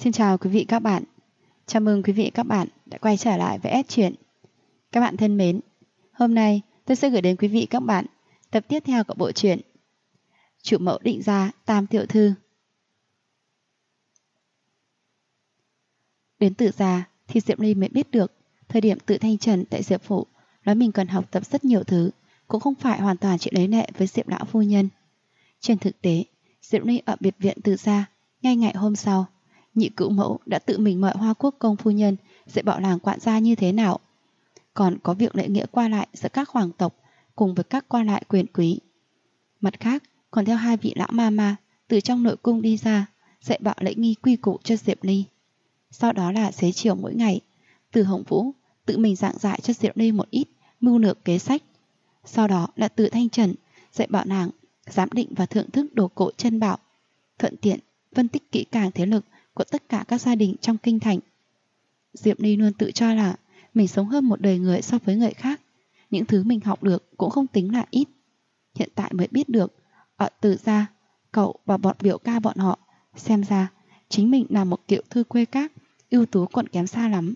Xin chào quý vị các bạn. Chào mừng quý vị các bạn đã quay trở lại với S Truyện. Các bạn thân mến, hôm nay tôi sẽ gửi đến quý vị các bạn tập tiếp theo của bộ truyện Chủ mẫu định gia Tam tiểu thư. Đến Tự gia thì Diệp Ly mới biết được thời điểm Tự Thanh Trần tại Diệp phủ nói mình cần học tập rất nhiều thứ, cũng không phải hoàn toàn chịu lấy nệ với Diệp lão phu nhân. Trên thực tế, Diệp Ly ở biệt viện Tự gia ngay ngày hôm sau, nhị cữu mẫu đã tự mình mời Hoa Quốc công phu nhân dạy bảo làng quản gia như thế nào. Còn có việc lễ nghĩa qua lại giữa các hoàng tộc cùng với các quan lại quyền quý. Mặt khác, còn theo hai vị lão ma từ trong nội cung đi ra dạy bảo lễ nghi quy củ cho Diệp Ly. Sau đó là xế chiều mỗi ngày, Từ Hồng Vũ tự mình giảng giải cho Diệp Ly một ít mưu lược kế sách. Sau đó là Từ Thanh Trần dạy bảo nàng giám định và thưởng thức đồ cổ chân bảo, thuận tiện phân tích kỹ càng thế lực của tất cả các gia đình trong kinh thành. Diệp Ly luôn tự cho là mình sống hơn một đời người so với người khác. Những thứ mình học được cũng không tính là ít. Hiện tại mới biết được, ở Từ gia, cậu và bọn biểu ca bọn họ, xem ra chính mình là một kiệu thư khuê các, ưu tú còn kém xa lắm.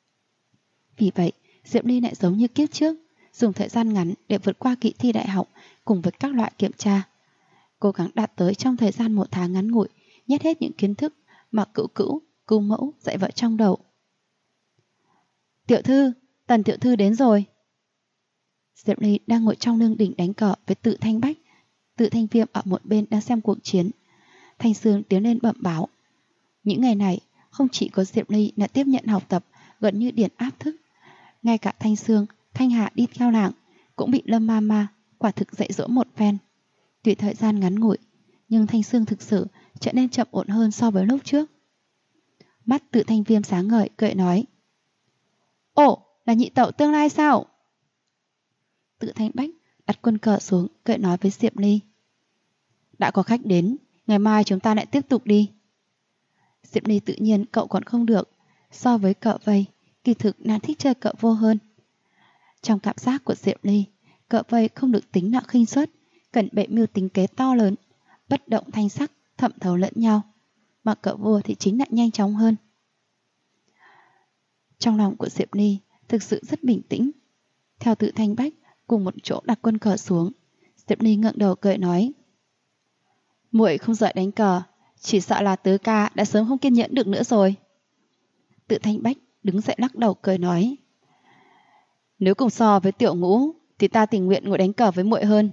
Vì vậy, Diệp Ly lại giống như kiếp trước, dùng thời gian ngắn để vượt qua kỳ thi đại học cùng với các loại kiểm tra. Cố gắng đạt tới trong thời gian 1 tháng ngắn ngủi, nhét hết những kiến thức mà cữu mẫu dạy vợ trong đầu. Tiểu thư, Tần tiểu thư đến rồi. Diệp Ly đang ngồi trong lương đỉnh đánh cờ với Tự Thanh Bách. Tự Thanh Viêm ở một bên đang xem cuộc chiến. Thanh Sương tiến lên bẩm báo. Những ngày này, không chỉ có Diệp Ly là tiếp nhận học tập gần như điển áp thức, ngay cả Thanh Sương, Thanh Hạ đi theo nàng cũng bị Lâm Ma quả thực dạy dỗ một phen. Tuy thời gian ngắn ngủi, nhưng Thanh Sương thực sự trở nên chậm ổn hơn so với lúc trước. Mắt Tự Thanh Viêm sáng ngời cười nói: Ồ, là nhị tẩu tương lai sao? Tự Thanh Bách đặt quân cờ xuống cười nói với Diệp Ly: Đã có khách đến, ngày mai chúng ta lại tiếp tục đi. Diệp Ly tự nhiên cậu còn không được. So với cờ vây, kỳ thực nàng thích chơi cờ vô hơn. Trong cảm giác của Diệp Ly, cờ vây không được tính là khinh suất, cần bệ mưu tính kế to lớn, bất động thanh sắc, thẩm thấu lẫn nhau. Mà cờ vua thì chính là nhanh chóng hơn. Trong lòng của Diệp Ly thực sự rất bình tĩnh. Theo Tự Thanh Bách cùng một chỗ đặt quân cờ xuống, Diệp Ly ngẩng đầu cười nói: Muội không giỏi đánh cờ, chỉ sợ là Tứ ca đã sớm không kiên nhẫn được nữa rồi. Tự Thanh Bách đứng dậy lắc đầu cười nói: Nếu cùng so với Tiểu Ngũ thì ta tình nguyện ngồi đánh cờ với muội hơn.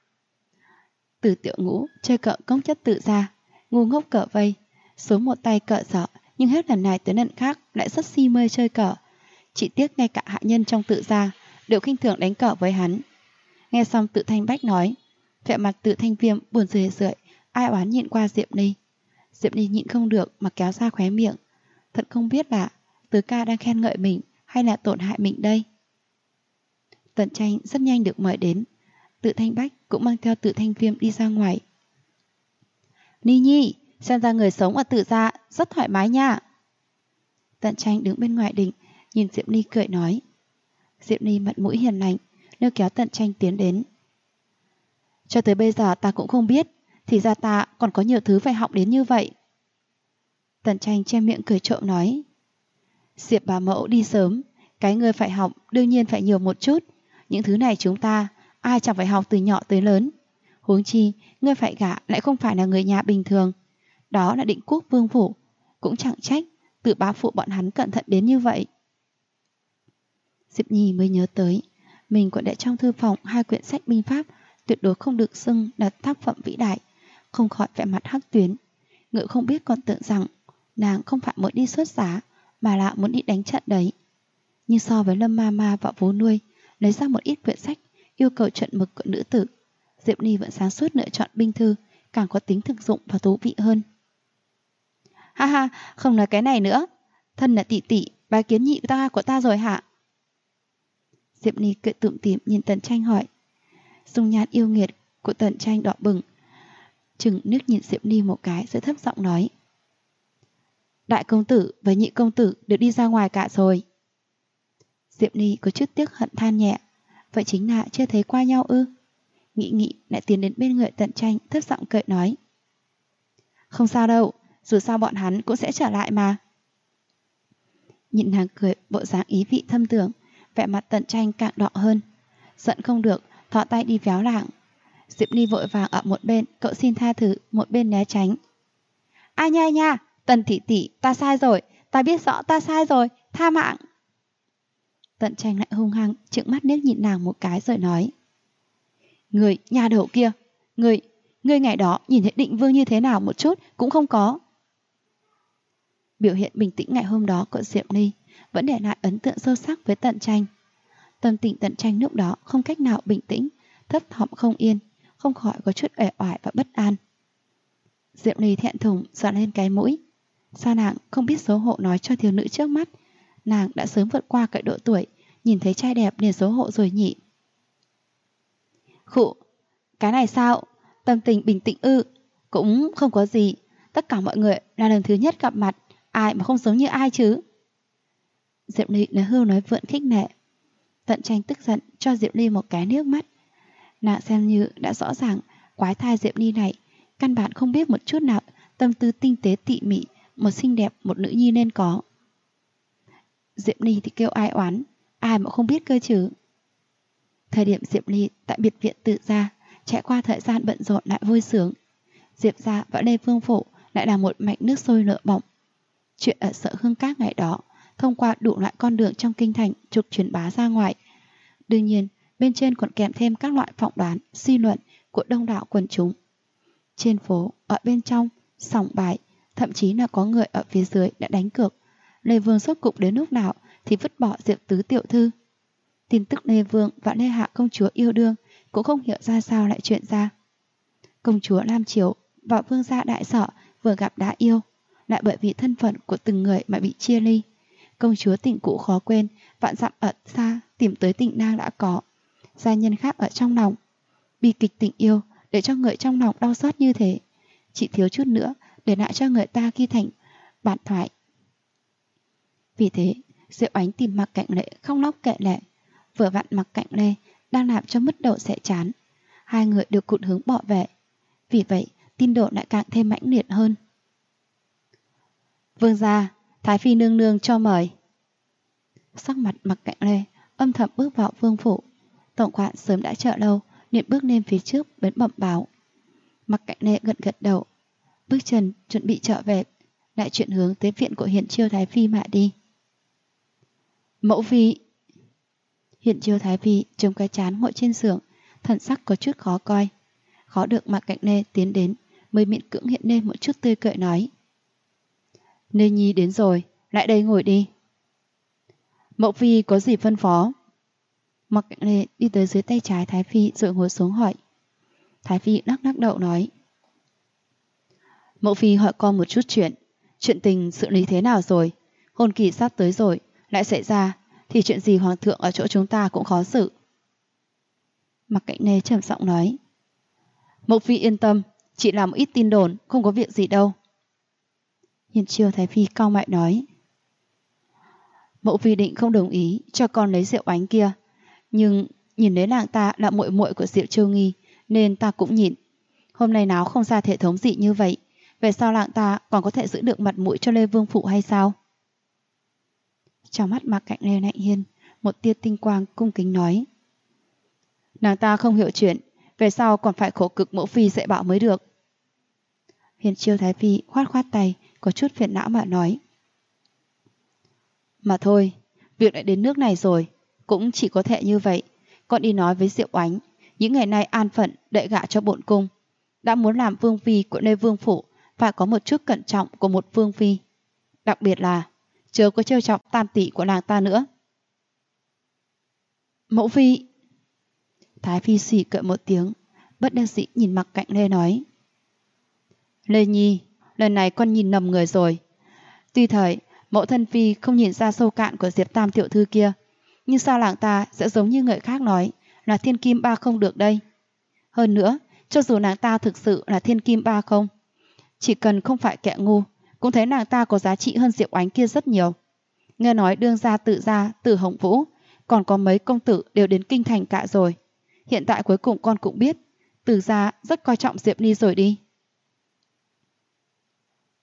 Từ Tiểu Ngũ chơi cờ công chất Tự gia, ngu ngốc cờ vây, xuống một tay cờ dở, nhưng hết lần này tới lần khác lại rất si mê chơi cờ. Chỉ tiếc ngay cả hạ nhân trong Tự gia đều khinh thường đánh cờ với hắn. Nghe xong Tự Thanh Bách nói, vẻ mặt Tự Thanh Viêm buồn rười rượi, ai oán nhịn qua Diệp Ly. Diệp Ly nhịn không được mà kéo ra khóe miệng. Thật không biết là Tứ ca đang khen ngợi mình hay là tổn hại mình đây. Tần Tranh rất nhanh được mời đến. Tự Thanh Bách cũng mang theo Tự Thanh Viêm đi ra ngoài. Ni Nhi, xem ra người sống ở Tự gia rất thoải mái nha. Tần Tranh đứng bên ngoài đình, nhìn Diệp Ly cười nói. Diệp Ly mặt mũi hiền lành, lôi kéo Tần Tranh tiến đến. Cho tới bây giờ ta cũng không biết, thì ra ta còn có nhiều thứ phải học đến như vậy. Tần Tranh che miệng cười trộm nói. Diệp bà mẫu đi sớm, cái ngươi phải học đương nhiên phải nhiều một chút. Những thứ này chúng ta ai chẳng phải học từ nhỏ tới lớn. Huống chi ngươi phải gả lại không phải là người nhà bình thường. Đó là Định Quốc vương phủ. Cũng chẳng trách Từ bá phụ bọn hắn cẩn thận đến như vậy. Diệp Nhi mới nhớ tới mình còn để trong thư phòng 2 quyển sách binh pháp tuyệt đối không được xưng là tác phẩm vĩ đại, không khỏi vẻ mặt hắc tuyến. Ngự không biết còn tưởng rằng nàng không phải muốn đi xuất giá mà là muốn đi đánh trận đấy. Nhưng so với Lâm Ma và vú nuôi lấy ra một ít quyển sách yêu cầu chuẩn mực của nữ tử, Diệp Ly vẫn sáng suốt lựa chọn binh thư, càng có tính thực dụng và thú vị hơn. Ha ha, không nói cái này nữa. Thân là tỷ tỷ, bái kiến nhị của ta rồi hả? Diệp Ly cười tủm tỉm nhìn Tần Tranh hỏi. Dung nhan yêu nghiệt của Tần Tranh đỏ bừng, chừng nước nhìn Diệp Ly một cái rồi thấp giọng nói. Đại công tử và nhị công tử đều đi ra ngoài cả rồi. Diệp Ly có chút tiếc hận than nhẹ. Vậy chính là chưa thấy qua nhau ư? Nghĩ lại tiến đến bên người Tần Tranh thấp giọng cười nói. Không sao đâu, dù sao bọn hắn cũng sẽ trở lại mà. Nhìn nàng cười bộ dáng ý vị thâm tưởng, vẻ mặt Tần Tranh càng đỏ hơn. Giận không được, thò tay đi véo nàng. Diệp Ly vội vàng ở một bên cậu xin tha thứ, một bên né tránh. Ai nha, Tần tỷ tỷ, ta sai rồi, ta biết rõ ta sai rồi, tha mạng. Tần Tranh lại hung hăng trợn mắt liếc nhìn nàng một cái rồi nói. Người nhà đầu kia, ngươi ngày đó nhìn thấy Định Vương như thế nào một chút cũng không có. Biểu hiện bình tĩnh ngày hôm đó của Diệp Ly vẫn để lại ấn tượng sâu sắc với Tần Tranh. Tâm tình Tần Tranh lúc đó không cách nào bình tĩnh, thấp thỏm không yên, không khỏi có chút uể oải và bất an. Diệp Ly thẹn thùng giở lên cái mũi. Sao nàng không biết xấu hổ nói cho thiếu nữ trước mắt? Nàng đã sớm vượt qua cái độ tuổi nhìn thấy trai đẹp liền xấu hổ rồi nhỉ. Khụ, cái này sao? Tâm tình bình tĩnh ư? Cũng không có gì. Tất cả mọi người là lần thứ nhất gặp mặt, ai mà không giống như ai chứ? Diệp Ly nói hưu nói vượn khích nệ. Tần Tranh tức giận cho Diệp Ly một cái nước mắt. Nàng xem như đã rõ ràng quái thai Diệp Ly này căn bản không biết một chút nào tâm tư tinh tế tỉ mỉ một xinh đẹp một nữ nhi nên có. Diệp Ly thì kêu ai oán, ai mà không biết cơ chứ. Thời điểm Diệp Ly tại biệt viện Tự Gia trải qua thời gian bận rộn lại vui sướng, Diệp gia và Lê Vương phủ lại là một mạch nước sôi lửa bỏng. Chuyện ở Sở Hương Các ngày đó thông qua đủ loại con đường trong kinh thành trục truyền bá ra ngoài. Đương nhiên bên trên còn kèm thêm các loại phỏng đoán, suy luận của đông đảo quần chúng. Trên phố, ở bên trong, sòng bài, thậm chí là có người ở phía dưới đã đánh cược Lê Vương rốt cục đến lúc nào thì vứt bỏ Diệp tứ tiểu thư. Tin tức Lê Vương và Lê Hạ công chúa yêu đương cũng không hiểu ra sao lại chuyện ra. Công chúa Lam Chiếu và vương gia Đại Sở vừa gặp đã yêu, lại bởi vì thân phận của từng người mà bị chia ly. Công chúa tình cũ khó quên, vạn dặm ở xa tìm tới tình nang đã có, gia nhân khác ở trong lòng. Bi kịch tình yêu để cho người trong lòng đau xót như thế, chỉ thiếu chút nữa để lại cho người ta ghi thành bản thoại. Vì thế Diệp Ánh tìm Mặc Cạnh Lệ khóc lóc kệ lệ. Vừa vặn Mặc Cạnh Lê đang làm cho mất đầu sẽ chán, hai người đều cụt hứng bỏ về. Vì vậy tin đồn lại càng thêm mãnh liệt hơn. Vương gia, Thái phi nương nương cho mời. Sắc mặt Mặc Cạnh Lê âm thầm bước vào vương phủ. Tổng quản sớm đã chờ lâu liền bước lên phía trước bến bẩm báo. Mặc Cạnh Lê gật đầu, bước chân chuẩn bị trở về, lại chuyển hướng tới viện của Hiển Chiêu Thái phi mà đi. Mẫu phi. Hiển Chiêu Thái phi chống cái trán ngồi trên giường, thần sắc có chút khó coi. Khó được Mặc Cạnh Lê tiến đến mới miễn cưỡng hiện lên một chút tươi cười nói. Nê nhi đến rồi, lại đây ngồi đi. Mẫu phi có gì phân phó? Mặc Cạnh Lê đi tới dưới tay trái Thái phi rồi ngồi xuống hỏi. Thái phi lắc đầu nói. Mẫu phi hỏi con một chút chuyện tình xử lý thế nào rồi? Hôn kỳ sắp tới rồi, lại xảy ra thì chuyện gì hoàng thượng ở chỗ chúng ta cũng khó xử. Mặc Cạnh Lê trầm giọng nói. Mẫu phi yên tâm, chỉ làm một ít tin đồn, không có việc gì đâu. Hiển Chiêu Thái phi cau mày nói. Mẫu phi định không đồng ý cho con lấy Diệu Ánh kia, nhưng nhìn thấy nàng ta là muội muội của Diệu Chiêu Nghi nên ta cũng nhịn. Hôm nay nào không ra thể thống dị như vậy, về sau nàng ta còn có thể giữ được mặt mũi cho Lê Vương phụ hay sao? Trong mắt Mặc Cạnh Lê lạnh hiên, một tia tinh quang cung kính nói. Nàng ta không hiểu chuyện, về sau còn phải khổ cực mẫu phi dạy bảo mới được. Hiển Chiêu Thái phi khoát khoát tay, có chút phiền não mà nói. Mà thôi, việc đã đến nước này rồi, cũng chỉ có thể như vậy. Con đi nói với Diệu Ánh, những ngày nay an phận đợi gả cho bổn cung, đã muốn làm vương phi của Lê Vương phủ phải có một chút cẩn trọng của một vương phi. Đặc biệt là chớ có trêu chọc tam tỷ của nàng ta nữa. Mẫu phi. Thái phi xỉ cợt một tiếng, bất đắc dĩ nhìn Mặc Cạnh Lê nói. Lê nhi, lần này con nhìn nhầm người rồi. Tuy thời mẫu thân phi không nhìn ra sâu cạn của Diệp Tam tiểu thư kia, nhưng sao nàng ta sẽ giống như người khác nói là thiên kim ba không được đây? Hơn nữa, cho dù nàng ta thực sự là thiên kim ba không, chỉ cần không phải kẻ ngu, cũng thấy nàng ta có giá trị hơn Diệp Ánh kia rất nhiều. Nghe nói đương gia Tự gia, Tử Hồng Vũ, còn có mấy công tử đều đến kinh thành cả rồi. Hiện tại cuối cùng con cũng biết, Từ gia rất coi trọng Diệp Ly rồi đi.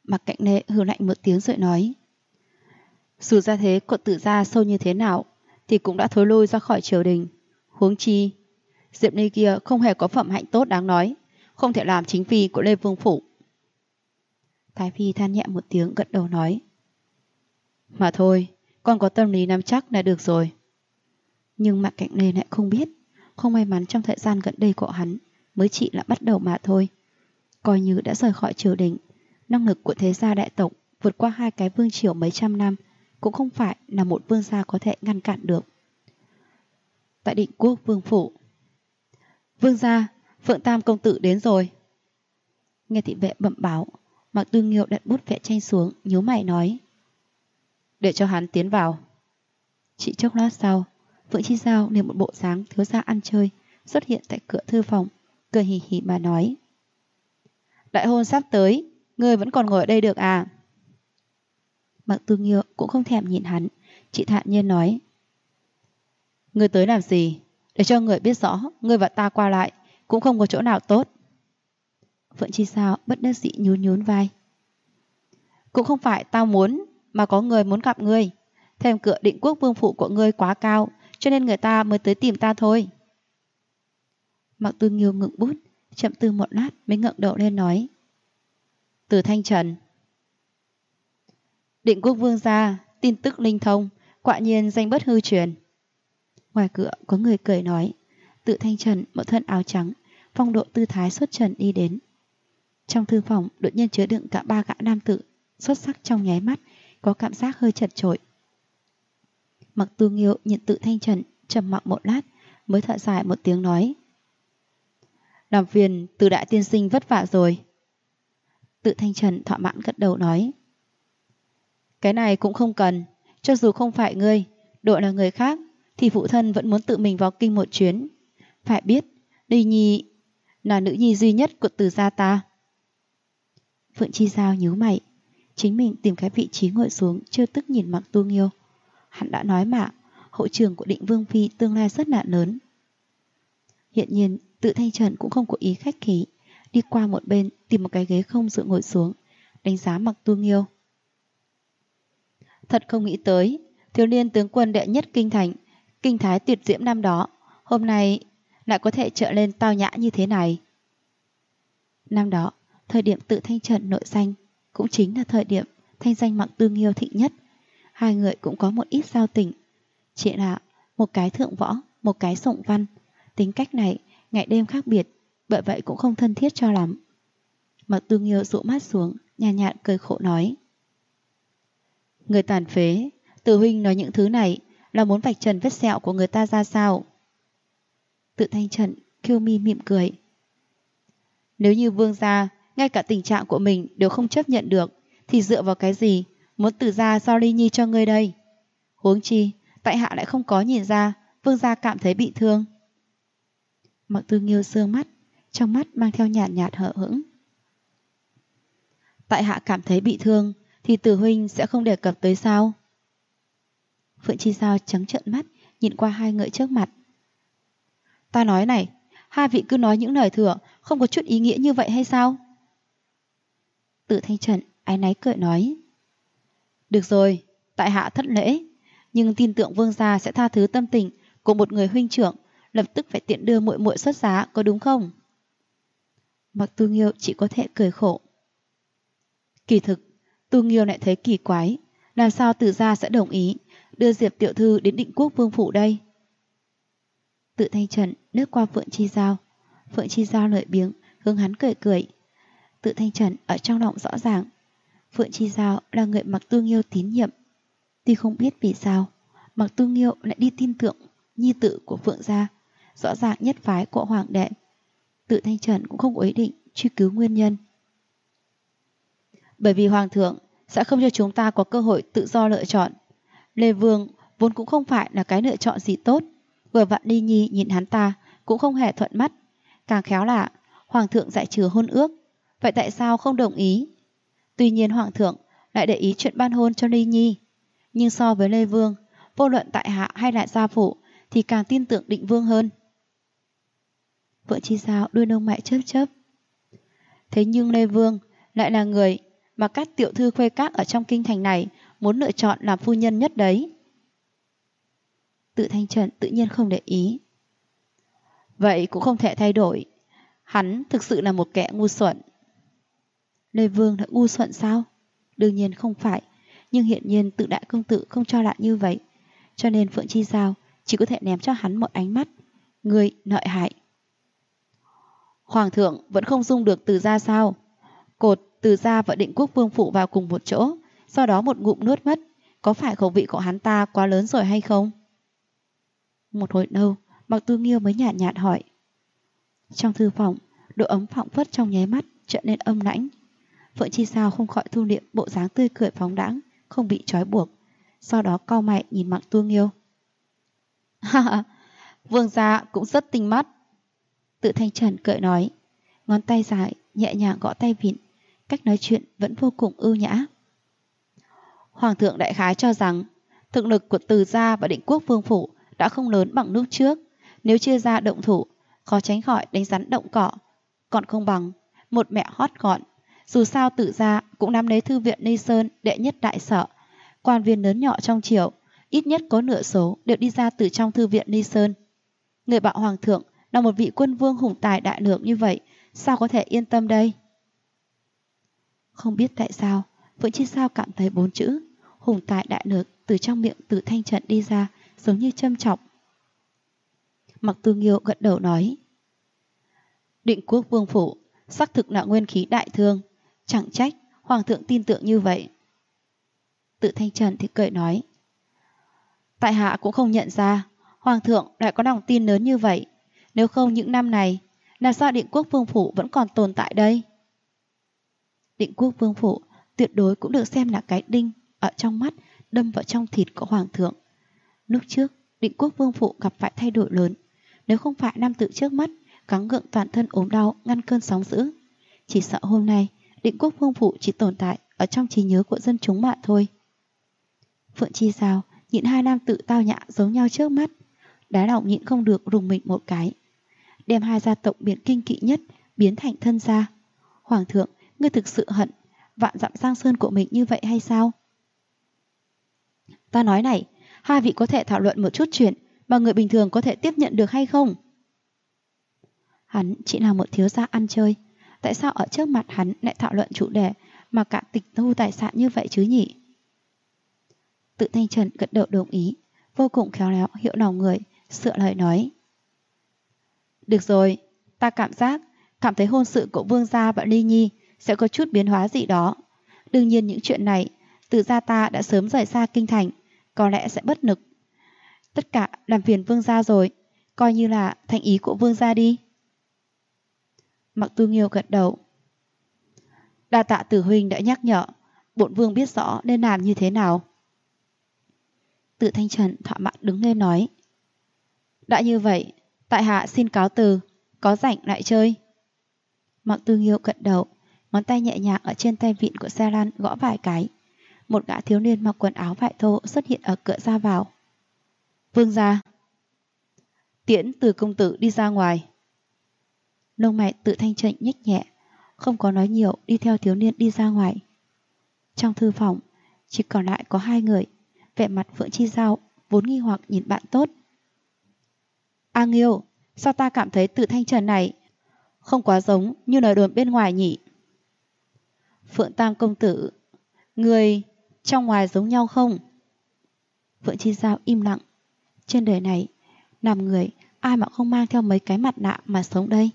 Mạc Cạnh Lệ hừ lạnh một tiếng rồi nói: dù gia thế của Tử gia sâu như thế nào thì cũng đã thối lui ra khỏi triều đình. Huống chi Diệp Ly kia không hề có phẩm hạnh tốt đáng nói, không thể làm chính phi của Lê Vương phủ. Thái phi than nhẹ một tiếng gật đầu nói: mà thôi, con có tâm lý nắm chắc là được rồi. Nhưng Mạc Cạnh Lê lại không biết, không may mắn trong thời gian gần đây của hắn mới chỉ là bắt đầu mà thôi. Coi như đã rời khỏi triều đình, năng lực của thế gia đại tộc vượt qua 2 cái vương triều mấy trăm năm cũng không phải là một vương gia có thể ngăn cản được. Tại Định Quốc vương phủ, vương gia, Phượng Tam công tử đến rồi. Nghe thị vệ bẩm báo, Mạc Tư Nghiêu đặt bút vẽ tranh xuống, nhíu mày nói: để cho hắn tiến vào. Chỉ chốc lát sau, Phượng Chi Giao liền một bộ dáng thiếu gia ăn chơi xuất hiện tại cửa thư phòng, cười hì hì mà nói: đại hôn sắp tới, ngươi vẫn còn ngồi ở đây được à? Mạc Tư Nghiêu cũng không thèm nhìn hắn, chỉ thản nhiên nói: ngươi tới làm gì? Để cho người biết rõ, ngươi và ta qua lại cũng không có chỗ nào tốt. Phượng Chi Sao bất đắc dĩ nhún nhún vai: cũng không phải tao muốn, mà có người muốn gặp ngươi. Thềm cửa Định Quốc vương phủ của ngươi quá cao, cho nên người ta mới tới tìm ta thôi. Mạc Tư Nghiêu ngừng bút, chậm tư một lát mới ngẩng đầu lên nói: Từ Thanh Trần. Định Quốc vương gia, tin tức linh thông, quả nhiên danh bất hư truyền. Ngoài cửa có người cười nói. Từ Thanh Trần một thân áo trắng, phong độ tư thái xuất trần đi đến. Trong thư phòng đột nhiên chứa đựng cả 3 gã nam tử xuất sắc trong nháy mắt, có cảm giác hơi chật chội. Mạc Tư Nghiêu nhìn Từ Thanh Trần trầm mặc một lát, mới thở dài một tiếng nói: làm phiền Từ đại tiên sinh vất vả rồi. Từ Thanh Trần thỏa mãn gật đầu nói: cái này cũng không cần, cho dù không phải ngươi, đội là người khác, thì phụ thân vẫn muốn tự mình vào kinh một chuyến. Phải biết, Ly Nhi là nữ nhi duy nhất của Từ gia ta. Phượng Chi Giao nhíu mày, chính mình tìm cái vị trí ngồi xuống, trêu tức nhìn Mạc Tu Nghiêu. Hắn đã nói mà, hậu trường của Định Vương phi tương lai rất là lớn. Hiện nhiên, Từ Thanh Trần cũng không có ý khách khí, đi qua một bên tìm một cái ghế không dựa ngồi xuống, đánh giá Mạc Tu Nghiêu. Thật không nghĩ tới, thiếu niên tướng quân đệ nhất kinh thành, kinh thái tuyệt diễm năm đó, hôm nay lại có thể trở lên tao nhã như thế này. Năm đó, thời điểm Từ Thanh Trần nội danh, cũng chính là thời điểm thanh danh Mạc Tu Nghiêu thịnh nhất. Hai người cũng có một ít giao tình, chỉ là một cái thượng võ, một cái sổng văn, tính cách này ngày đêm khác biệt, bởi vậy cũng không thân thiết cho lắm. Mạc Tu Nghiêu dụ mắt xuống, nhàn nhạt cười khổ nói: người tàn phế, Từ huynh nói những thứ này là muốn vạch trần vết sẹo của người ta ra sao? Từ Thanh Trần kiêu mi mỉm cười: nếu như vương gia ngay cả tình trạng của mình đều không chấp nhận được, thì dựa vào cái gì muốn Từ gia giao Ly Nhi cho ngươi đây? Huống chi tại hạ lại không có nhìn ra vương gia cảm thấy bị thương. Mạc Tư Nghiêu sương mắt, trong mắt mang theo nhàn nhạt hờ hững. Tại hạ cảm thấy bị thương thì Từ huynh sẽ không đề cập tới sao? Phượng Chi Giao trắng trợn mắt nhìn qua hai người trước mặt. Ta nói này, hai vị cứ nói những lời thừa không có chút ý nghĩa như vậy hay sao? Từ Thanh Trần áy náy cười nói: được rồi, tại hạ thất lễ, nhưng tin tưởng vương gia sẽ tha thứ tâm tình của một người huynh trưởng, lập tức phải tiện đưa muội muội xuất giá, có đúng không? Mạc Tu Nghiêu chỉ có thể cười khổ. Kỳ thực, Tu Nghiêu lại thấy kỳ quái, làm sao Từ gia sẽ đồng ý đưa Diệp tiểu thư đến Định Quốc vương phủ đây? Từ Thanh Trần lướt qua Phượng Chi Giao, Phượng Chi Giao lợi biếng hướng hắn cười cười. Từ Thanh Trần ở trong lòng rõ ràng, Phượng Chi Giao là người Mạc Tu Nghiêu tín nhiệm. Tuy không biết vì sao Mạc Tu Nghiêu lại đi tin tưởng nhi tử của Phượng gia, rõ ràng nhất phái của hoàng đệ. Từ Thanh Trần cũng không có ý định truy cứu nguyên nhân. Bởi vì hoàng thượng sẽ không cho chúng ta có cơ hội tự do lựa chọn. Lê Vương vốn cũng không phải là cái lựa chọn gì tốt, vừa vặn Ly Nhi nhìn hắn ta cũng không hề thuận mắt. Càng khéo là hoàng thượng giải trừ hôn ước, vậy tại sao không đồng ý? Tuy nhiên hoàng thượng lại để ý chuyện ban hôn cho Ly Nhi, nhưng so với Lê Vương, vô luận tại hạ hay là gia phụ thì càng tin tưởng Định Vương hơn. Phượng Chi Giao đuôi lông mày chớp chớp. Thế nhưng Lê Vương lại là người mà các tiểu thư khuê các ở trong kinh thành này muốn lựa chọn làm phu nhân nhất đấy. Tự Thanh Trần tự nhiên không để ý. Vậy cũng không thể thay đổi. Hắn thực sự là một kẻ ngu xuẩn. Lê Vương đã ngu xuẩn sao? Đương nhiên không phải. Nhưng hiển nhiên Tự đại công tử không cho là như vậy. Cho nên Phượng Chi Giao chỉ có thể ném cho hắn một ánh mắt. Người lợi hại. Hoàng thượng vẫn không dung được Từ gia sao? Cột Từ gia và Định Quốc Vương phủ vào cùng một chỗ, sau đó một ngụm nuốt mất. Có phải khẩu vị của hắn ta quá lớn rồi hay không? Một hồi lâu, Mạc Tu Nghiêu mới nhạt nhạt hỏi. Trong thư phòng, độ ấm phảng phất trong nháy mắt trở nên âm lãnh. Phượng Chi Sao không khỏi thu liệm bộ dáng tươi cười phóng đãng, không bị trói buộc. Sau đó cau mày nhìn Mạc Tu Nghiêu. Vương gia cũng rất tinh mắt. Tự Thanh Trần cười nói, ngón tay dài nhẹ nhàng gõ tay vịn, cách nói chuyện vẫn vô cùng ưu nhã. Hoàng thượng đại khái cho rằng thực lực của Từ gia và Định Quốc Vương phủ đã không lớn bằng lúc trước. Nếu chia ra động thủ, khó tránh khỏi đánh rắn động cỏ, còn không bằng một mẹ hót gọn. Dù sao Tự gia cũng nắm lấy thư viện Ni Sơn đệ nhất đại sở, quan viên lớn nhỏ trong triều, ít nhất có nửa số đều đi ra từ trong thư viện Ni Sơn. Người bảo Hoàng thượng là một vị quân vương hùng tài đại lược như vậy, sao có thể yên tâm đây? Không biết tại sao, Phượng Chi Sao cảm thấy 4 chữ hùng tài đại lược từ trong miệng Tự Thanh Trần đi ra giống như châm chọc. Mạc Tu Nghiêu gật đầu nói, Định Quốc Vương phủ xác thực là nguyên khí đại thương, chẳng trách Hoàng thượng tin tưởng như vậy. Tự Thanh Trần thì cười nói, tại hạ cũng không nhận ra Hoàng thượng lại có lòng tin lớn như vậy. Nếu không những năm này, làm sao Định Quốc Vương phủ vẫn còn tồn tại đây? Định Quốc Vương phủ tuyệt đối cũng được xem là cái đinh ở trong mắt đâm vào trong thịt của Hoàng thượng. Lúc trước, Định Quốc Vương phủ gặp phải thay đổi lớn. Nếu không phải nam tử trước mắt gắng gượng toàn thân ốm đau ngăn cơn sóng dữ, chỉ sợ hôm nay Định Quốc Vương phủ chỉ tồn tại ở trong trí nhớ của dân chúng mà thôi. Phượng Chi Giao nhìn hai nam tử tao nhã giống nhau trước mắt, đáy lòng nhịn không được rùng mình một cái. Đem hai gia tộc biển kinh kỵ nhất biến thành thân gia. Hoàng thượng, ngươi thực sự hận vạn dặm Giang Sơn của mình như vậy hay sao? Ta nói này, hai vị có thể thảo luận một chút chuyện mà người bình thường có thể tiếp nhận được hay không? Hắn chỉ là một thiếu gia ăn chơi, tại sao ở trước mặt hắn lại thảo luận chủ đề mà cả tịch thu tài sản như vậy chứ nhỉ? Tự Thanh Trần gật đầu đồng ý, vô cùng khéo léo hiểu lòng người, sửa lời nói. Được rồi, ta cảm thấy hôn sự của Vương gia và Ly Nhi sẽ có chút biến hóa gì đó. Đương nhiên những chuyện này, Từ gia ta đã sớm rời xa kinh thành, có lẽ sẽ bất lực. Tất cả làm phiền Vương gia rồi, coi như là thành ý của Vương gia đi. Mạc Tu Nghiêu gật đầu. Đa tạ Tử huynh đã nhắc nhở, bổn vương biết rõ nên làm như thế nào. Tự Thanh Trần thỏa mãn đứng lên nói. Đã như vậy, tại hạ xin cáo từ, có rảnh lại chơi. Mạc Tu Nghiêu gật đầu, ngón tay nhẹ nhàng ở trên tay vịn của xe lăn gõ vài cái. Một gã thiếu niên mặc quần áo vải thô xuất hiện ở cửa ra vào. Vương gia. Tiễn Từ công tử đi ra ngoài. Lông mày Tự Thanh Trần nhếch nhẹ, không có nói nhiều, đi theo thiếu niên đi ra ngoài. Trong thư phòng chỉ còn lại có hai người. Vẻ mặt Phượng Chi Giao vốn nghi hoặc nhìn bạn tốt. A Nghiêu, sao ta cảm thấy Tự Thanh Trần này không quá giống như lời đồn bên ngoài nhỉ? Phượng Tam công tử, người trong ngoài giống nhau không? Phượng Chi Giao im lặng. Trên đời này, làm người ai mà không mang theo mấy cái mặt nạ mà sống đây?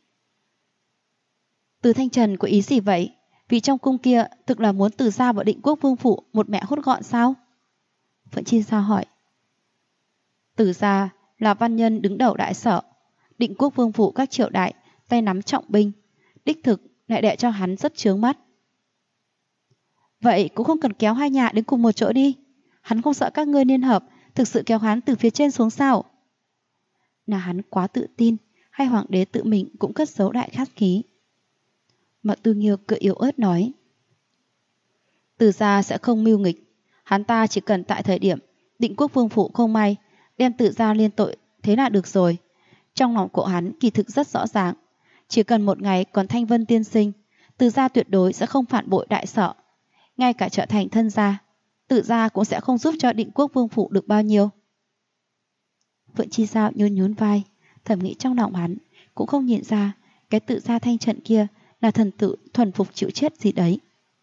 Từ Thanh Trần có ý gì vậy? Vì trong cung kia thực là muốn Từ gia và Định Quốc Vương phủ một mẹ hốt gọn sao? Phượng Chi Giao hỏi. Từ gia là văn nhân đứng đầu đại sở, Định Quốc Vương phủ các triều đại tay nắm trọng binh, đích thực lại để cho hắn rất chướng mắt. Vậy cũng không cần kéo hai nhà đến cùng một chỗ đi. Hắn không sợ các ngươi liên hợp thực sự kéo hắn từ phía trên xuống sao? Là hắn quá tự tin, hay hoàng đế tự mình cũng cất giấu đại khát khí? Mạc Tu Nghiêu cười yếu ớt nói. Từ gia sẽ không mưu nghịch, hắn ta chỉ cần tại thời điểm Định Quốc Vương phủ không may đem Từ gia liên tội thế là được rồi. Trong lòng của hắn kỳ thực rất rõ ràng, chỉ cần một ngày còn Thanh Vân tiên sinh, Từ gia tuyệt đối sẽ không phản bội đại sở. Ngay cả trở thành thân gia, Từ gia cũng sẽ không giúp cho Định Quốc vương phủ được bao nhiêu. Phượng Chi Giao nhún nhún vai, thầm nghĩ trong lòng hắn cũng không nhìn ra cái Tự gia Thanh trận kia là thần tử thuần phục chịu chết gì đấy.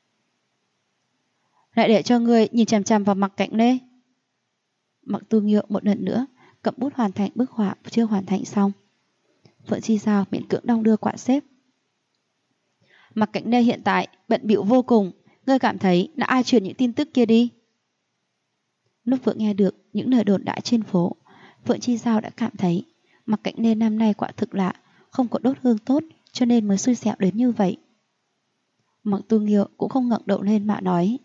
Lại để cho ngươi nhìn chằm chằm vào Mặc Cạnh Lê. Mặc Tu Nghiêu một lần nữa cầm bút hoàn thành bức họa chưa hoàn thành xong. Phượng Chi Giao miễn cưỡng đong đưa quạt xếp. Mặc Cạnh Lê hiện tại bận bịu vô cùng, ngươi cảm thấy là ai truyền những tin tức kia đi? Lúc vừa nghe được những lời đồn đại trên phố, Phượng Chi Giao đã cảm thấy Mặc Cạnh Lê năm nay quả thực lạ, không có đốt hương tốt cho nên mới xui xẻo đến như vậy. Mặc Tu Nghiêu cũng không ngẩng đầu lên mà nói: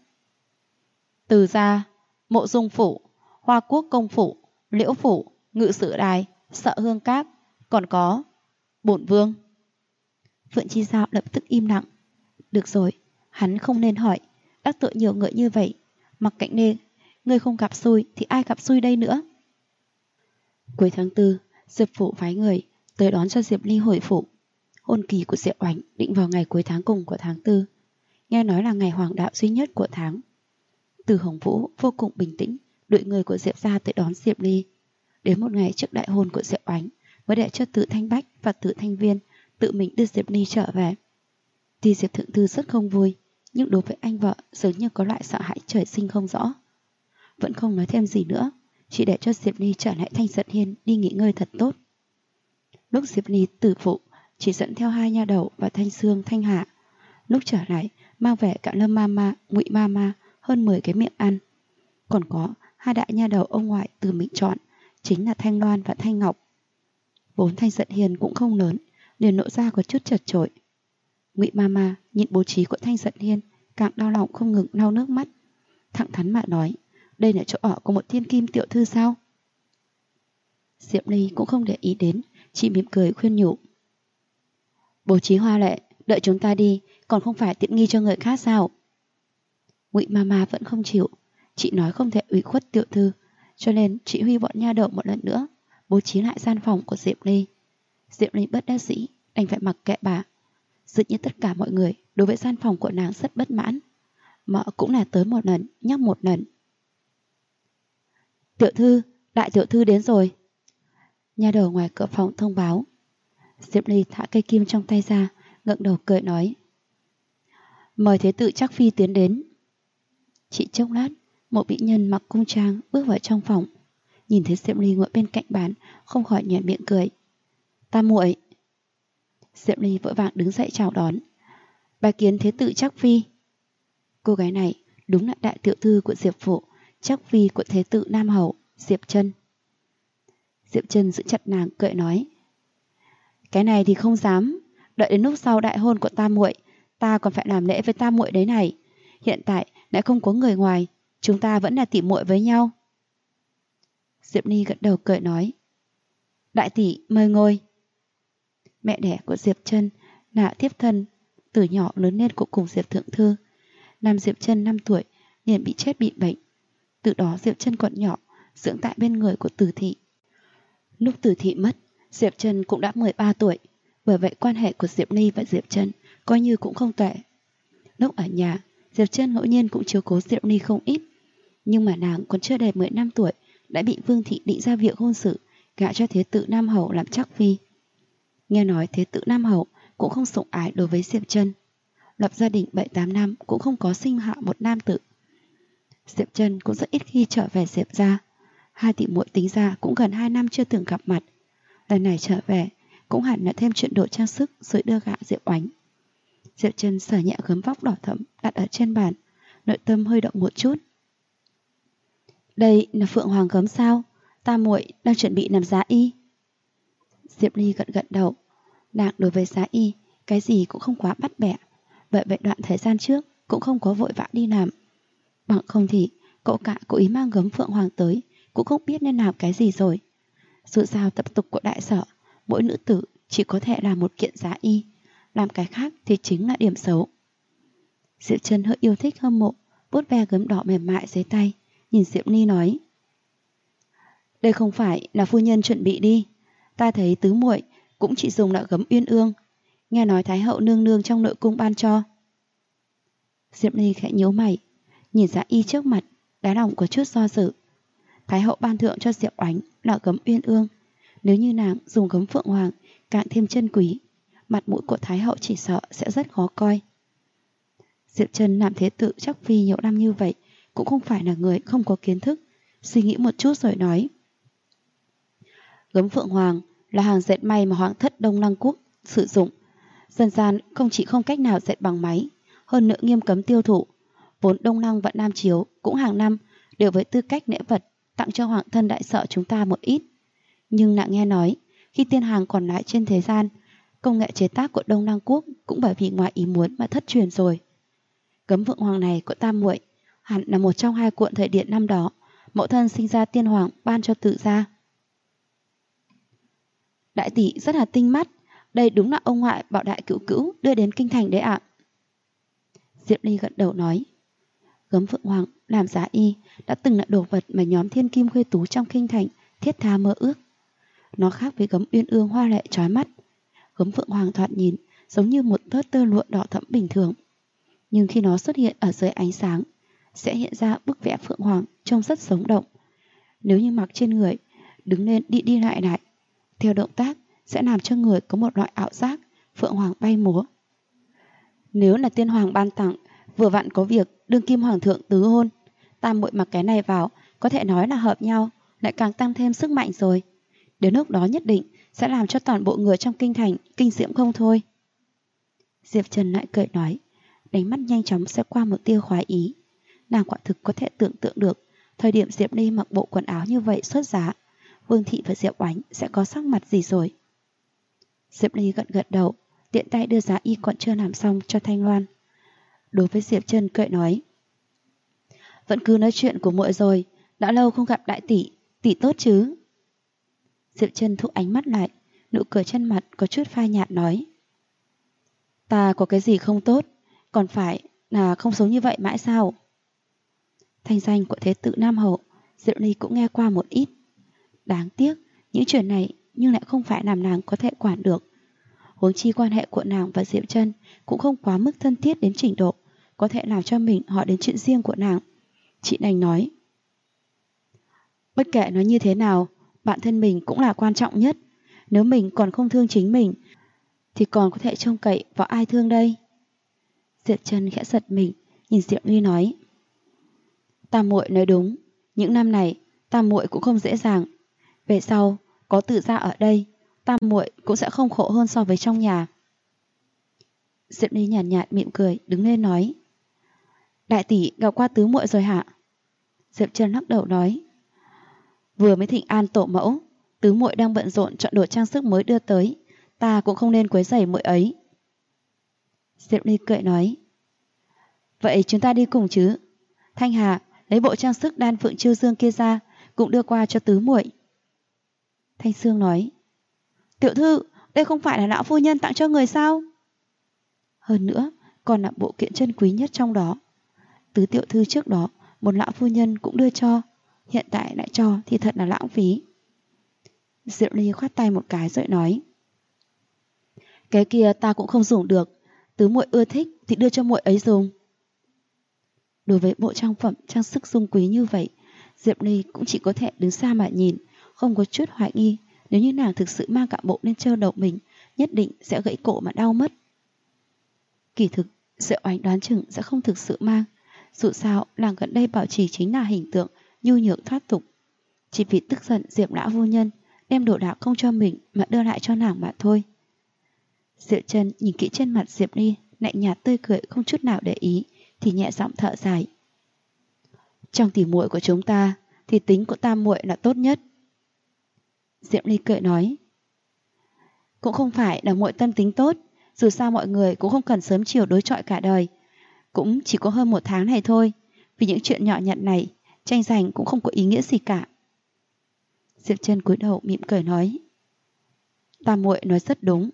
Từ gia, Mộ Dung phủ, Hoa Quốc công phủ, Liễu phủ, Ngự sử đài, Sợ Hương Cáp, còn có Bổn vương. Phượng Chi Giao lập tức im lặng. Được rồi, hắn không nên hỏi, đắc tội nhiều người như vậy. Mặc Cạnh Lê, ngươi không gặp xui thì ai gặp xui đây nữa? Cuối tháng 4, Diệp phủ phái người tới đón cho Diệp Ly hồi phủ. Hôn kỳ của Diệp Oánh định vào ngày cuối tháng cùng của tháng 4, nghe nói là ngày hoàng đạo duy nhất của tháng. Từ Hồng Vũ vô cùng bình tĩnh đuổi người của Diệp gia tới đón Diệp Ly. Đến một ngày trước đại hôn của Diệp Oánh mới để cho Tự Thanh Bách và Tự Thanh Viên tự mình đưa Diệp Ly trở về. Tuy Diệp Thượng Thư rất không vui, nhưng đối với anh vợ dường như có loại sợ hãi trời sinh không rõ. Vẫn không nói thêm gì nữa, chỉ để cho Diệp Ly trở lại Thanh Giật Hiên đi nghỉ ngơi thật tốt. Lúc Diệp Ly từ phụ chỉ dẫn theo 2 nha đầu và Thanh Sương, Thanh Hạ. Lúc trở lại mang về cả Lâm Mama, Ngụy Mama hơn 10 cái miệng ăn. Còn có 2 đại nha đầu ông ngoại từ mình chọn, chính là Thanh Loan và Thanh Ngọc. Vốn Thanh Giật Hiên cũng không lớn, liền lộ ra có chút chật chội. Ngụy Mama nhìn bố trí của Thanh Giật Hiên càng đau lòng không ngừng lau nước mắt. Thẳng thắn mà nói, đây là chỗ ở của một thiên kim tiểu thư sao? Diệp Ly cũng không để ý đến, chỉ mỉm cười khuyên nhủ. Bố trí hoa lệ, đợi chúng ta đi, còn không phải tiện nghi cho người khác sao? Ngụy Mama vẫn không chịu, chị nói không thể ủy khuất tiểu thư, cho nên chị huy bọn nha đầu một lần nữa bố trí lại gian phòng của Diệp Ly. Diệp Ly bất đắc dĩ đành phải mặc kệ bà. Dường như tất cả mọi người đối với gian phòng của nàng rất bất mãn. Mợ cũng là tới một lần, nhắc một lần. Tiểu thư, đại tiểu thư đến rồi. Nha đầu ngoài cửa phòng thông báo. Diệp Ly thả cây kim trong tay ra, ngẩng đầu cười nói. Mời thế tử Trác phi tiến đến. Chỉ chốc lát, một mỹ nhân mặc cung trang bước vào trong phòng. Nhìn thấy Diệp Ly ngồi bên cạnh bàn, không khỏi nhoẻn miệng cười. Ta muội. Diệp Ly vội vàng đứng dậy chào đón. Bái kiến thế tử Trác phi. Cô gái này đúng là đại tiểu thư của Diệp phủ, Trác phi của thế tử Nam Hầu, Diệp Trân. Diệp Trân giữ chặt nàng cười nói. Cái này thì không dám, đợi đến lúc sau đại hôn của ta muội, ta còn phải làm lễ với ta muội đấy này. Hiện tại lại không có người ngoài, chúng ta vẫn là tỷ muội với nhau. Diệp Ly gật đầu cười nói. Đại tỷ mời ngồi. Mẹ đẻ của Diệp Trân là tiếp thân từ nhỏ lớn lên của cùng Diệp Thượng Thư. Năm Diệp Trân 5 tuổi liền bị chết bị bệnh. Từ đó Diệp Trân còn nhỏ dưỡng tại bên người của Từ thị. Lúc Từ thị mất, Diệp Trân cũng đã 13 tuổi. Bởi vậy quan hệ của Diệp Ly và Diệp Trân coi như cũng không tệ. Lúc ở nhà, Diệp Trân ngẫu nhiên cũng chiếu cố Diệp Ly không ít. Nhưng mà nàng còn chưa đầy 15 tuổi đã bị Vương thị định ra việc hôn sự, gả cho thế tử Nam Hầu làm Trác phi. Nghe nói thế tử Nam Hầu cũng không sủng ái đối với Diệp Trân. Lập gia đình 7-8 năm cũng không có sinh hạ một nam tử. Diệp Trân cũng rất ít khi trở về Diệp gia. 2 tỷ muội tính ra cũng gần 2 năm chưa từng gặp mặt. Lần này trở về cũng hẳn là thêm chuyện đồ trang sức rồi đưa gạ Diệp Oánh. Diệp Trân sờ nhẹ gấm vóc đỏ thẫm đặt ở trên bàn, nội tâm hơi động một chút. Đây là Phượng Hoàng gấm sao? Ta muội đang chuẩn bị làm giá y. Diệp Ly gật gật đầu. Nàng đối với giá y cái gì cũng không quá bắt bẻ, bởi vậy đoạn thời gian trước cũng không có vội vã đi làm. Bằng không thì cậu cả cố ý mang gấm Phượng Hoàng tới cũng không biết nên làm cái gì rồi. Dù sao tập tục của đại sở, mỗi nữ tử chỉ có thể làm một kiện giá y, làm cái khác thì chính là điểm xấu. Diệp Trân hơi yêu thích hâm mộ, vuốt ve gấm đỏ mềm mại dưới tay, nhìn Diệp Ly nói. Đây không phải là phu nhân chuẩn bị đi, ta thấy tứ muội cũng chỉ dùng là gấm uyên ương. nghe nói Thái hậu nương nương trong nội cung ban cho. Diệp Ly khẽ nhíu mày, nhìn Giá Y trước mặt, đáy lòng có chút do dự. Thái hậu ban thưởng cho Diệp Oánh là gấm uyên ương. Nếu như nàng dùng gấm phượng hoàng càng thêm chân quý, mặt mũi của Thái hậu chỉ sợ sẽ rất khó coi. Diệp Trần làm thế tử chắc phi nhiều năm như vậy, cũng không phải là người không có kiến thức. Suy nghĩ một chút rồi nói. Gấm phượng hoàng là hàng dệt may mà hoàng thất Đông Lăng Quốc sử dụng. Dân gian không chỉ không cách nào dệt bằng máy, hơn nữa nghiêm cấm tiêu thụ. Vốn Đông Lăng và Nam Chiếu cũng hàng năm đều với tư cách lễ vật tặng cho hoàng thân đại sợ chúng ta một ít. Nhưng nàng nghe nói, khi tiên hàng còn lại trên thế gian, công nghệ chế tác của Đông Lăng Quốc cũng bởi vì ngoài ý muốn mà thất truyền rồi. Gấm phượng hoàng này của tam muội hẳn là một trong hai cuộn thời điện năm đó mẫu thân sinh ra tiên hoàng ban cho tự gia. Đại tỷ rất là tinh mắt, đây đúng là ông ngoại bảo đại cữu cữu đưa đến kinh thành đấy ạ. Diệp Ly gật đầu nói. Gấm phượng hoàng làm Giá Y đã từng là đồ vật mà nhóm thiên kim khuê tú trong kinh thành thiết tha mơ ước. Nó khác với gấm uyên ương hoa lệ chói mắt. Gấm phượng hoàng thoạt nhìn giống như một tớt tơ lụa đỏ thẫm bình thường, nhưng khi nó xuất hiện ở dưới ánh sáng sẽ hiện ra bức vẽ phượng hoàng trông rất sống động. Nếu như mặc trên người, đứng lên đi đi lại lại, theo động tác sẽ làm cho người có một loại ảo giác phượng hoàng bay múa. Nếu là tiên hoàng ban tặng, vừa vặn có việc đương kim hoàng thượng tứ hôn, tam muội mặc cái này vào có thể nói là hợp nhau, lại càng tăng thêm sức mạnh rồi. Đến lúc đó nhất định sẽ làm cho toàn bộ người trong kinh thành kinh diễm không thôi. Diệp Trần lại cười nói, đánh mắt nhanh chóng sẽ qua một tia khoái ý. Nàng quả thực có thể tưởng tượng được thời điểm Diệp Ly mặc bộ quần áo như vậy xuất giá, Vương Thị và Diệp Oánh sẽ có sắc mặt gì rồi. Diệp Ly gật gật đầu, tiện tay đưa Giá Y còn chưa làm xong cho Thanh Loan. Đối với Diệp Trần cười nói, vẫn cứ nói chuyện của muội rồi, đã lâu không gặp đại tỷ, tỷ tốt chứ? Diệp Trần thu ánh mắt lại, nụ cười trên mặt có chút phai nhạt nói, ta có cái gì không tốt, còn phải là không sống như vậy mãi sao? Thanh danh của thế tử Nam Hậu, Diệp Ly cũng nghe qua một ít. Đáng tiếc, những chuyện này nhưng lại không phải làm nàng có thể quản được. Huống chi quan hệ của nàng và Diệp Trân cũng không quá mức thân thiết đến trình độ có thể làm cho mình hỏi đến chuyện riêng của nàng. Chị đành nói, bất kể nó như thế nào, bản thân mình cũng là quan trọng nhất. Nếu mình còn không thương chính mình, thì còn có thể trông cậy vào ai thương đây? Diệp Trân khẽ giật mình, nhìn Diệp Ly nói, tam muội nói đúng, những năm này tam muội cũng không dễ dàng. Về sau có tự gia ở đây, tam muội cũng sẽ không khổ hơn so với trong nhà. Diệp Ly nhàn nhạt mỉm cười, đứng lên nói, đại tỷ gặp qua tứ muội rồi hả? Diệp Trân lắc đầu nói, vừa mới thịnh an tổ mẫu, tứ muội đang bận rộn chọn đồ trang sức mới đưa tới, ta cũng không nên quấy rầy muội ấy. Diệp Ly cười nói, vậy chúng ta đi cùng chứ? Thanh Hà lấy bộ trang sức đan phượng chiêu dương kia ra, cũng đưa qua cho tứ muội. Thanh Sương nói, tiểu thư, đây không phải là lão phu nhân tặng cho người sao? Hơn nữa, còn là bộ kiện chân quý nhất trong đó. Tứ tiểu thư trước đó, một lão phu nhân cũng đưa cho, hiện tại lại cho thì thật là lãng phí. Diệp Ly khoát tay một cái rồi nói, cái kia ta cũng không dùng được, tứ muội ưa thích thì đưa cho muội ấy dùng. Đối với bộ trang phẩm trang sức dung quý như vậy, Diệp Ly cũng chỉ có thể đứng xa mà nhìn, không có chút hoài nghi. Nếu như nàng thực sự mang cả bộ lên treo đầu mình, nhất định sẽ gãy cổ mà đau mất. Kỳ thực, Diệu Oánh đoán chừng sẽ không thực sự mang. Dù sao, nàng gần đây bảo trì chính là hình tượng nhu nhược thoát tục. Chỉ vì tức giận Diệp lão phu nhân đem đồ đạc không cho mình mà đưa lại cho nàng mà thôi. Diệu Trân nhìn kỹ trên mặt Diệp Ly, lạnh nhạt tươi cười không chút nào để ý, thì nhẹ giọng thở dài. Trong tỉ muội của chúng ta thì tính của tam muội là tốt nhất. Diệp Ly cười nói, cũng không phải là muội tâm tính tốt, dù sao mọi người cũng không cần sớm chiều đối chọi cả đời, cũng chỉ có hơn 1 tháng này thôi. Vì những chuyện nhỏ nhặt này, tranh giành cũng không có ý nghĩa gì cả. Diệp Trân cúi đầu mỉm cười nói, tam muội nói rất đúng.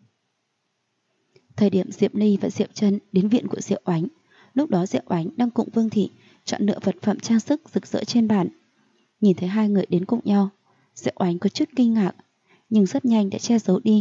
Thời điểm Diệp Ly và Diệp Trân đến viện của Diệu Oánh, lúc đó Diệu Oánh đang cùng Vương Thị chọn lựa vật phẩm trang sức rực rỡ trên bàn. Nhìn thấy hai người đến cùng nhau, Diệu Oánh có chút kinh ngạc, nhưng rất nhanh đã che giấu đi,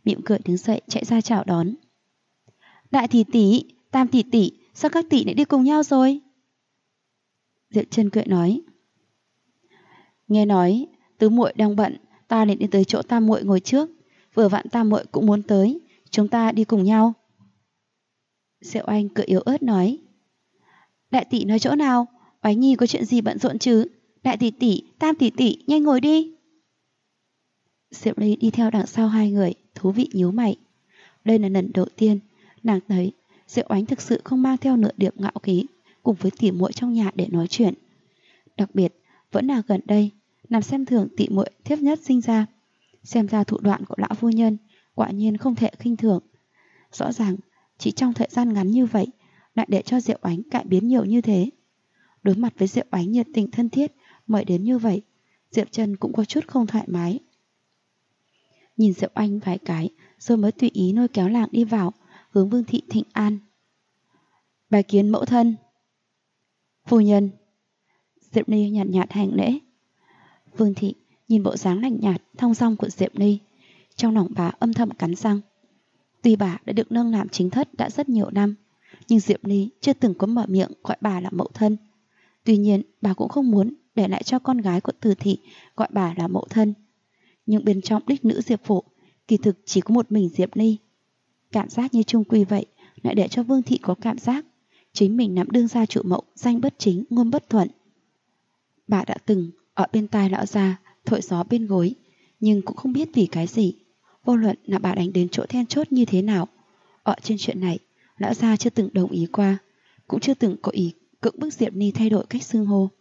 mỉm cười đứng dậy chạy ra chào đón. Đại tỷ tỷ, Tam tỷ tỷ, sao các tỷ lại đi cùng nhau rồi? Diệp Chân cười nói. Nghe nói tứ muội đang bận, ta liền đi tới chỗ tam muội ngồi trước. Vừa vặn tam muội cũng muốn tới, chúng ta đi cùng nhau. Diệu Anh cười yếu ớt nói. Đại tỷ nói chỗ nào? Oánh Nhi có chuyện gì bận rộn chứ? Đại tỷ tỷ, Tam tỷ tỷ, nhanh ngồi đi. Diệp Ly đi theo đằng sau hai người, thú vị nhíu mày. Đây là lần đầu tiên nàng thấy Diệu Ánh thực sự không mang theo nửa điểm ngạo khí cùng với tỉ muội trong nhà để nói chuyện. Đặc biệt vẫn là gần đây nàng xem thường tỉ muội thiếp nhất sinh ra. Xem ra thủ đoạn của lão phu nhân quả nhiên không thể khinh thường. Rõ ràng chỉ trong thời gian ngắn như vậy lại để cho Diệu Ánh cải biến nhiều như thế. Đối mặt với Diệu Ánh nhiệt tình thân thiết mời đến như vậy, Diệp Chân cũng có chút không thoải mái. Nhìn Diệu Anh vài cái rồi mới tùy ý lôi kéo nàng đi vào, hướng Vương thị thỉnh an. Bái kiến mẫu thân. Phu nhân. Diệp Ly nhàn nhạt hành lễ. Vương thị nhìn bộ dáng lạnh nhạt thong dong của Diệp Ly, trong lòng bà âm thầm cắn răng. Tuy bà đã được nâng làm chính thất đã rất nhiều năm, nhưng Diệp Ly chưa từng có mở miệng gọi bà là mẫu thân. Tuy nhiên bà cũng không muốn để lại cho con gái của Từ thị gọi bà là mẫu thân. Nhưng bên trong đích nữ Diệp phủ kỳ thực chỉ có một mình Diệp Ly. Cảm giác như chung quy vậy lại để cho Vương thị có cảm giác chính mình nắm đương gia chủ mẫu, danh bất chính ngôn bất thuận. Bà đã từng ở bên tai lão gia thổi gió bên gối, nhưng cũng không biết vì cái gì. Vô luận là bà đánh đến chỗ then chốt như thế nào, ở trên chuyện này lão gia chưa từng đồng ý qua, cũng chưa từng có ý cưỡng bức Diệp Ly thay đổi cách xưng hô.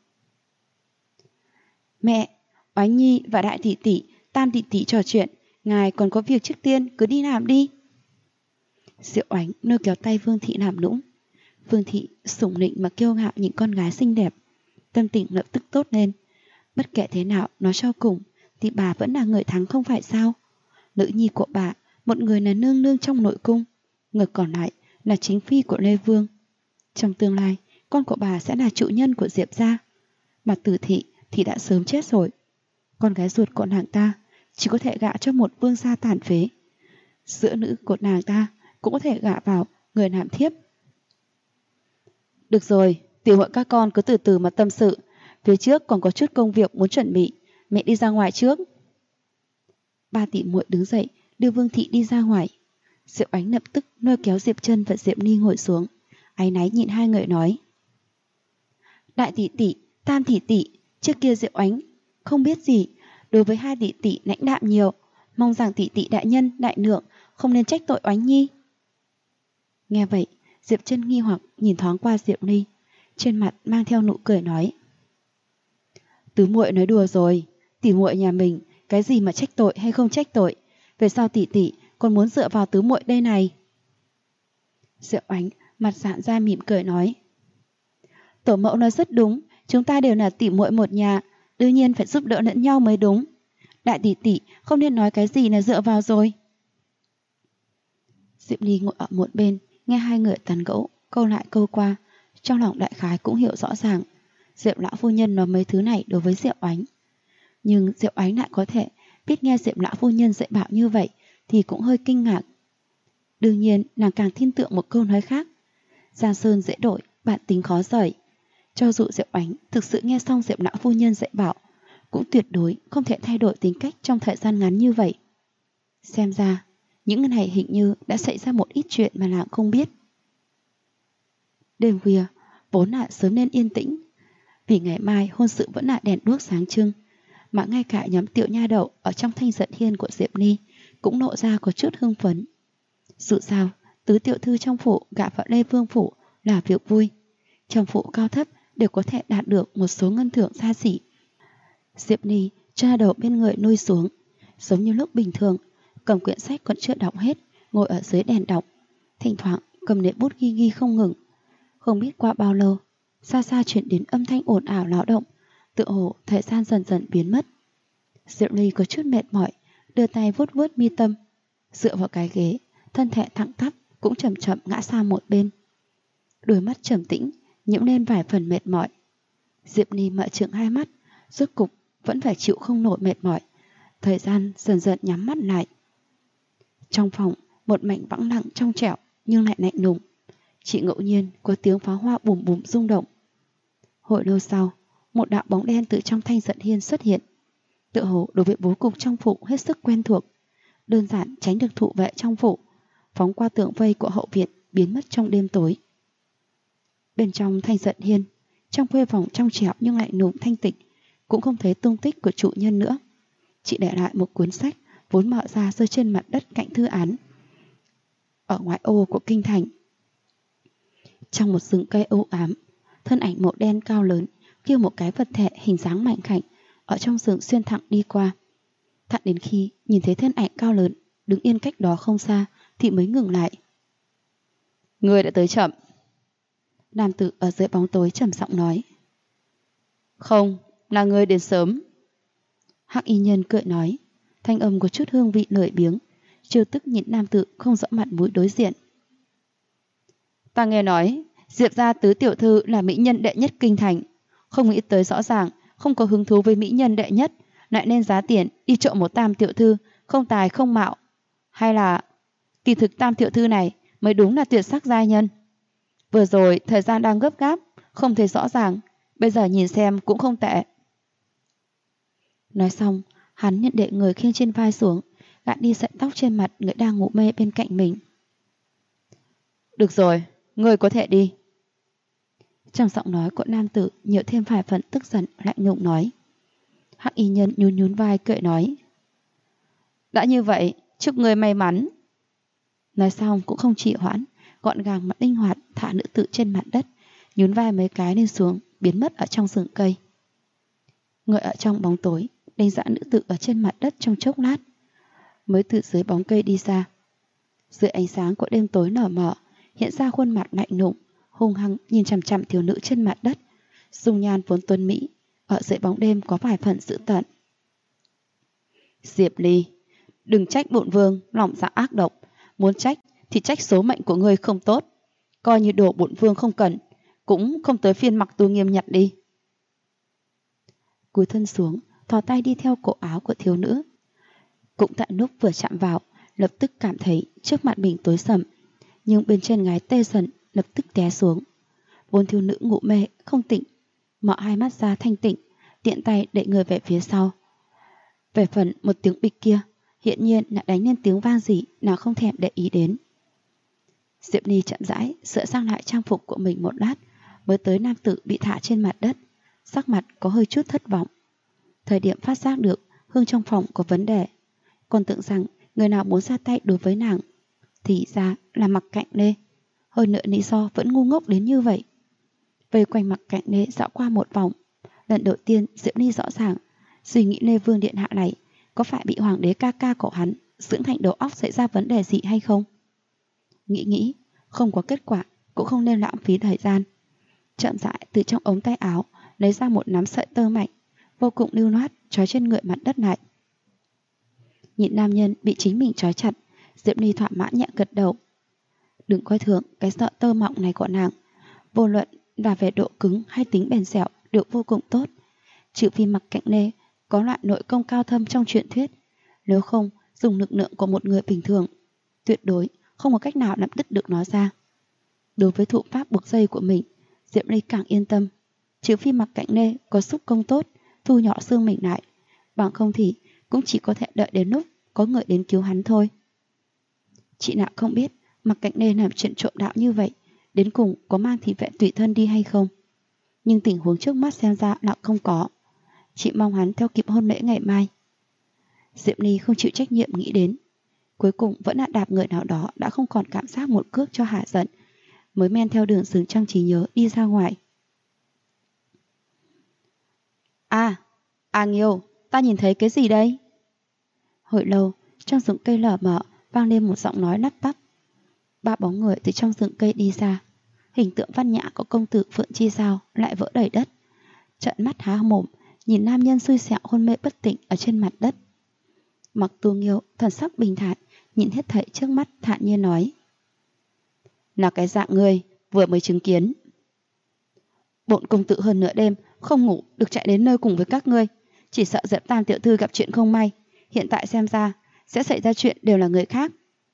Mẹ, Oánh Nhi và đại tỷ tỷ, Tam tỷ tỷ trò chuyện, ngài còn có việc trước tiên cứ đi làm đi. Diệu Ánh lôi kéo tay Vương thị làm nũng. Vương thị sủng nịnh mà kiêu ngạo nhìn con gái xinh đẹp, tâm tình lập tức tốt lên. Bất kể thế nào nói cho cùng thì bà vẫn là người thắng không phải sao? Nữ nhi của bà, một người là nương nương trong nội cung, người còn lại là chính phi của Lê Vương. Trong tương lai, con của bà sẽ là chủ nhân của Diệp gia. Mà Từ thị thì đã sớm chết rồi. Con gái ruột của nàng ta chỉ có thể gả cho một vương gia tàn phế. Giữa nữ của nàng ta cũng có thể gả vào người làm thiếp. Được rồi, tiểu muội các con cứ từ từ mà tâm sự. Phía trước còn có chút công việc muốn chuẩn bị, mẹ đi ra ngoài trước. Ba tỷ muội đứng dậy đưa Vương thị đi ra ngoài. Diệu Ánh lập tức lôi kéo Diệp Chân và Diệp Ly ngồi xuống, áy náy nhìn hai người nói. Đại tỷ tỷ, Tam tỷ tỷ, trước kia Diệu Ánh không biết gì, đối với hai tỷ tỷ lãnh đạm nhiều, mong rằng tỷ tỷ đại nhân đại lượng không nên trách tội Oánh Nhi. Nghe vậy, Diệp Chân nghi hoặc nhìn thoáng qua Diệp Ly, trên mặt mang theo nụ cười nói. Tứ muội nói đùa rồi, tỷ muội nhà mình cái gì mà trách tội hay không trách tội, về sau tỷ tỷ còn muốn dựa vào tứ muội đây này. Diệu Ánh mặt giãn ra mỉm cười nói. Tổ mẫu nói rất đúng, chúng ta đều là tỷ muội một nhà, đương nhiên phải giúp đỡ lẫn nhau mới đúng. Đại tỷ tỷ không nên nói cái gì là dựa vào rồi. Diệp Ly ngồi ở một bên, nghe hai người tán gẫu, câu lại câu qua, trong lòng đại khái cũng hiểu rõ ràng. Diệp lão phu nhân nói mấy thứ này đối với Diệu Ánh. Nhưng Diệu Ánh lại có thể biết nghe Diệp lão phu nhân dạy bảo như vậy thì cũng hơi kinh ngạc. Đương nhiên nàng càng tin tưởng một câu nói khác. Giang sơn dễ đổi, bản tính khó rời. Cho dù Diệu Ánh thực sự nghe xong Diệp lão phu nhân dạy bảo, cũng tuyệt đối không thể thay đổi tính cách trong thời gian ngắn như vậy. Xem ra những ngày hình như đã xảy ra một ít chuyện mà nàng không biết. Đêm khuya vốn là sớm nên yên tĩnh, vì ngày mai hôn sự vẫn là đèn đuốc sáng trưng, mà ngay cả nhóm tiểu nha đậu ở trong thanh giận hiên của Diệp Ly cũng lộ ra có chút hưng phấn. Dù sao tứ tiểu thư trong phủ gả vào Lê Vương phủ là việc vui, trong phủ cao thấp đều có thể đạt được một số ngân thưởng xa xỉ. Diệp Ly cho nha đầu bên người nuôi xuống, giống như lúc bình thường, cầm quyển sách còn chưa đọc hết, ngồi ở dưới đèn đọc, thỉnh thoảng cầm nệm bút ghi ghi không ngừng. Không biết qua bao lâu, xa xa chuyển đến âm thanh ồn ào náo động, tựa hồ thời gian dần dần biến mất. Diệp Ly có chút mệt mỏi, đưa tay vuốt vuốt mi tâm, dựa vào cái ghế, thân thể thẳng tắp cũng chậm chậm ngã sang một bên. Đôi mắt trầm tĩnh nhiễm lên vài phần mệt mỏi. Diệp Ly mở trừng hai mắt, rốt cục vẫn phải chịu không nổi mệt mỏi, thời gian dần dần nhắm mắt lại. Trong phòng, một mảnh vắng lặng trong trẻo nhưng lại lạnh lùng. Chỉ ngẫu nhiên có tiếng pháo hoa bùm bùm rung động. Hồi lâu sau, một đạo bóng đen từ trong Thanh Giận Hiên xuất hiện. Tựa hồ đối với bố cục trong phủ hết sức quen thuộc, đơn giản tránh được thủ vệ trong phủ, phóng qua tường vây của hậu viện, biến mất trong đêm tối. Bên trong Thanh Giận Hiên, trong khuê phòng trong trẻo nhưng lại lùng thanh tịnh, cũng không thấy tung tích của chủ nhân nữa, chỉ để lại một cuốn sách vốn mở ra rơi trên mặt đất cạnh thư án. Ở ngoại ô của kinh thành, trong một rừng cây u ám, thân ảnh màu đen cao lớn kêu một cái vật thể hình dáng mảnh khảnh ở trong rừng xuyên thẳng đi qua. Thẳng đến khi nhìn thấy thân ảnh cao lớn đứng yên cách đó không xa thì mới ngừng lại. Người đã tới chậm. Nam tử ở dưới bóng tối trầm giọng nói. Không, là người đến sớm. Hắc y nhân cười nói, thanh âm có chút hương vị lười biếng, trêu tức nhìn nam tử không rõ mặt mũi đối diện. Ta nghe nói Diệp gia tứ tiểu thư là mỹ nhân đệ nhất kinh thành, không nghĩ tới rõ ràng không có hứng thú với mỹ nhân đệ nhất, lại nên giá tiền đi trộm một tam tiểu thư không tài không mạo, hay là kỳ thực tam tiểu thư này mới đúng là tuyệt sắc giai nhân. Vừa rồi thời gian đang gấp gáp, không thấy rõ ràng, bây giờ nhìn xem cũng không tệ. Nói xong, hắn nhận đệ người khiêng trên vai xuống, gạt đi sợi tóc trên mặt người đang ngủ mê bên cạnh mình. Được rồi, người có thể đi. Trong giọng nói của nam tử nhiều thêm vài phần tức giận, lạnh lùng nói. Hắc y nhân nhún nhún vai cười nói. Đã như vậy, chúc người may mắn. Nói xong cũng không trì hoãn, gọn gàng mà linh hoạt thả nữ tử trên mặt đất, nhún vai mấy cái lên xuống, biến mất ở trong rừng cây. Người ở trong bóng tối đánh giá nữ tử ở trên mặt đất trong chốc lát, mới từ dưới bóng cây đi ra. Dưới ánh sáng của đêm tối nở mờ, hiện ra khuôn mặt lạnh lùng, hung hăng nhìn chằm chằm thiếu nữ trên mặt đất, dung nhan vốn tuấn mỹ, ở dưới bóng đêm có vài phần dữ tợn. Diệp Ly, đừng trách bổn vương lòng dạ ác độc, muốn trách thì trách số mệnh của ngươi không tốt, coi như đồ bổn vương không cần, cũng không tới phiên Mặc Tu Nghiêm nhặt đi. Cúi thân xuống, thò tay đi theo cổ áo của thiếu nữ. Cũng tại lúc vừa chạm vào, lập tức cảm thấy trước mặt mình tối sầm, nhưng bên chân gái tê dần, lập tức té xuống. Vốn thiếu nữ ngủ mê không tỉnh, mở hai mắt ra thanh tịnh, tiện tay đẩy người về phía sau. Về phần một tiếng bịch kia, hiện nhiên là đánh lên tiếng vang gì nào không thèm để ý đến. Diệp Ly chậm rãi sửa sang lại trang phục của mình một lát, mới tới nam tử bị thả trên mặt đất, sắc mặt có hơi chút thất vọng. Thời điểm phát giác được hương trong phòng có vấn đề, còn tưởng rằng người nào muốn ra tay đối với nàng, thì ra là Mặc Cạnh Lê. Hơn nữa lý do vẫn ngu ngốc đến như vậy. Vây quanh Mặc Cạnh Lê dạo qua một vòng, lần đầu tiên Diệp Ly rõ ràng suy nghĩ Lê Vương điện hạ này có phải bị hoàng đế ca ca của hắn dưỡng thành đầu óc xảy ra vấn đề gì hay không. Nghĩ không có kết quả cũng không nên lãng phí thời gian. Chậm rãi từ trong ống tay áo lấy ra một nắm sợi tơ mạnh, vô cùng lưu loát trói trên người mặt đất lại. Nhìn nam nhân bị chính mình trói chặt, Diệp Ly thỏa mãn nhẹ gật đầu. Đừng coi thường cái sợi tơ mỏng này của nàng, vô luận là về độ cứng hay tính bền dẻo đều vô cùng tốt. Trừ phi Mặc Cạnh Lê có loại nội công cao thâm trong truyền thuyết, nếu không dùng lực lượng của một người bình thường tuyệt đối không có cách nào làm đứt được nó ra. Đối với thủ pháp buộc dây của mình, Diệp Ly càng yên tâm. Trừ phi Mặc Cạnh Lê có xúc công tốt, thu nhỏ xương mình lại, bằng không thì cũng chỉ có thể đợi đến lúc có người đến cứu hắn thôi. Chị nào không biết Mặc Cạnh Lê làm chuyện trộm đạo như vậy, đến cùng có mang thị vệ tùy thân đi hay không. Nhưng tình huống trước mắt xem ra là không có. Chị mong hắn theo kịp hôn lễ ngày mai. Diệp Ly không chịu trách nhiệm nghĩ đến, cuối cùng vẫn là đạp người nào đó đã không còn cảm giác một cước cho hả giận, mới men theo đường rừng trong trí nhớ đi ra ngoài. À Nghiêu, ta nhìn thấy cái gì đây? Hồi lâu, trong rừng cây lở mở vang lên một giọng nói lắp bắp. Ba bóng người từ trong rừng cây đi ra. Hình tượng văn nhã của công tử Phượng Chi Giao lại vỡ đầy đất. Trợn mắt há mồm nhìn nam nhân xui xẻo hôn mê bất tỉnh ở trên mặt đất. Mặc Tu Nghiêu thần sắc bình thản nhìn hết thảy trước mắt, thản nhiên nói: là cái dạng ngươi vừa mới chứng kiến. Bổn công tử hơn nửa đêm không ngủ được chạy đến nơi cùng với các ngươi, chỉ sợ Diệp Tam tiểu thư gặp chuyện không may, hiện tại xem ra sẽ xảy ra chuyện đều là người khác.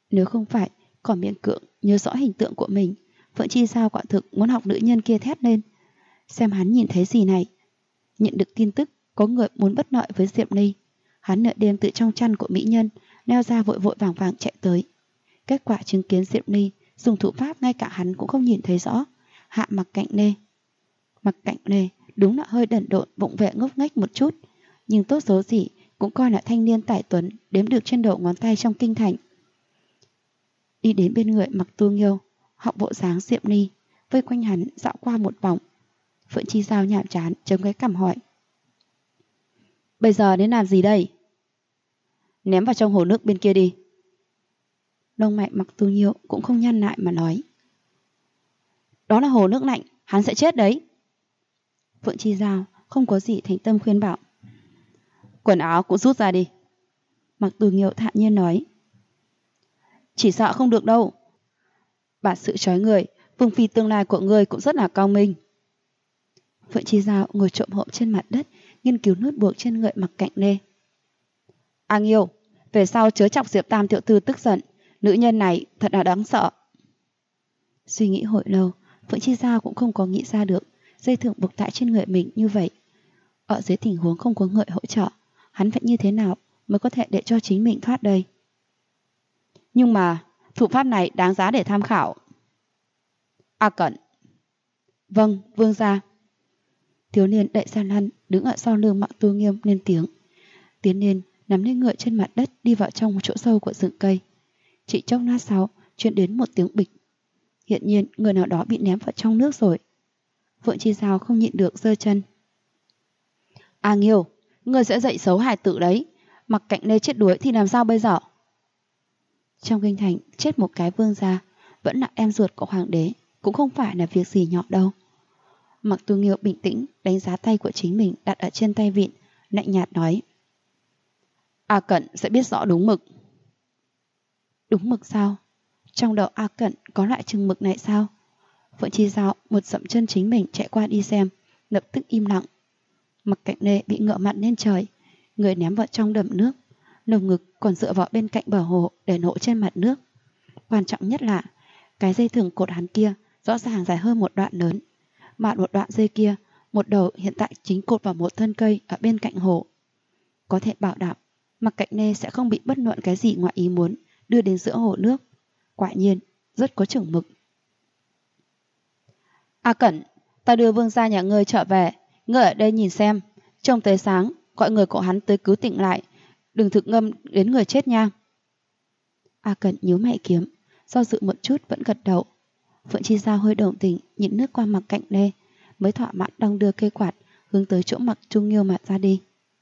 Nếu không phải còn miễn cưỡng nhớ rõ hình tượng của mình, Phượng Chi Giao quả thực muốn học nữ nhân kia thét lên. Xem hắn nhìn thấy gì này. Nhận được tin tức có người muốn bất lợi với Diệp Ni, hắn nửa đêm từ trong chăn của mỹ nhân leo ra vội vội vàng vàng chạy tới. Kết quả chứng kiến Diệp Ni dùng thủ pháp ngay cả hắn cũng không nhìn thấy rõ, hạ Mặc Cạnh Nê. Mặc Cạnh Nê đúng là hơi đần độn, vụng về ngốc nghếch một chút, nhưng tốt xấu gì cũng coi là thanh niên tài tuấn đếm được trên đầu ngón tay trong kinh thành. Đi đến bên người Mặc Tu Nghiêu, học bộ dáng Diệp Ni, vây quanh hắn dạo qua một vòng. Phượng Chi Giao nhàm chán chống cái cằm hỏi: bây giờ đến làm gì đây? Ném vào trong hồ nước bên kia đi. Lông mày Mặc Tu Nghiêu cũng không nhăn lại mà nói: đó là hồ nước lạnh, hắn sẽ chết đấy. Phượng Chi Giao không có gì thành tâm khuyên bảo: quần áo cũng rút ra đi. Mặc Tu Nghiêu thản nhiên nói: chỉ sợ không được đâu. Bản sự trói người, vương phi tương lai của ngươi cũng rất là cao minh. Phượng Chi Giao ngồi trộm hộp trên mặt đất, nghiên cứu nút buộc trên người Mặc Cạnh Nê. An yêu, về sau chớ chọc Diệp Tam tiểu thư tức giận, nữ nhân này thật là đáng sợ. Suy nghĩ hồi lâu, Phượng Chi Giao cũng không có nghĩ ra được dây thừng buộc tại trên người mình như vậy. Ở dưới tình huống không có người hỗ trợ, hắn phải như thế nào mới có thể để cho chính mình thoát đây? Nhưng mà thủ pháp này đáng giá để tham khảo. A Cẩn. Vâng, vương gia. Thiếu niên đậy gian lăn đứng ở sau lưng Mặc Tu Nghiêu lên tiếng, tiến lên nắm lên ngựa trên mặt đất, đi vào trong một chỗ sâu của rừng cây. Chỉ chốc lát sau truyền đến một tiếng bịch. Hiện nhiên người nào đó bị ném vào trong nước rồi. Phượng Chi Giao không nhịn được giơ chân. A Nghiêu, ngươi sẽ dạy xấu hài tử đấy. Mặc Cạnh Nê chết đuối thì làm sao bây giờ? Trong kinh thành chết một cái vương gia, vẫn là em ruột của hoàng đế, cũng không phải là việc gì nhỏ đâu. Mặc Tu Nghiêu bình tĩnh đánh giá tay của chính mình đặt ở trên tay vịn, lạnh nhạt nói: A Cẩn sẽ biết rõ đúng mực. Đúng mực sao? Trong đầu A Cẩn có loại chừng mực này sao? Phượng Chi Giao một dậm chân chính mình chạy qua đi xem, lập tức im lặng. Mặc Cạnh Nê bị ngựa mặn lên trời, người ném vào trong đầm nước, lồng ngực còn dựa vào bên cạnh bờ hồ để nổ trên mặt nước. Quan trọng nhất là cái dây thừng cột hắn kia rõ ràng dài hơn một đoạn lớn, mà một đoạn dây kia, một đầu hiện tại chính cột vào một thân cây ở bên cạnh hồ. Có thể bảo đảm Mặc Cạnh Nê sẽ không bị bất luận cái gì ngoài ý muốn đưa đến giữa hồ nước. Quả nhiên rất có chừng mực. A Cẩn, ta đưa vương gia nhà ngươi trở về, ngươi ở đây nhìn xem, trông tới sáng gọi người của hắn tới cứu tỉnh lại, đừng thực ngâm đến người chết nha. A Cẩn nhíu mày kiếm, do dự một chút vẫn gật đầu. Phượng Chi Giao hơi đồng tình nhìn nước qua Mặc Cạnh Nê, mới thỏa mãn đong đưa cây quạt hướng tới chỗ Mặc Tu Nghiêu mà ra đi.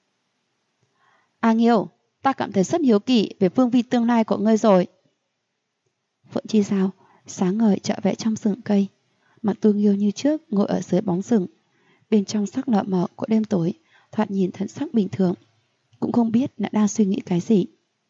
A Nghiêu, ta cảm thấy rất hiếu kỳ về vương vi tương lai của ngươi rồi. Phượng Chi Giao sáng ngời trở về trong rừng cây. Mặc Tu Nghiêu như trước ngồi ở dưới bóng rừng, bên trong sắc lờ mờ của đêm tối, thoạt nhìn thần sắc bình thường, cũng không biết là đang suy nghĩ cái gì.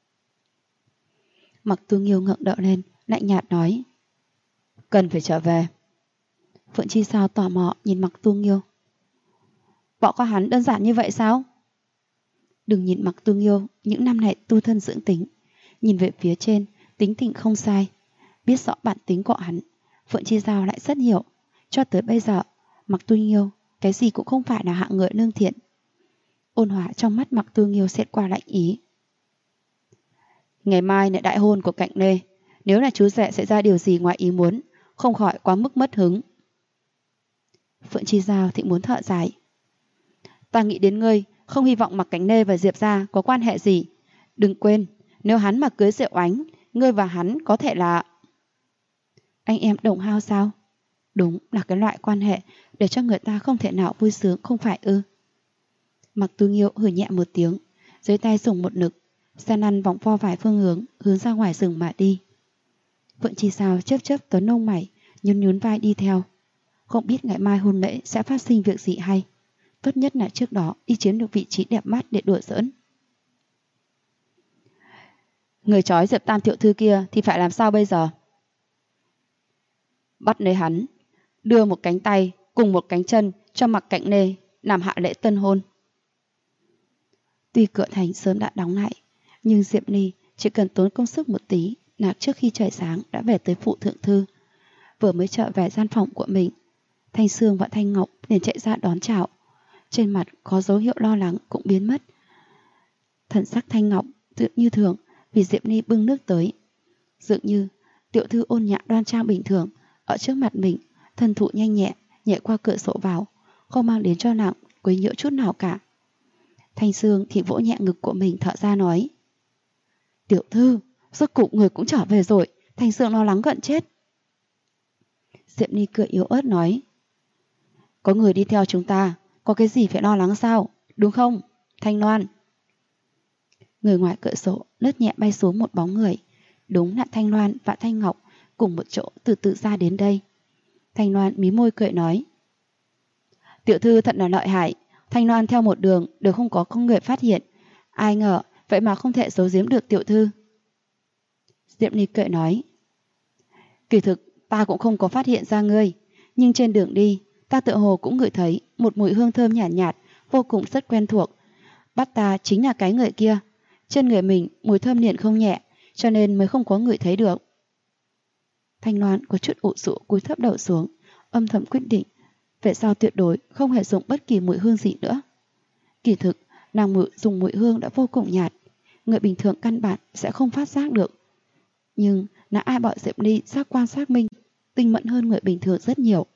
Mặc Tu Nghiêu ngẩng đầu lên, lạnh nhạt nói: cần phải trở về. Phượng Chi Giao tò mò nhìn Mặc Tu Nghiêu. Bỏ qua hắn đơn giản như vậy sao? Đừng nhìn Mặc Tu Nghiêu những năm này tu thân dưỡng tính, nhìn về phía trên, tính tình không sai, biết rõ bản tính của hắn. Phượng Chi Giao lại rất hiểu, cho tới bây giờ Mặc Tu Nghiêu cái gì cũng không phải là hạng người lương thiện. Ôn hòa trong mắt Mặc Tu Nghiêu xẹt qua lạnh ý. Ngày mai là đại hôn của Cạnh Nê, nếu là chú rể xảy ra điều gì ngoài ý muốn, không khỏi quá mức mất hứng. Phượng Chi Giao thì muốn thở dài. Ta nghĩ đến ngươi, không hy vọng Mặc Cạnh Nê và Diệp gia có quan hệ gì. Đừng quên, nếu hắn mà cưới Diệu Oánh, ngươi và hắn có thể là... Anh em đồng hao sao? Đúng là cái loại quan hệ để cho người ta không thể nào vui sướng, không phải ư? Mặc Tu Nghiêu hừ nhẹ một tiếng, dưới tay dùng một lực, xe lăn vòng vo vài phương hướng ra ngoài rừng mà đi. Phượng Chi Giao chớp chớp Tuấn nông mày, nhún nhún vai đi theo. Không biết ngày mai hôn lễ sẽ phát sinh việc gì hay. Tốt nhất là trước đó đi chiếm được vị trí đẹp mắt để đùa giỡn. Người trói Diệp Tam tiểu thư kia thì phải làm sao bây giờ? Bắt lấy hắn, đưa một cánh tay cùng một cánh chân cho Mặc Cạnh Nê làm hạ lễ tân hôn. Tuy cửa thành sớm đã đóng lại, nhưng Diệp Ni chỉ cần tốn công sức một tí nàng trước khi trời sáng đã về tới phủ thượng thư. Vừa mới trở về gian phòng của mình, Thanh Sương và Thanh Ngọc liền chạy ra đón chào. Trên mặt có dấu hiệu lo lắng cũng biến mất. Thần sắc Thanh Ngọc tự như thường vì Diệp Ni bưng nước tới. Dường như tiểu thư ôn nhã đoan trang bình thường ở trước mặt mình, thân thụ nhanh nhẹ nhảy qua cửa sổ vào, không mang đến cho nàng quấy nhiễu chút nào cả. Thanh Sương thì vỗ nhẹ ngực của mình thở ra nói: Tiểu thư, rốt cục người cũng trở về rồi, Thanh Sương lo lắng gần chết. Diệp Ni cười yếu ớt nói: Có người đi theo chúng ta, có cái gì phải lo lắng sao, đúng không, Thanh Loan? Người ngoài cửa sổ lướt nhẹ bay xuống một bóng người, đúng là Thanh Loan và Thanh Ngọc cùng một chỗ từ từ ra đến đây. Thanh Loan mí môi cười nói: Tiểu thư thật là lợi hại, Thanh Loan theo một đường đều không có con người phát hiện, ai ngờ vậy mà không thể giấu giếm được tiểu thư. Diệp Ni cười nói: Kỳ thực ta cũng không có phát hiện ra ngươi, nhưng trên đường đi ta tựa hồ cũng ngửi thấy một mùi hương thơm nhàn nhạt, vô cùng rất quen thuộc. Bắt ta chính là cái người kia, trên người mình mùi thơm liền không nhẹ, cho nên mới không có người thấy được. Thanh Loan có chút ủ rũ cúi thấp đầu xuống, âm thầm quyết định về sau tuyệt đối không hề dùng bất kỳ mùi hương gì nữa. Kỳ thực nàng dùng mùi hương đã vô cùng nhạt, người bình thường căn bản sẽ không phát giác được. Nhưng là ai bảo Diệp Ni giác quan xác minh tinh mẫn hơn người bình thường rất nhiều.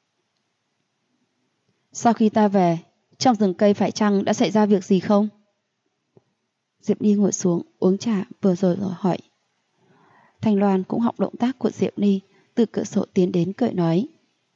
Sau khi ta về, trong rừng cây phải chăng đã xảy ra việc gì không? Diệp Ni ngồi xuống uống trà vừa rồi hỏi. Thanh Loan cũng học động tác của Diệp Ni, từ cửa sổ tiến đến cười nói: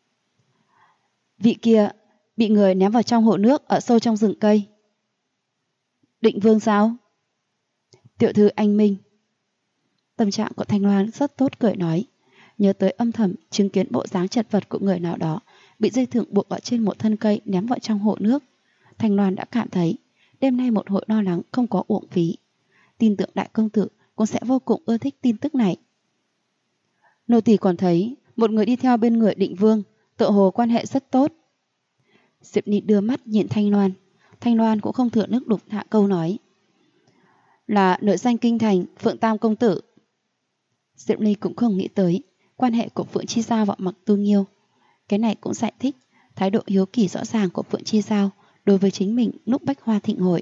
Vị kia bị người ném vào trong hồ nước ở sâu trong rừng cây. Định Vương sao? Tiểu thư anh minh. Tâm trạng của Thanh Loan rất tốt, cười nói, nhớ tới âm thầm chứng kiến bộ dáng chật vật của người nào đó bị dây thừng buộc ở trên một thân cây ném vào trong hồ nước. Thanh Loan đã cảm thấy đêm nay một hội lo lắng không có uổng phí. Tin tưởng đại công tử cũng sẽ vô cùng ưa thích tin tức này. Nô tỳ còn thấy một người đi theo bên người Định Vương, tựa hồ quan hệ rất tốt. Diệp Ni đưa mắt nhìn Thanh Loan. Thanh Loan cũng không thừa nước đục hạ câu nói: Là nội danh kinh thành Phượng Tam công tử. Diệp Ni cũng không nghĩ tới quan hệ của Phượng Chi Giao và Mặc Tu Nghiêu. Cái này cũng giải thích thái độ hiếu kỳ rõ ràng của Phượng Chi Giao đối với chính mình lúc bách hoa thịnh hội.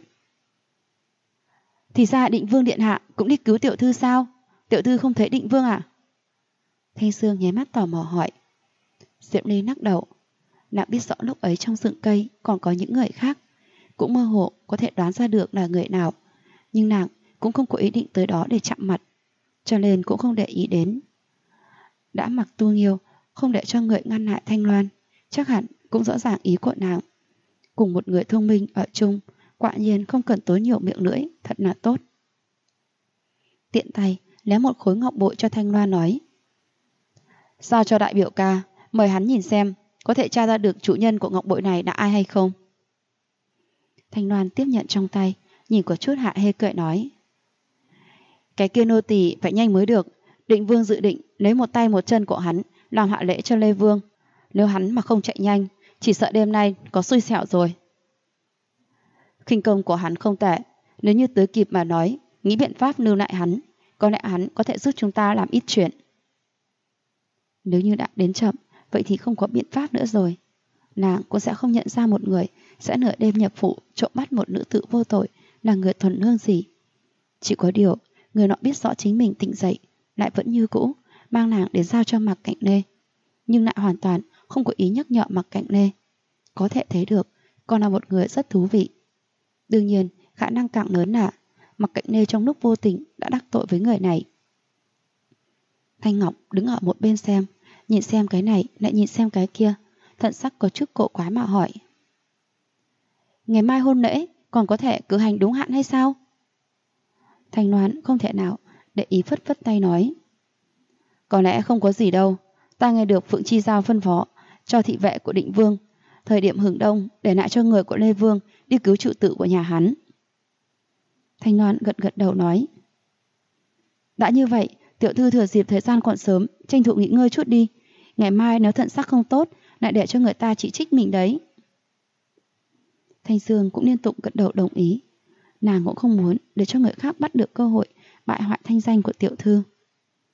Thì ra Định Vương điện hạ cũng đi cứu tiểu thư sao? Tiểu thư không thấy Định Vương à? Thanh Sương nháy mắt tò mò hỏi. Diệp Ni lắc đầu. Nàng biết rõ lúc ấy trong rừng cây còn có những người khác, cũng mơ hồ có thể đoán ra được là người nào, nhưng nàng cũng không có ý định tới đó để chạm mặt, cho nên cũng không để ý đến. Đã Mặc Tu Nghiêu không để cho người ngăn lại Thanh Loan, chắc hẳn cũng rõ ràng ý của nàng. Cùng một người thông minh ở chung, quả nhiên không cần tốn nhiều miệng lưỡi, thật là tốt. Tiện tay lấy một khối ngọc bội cho Thanh Loan nói: Giao cho đại biểu ca, mời hắn nhìn xem có thể tra ra được chủ nhân của ngọc bội này là ai hay không. Thanh Loan tiếp nhận trong tay, nhìn có chút hạ hê cười nói: Cái kia nô tỳ phải nhanh mới được. Định Vương dự định lấy một tay một chân của hắn làm hạ lễ cho Lê Vương. Nếu hắn mà không chạy nhanh, chỉ sợ đêm nay có xui xẻo rồi. Khinh công của hắn không tệ, nếu như tới kịp mà nói, nghĩ biện pháp lưu lại hắn, có lẽ hắn có thể giúp chúng ta làm ít chuyện. Nếu như đã đến chậm, vậy thì không có biện pháp nữa rồi. Nàng cũng sẽ không nhận ra một người sẽ nửa đêm nhập phủ trộm bắt một nữ tử vô tội là người thuần lương gì. Chỉ có điều, người nọ biết rõ chính mình tỉnh dậy, lại vẫn như cũ mang nàng đến giao cho Mạc Cạnh Lê, nhưng lại hoàn toàn không có ý nhắc nhở Mạc Cạnh Lê. Có thể thấy được còn là một người rất thú vị. Đương nhiên, khả năng càng lớn là Mạc Cạnh Lê trong lúc vô tình đã đắc tội với người này. Thanh Ngọc đứng ở một bên xem, nhìn xem cái này lại nhìn xem cái kia, thần sắc có chút cổ quái mà hỏi: Ngày mai hôn lễ còn có thể cử hành đúng hạn hay sao? Thanh Loan không thể nào để ý, phất phất tay nói: Có lẽ không có gì đâu. Ta nghe được Phượng Chi Giao phân phó cho thị vệ của Định Vương thời điểm hừng đông để lại cho người của Lê Vương đi cứu trụ tử của nhà hắn. Thanh Loan gật gật đầu nói: Đã như vậy, tiểu thư thừa dịp thời gian còn sớm, tranh thủ nghỉ ngơi chút đi. Ngày mai nếu thận sắc không tốt, lại để cho người ta chỉ trích mình đấy. Thanh Sương cũng liên tục gật đầu đồng ý. Nàng cũng không muốn để cho người khác bắt được cơ hội bại hoại thanh danh của tiểu thư.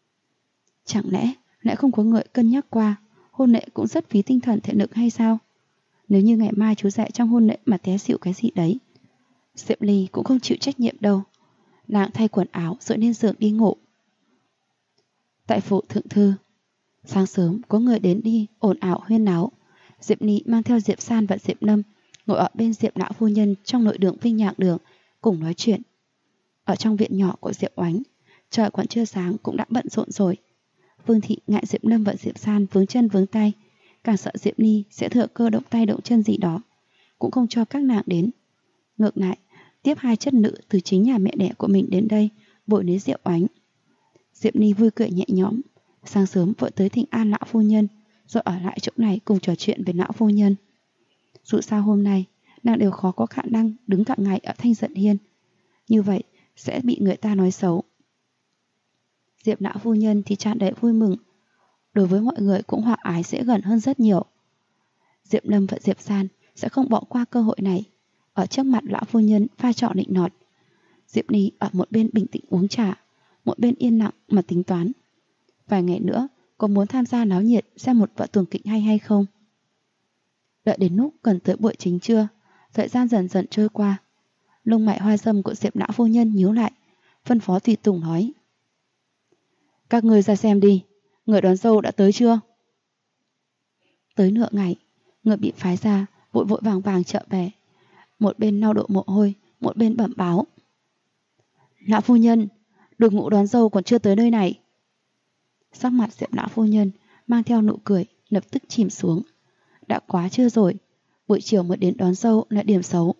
Chẳng lẽ lại không có người cân nhắc qua hôn lễ cũng rất phí tinh thần thể lực hay sao? Nếu như ngày mai chú dạy trong hôn lễ mà té xỉu cái gì đấy, Diệp Ly cũng không chịu trách nhiệm đâu. Nàng thay quần áo rồi lên giường đi ngủ. Tại phủ thượng thư, sáng sớm có người đến đi ồn ào huyên náo. Diệp Ly mang theo Diệp San và Diệp Lâm ngồi ở bên Diệp lão phu nhân trong nội đường Vinh Nhạc đường cùng nói chuyện. Ở trong viện nhỏ của Diệp Oánh, trời còn chưa sáng cũng đã bận rộn rồi. Vương thị ngại Diệp Lâm và Diệp San vướng chân vướng tay, càng sợ Diệp Ly sẽ thừa cơ động tay động chân gì đó, cũng không cho các nàng đến. Ngược lại, tiếp hai chất nữ từ chính nhà mẹ đẻ của mình đến đây bồi lấy Diệp Oánh. Diệp Ly vui cười nhẹ nhõm, sáng sớm vội tới thỉnh an lão phu nhân, rồi ở lại chỗ này cùng trò chuyện với lão phu nhân. Dù sao hôm nay nàng đều khó có khả năng đứng cả ngày ở Thanh Giận Hiên, như vậy sẽ bị người ta nói xấu. Diệp lão phu nhân thì tràn đầy vui mừng, đối với mọi người cũng hòa ái dễ gần hơn rất nhiều. Diệp Lâm và Diệp San sẽ không bỏ qua cơ hội này, ở trước mặt lão phu nhân pha trò nịnh nọt. Diệp Ly ở một bên bình tĩnh uống trà, một bên yên lặng mà tính toán. Vài ngày nữa có muốn tham gia náo nhiệt xem một vở tuồng kịch hay không? Đợi đến lúc gần tới buổi chính trưa, thời gian dần dần trôi qua. Lông mày hoa râm của Diệp lão phu nhân nhíu lại, phân phó tùy tùng nói: các người ra xem đi, người đón dâu đã tới chưa? Tới nửa ngày, người bị phái ra vội vội vàng vàng trở về, một bên lau độ mồ hôi, một bên bẩm báo: lão phu nhân, đội ngũ đón dâu còn chưa tới nơi này. Sắc mặt Diệp lão phu nhân mang theo nụ cười lập tức chìm xuống. Đã quá trưa rồi, buổi chiều mới đến đón dâu là điểm xấu.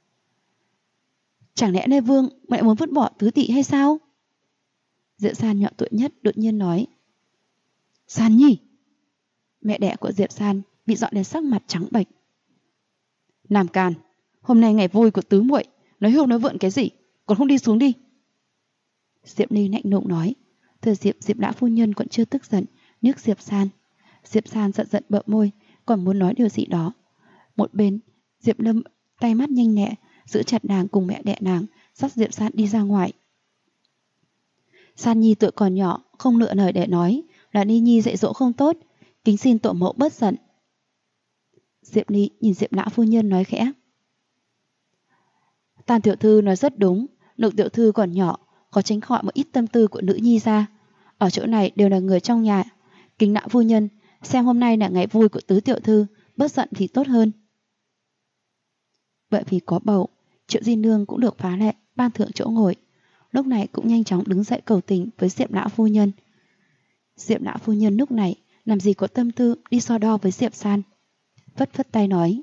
Chẳng lẽ Lê Vương lại muốn vứt bỏ tứ tỵ hay sao? Diệp San nhỏ tuổi nhất đột nhiên nói. San Nhi! Mẹ đẻ của Diệp San bị dọa đến sắc mặt trắng bệch. Làm càn, hôm nay ngày vui của tứ muội, nói hưu nói vượn cái gì, còn không đi xuống đi. Diệp Ly lạnh lùng nói. Thời Diệp lão phu nhân còn chưa tức giận, nhức Diệp San. Diệp San giận giận bợ môi, còn muốn nói điều gì đó. Một bên, Diệp Lâm tay mắt nhanh nhẹ giữ chặt nàng cùng mẹ đẻ nàng, dắt Diệp San đi ra ngoài. San Nhi tuổi còn nhỏ, không lựa lời để nói, là Ni Nhi dạy dỗ không tốt, kính xin tổ mẫu bớt giận. Diệp Ly nhìn Diệp lão phu nhân nói khẽ. Tam tiểu thư nói rất đúng, Lục tiểu thư còn nhỏ, khó tránh khỏi một ít tâm tư của nữ nhi ra. Ở chỗ này đều là người trong nhà, kính lão phu nhân, xem hôm nay là ngày vui của tứ tiểu thư, bớt giận thì tốt hơn. Bởi vì có bầu, Triệu Di Nương cũng được phá lệ ban thưởng chỗ ngồi, lúc này cũng nhanh chóng đứng dậy cầu tình với Diệp lão phu nhân. Diệp lão phu nhân lúc này làm gì có tâm tư đi so đo với Diệp San, phất phất tay nói: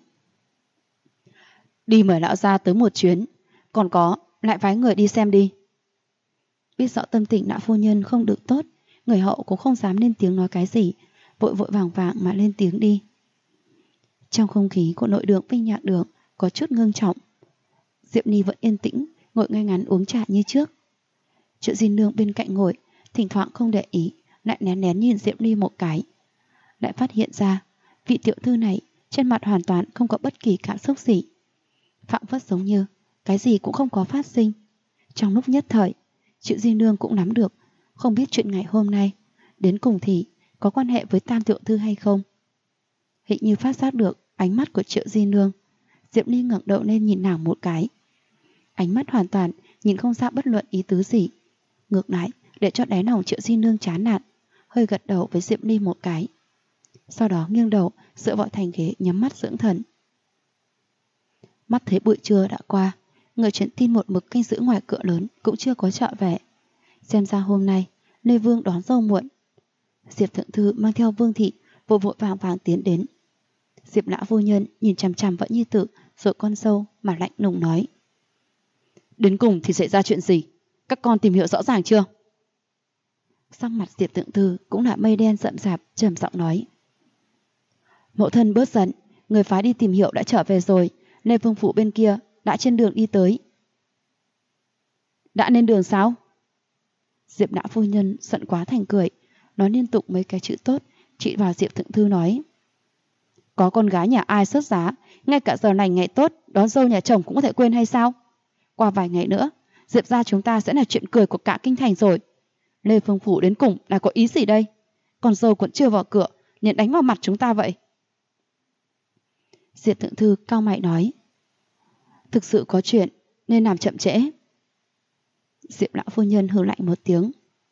đi mời lão gia tới một chuyến, còn có lại phái người đi xem đi. Biết rõ tâm tình lão phu nhân không được tốt, người hậu cũng không dám lên tiếng nói cái gì, vội vội vàng vàng mà lên tiếng đi. Trong không khí của nội đường Vinh Nhạc đường có chút ngưng trọng. Diệp Ly vẫn yên tĩnh ngồi ngay ngắn uống trà như trước. Triệu Di Nương bên cạnh ngồi, thỉnh thoảng không để ý, lại lén lén nhìn Diệp Ly một cái, lại phát hiện ra vị tiểu thư này trên mặt hoàn toàn không có bất kỳ cảm xúc gì, phảng phất giống như cái gì cũng không có phát sinh. Trong lúc nhất thời, Triệu Di Nương cũng nắm được, không biết chuyện ngày hôm nay đến cùng thì có quan hệ với Tam tiểu thư hay không. Hình như phát giác được ánh mắt của Triệu Di Nương, Diệp Ly ngẩng đầu lên nhìn nàng một cái. Ánh mắt hoàn toàn nhìn không ra bất luận ý tứ gì, ngược lại để cho đáy lòng Triệu Di Nương chán nản, hơi gật đầu với Diệp Ly một cái, sau đó nghiêng đầu dựa vào thành ghế nhắm mắt dưỡng thần. Mắt thấy buổi trưa đã qua, người truyền tin một mực canh giữ ngoài cửa lớn cũng chưa có trở về. Xem ra hôm nay Lê Vương đón dâu muộn. Diệp thượng thư mang theo Vương thị vội vội vàng vàng tiến đến. Diệp lão phu nhân nhìn chằm chằm Võ Nhi Tử rồi con dâu mà lạnh lùng nói: đến cùng thì xảy ra chuyện gì? Các con tìm hiểu rõ ràng chưa? Sắc mặt Diệp thượng thư cũng là mây đen rậm rạp, trầm giọng nói: mẫu thân bớt giận, người phái đi tìm hiểu đã trở về rồi, Lê Vương phủ bên kia đã trên đường đi tới. Đã lên đường sao? Diệp lão phu nhân giận quá thành cười, nói liên tục mấy cái chữ tốt, chỉ vào Diệp thượng thư nói: có con gái nhà ai sốt giá, ngay cả giờ này ngày tốt đón dâu nhà chồng cũng có thể quên hay sao? Qua vài ngày nữa, Diệp gia chúng ta sẽ là chuyện cười của cả kinh thành rồi. Lê Phương Phủ đến cùng là có ý gì đây? Con dâu còn chưa vào cửa, liền đánh vào mặt chúng ta vậy. Diệp Thượng Thư cau mày nói. Thực sự có chuyện, nên làm chậm trễ. Diệp lão phu nhân hừ lạnh một tiếng.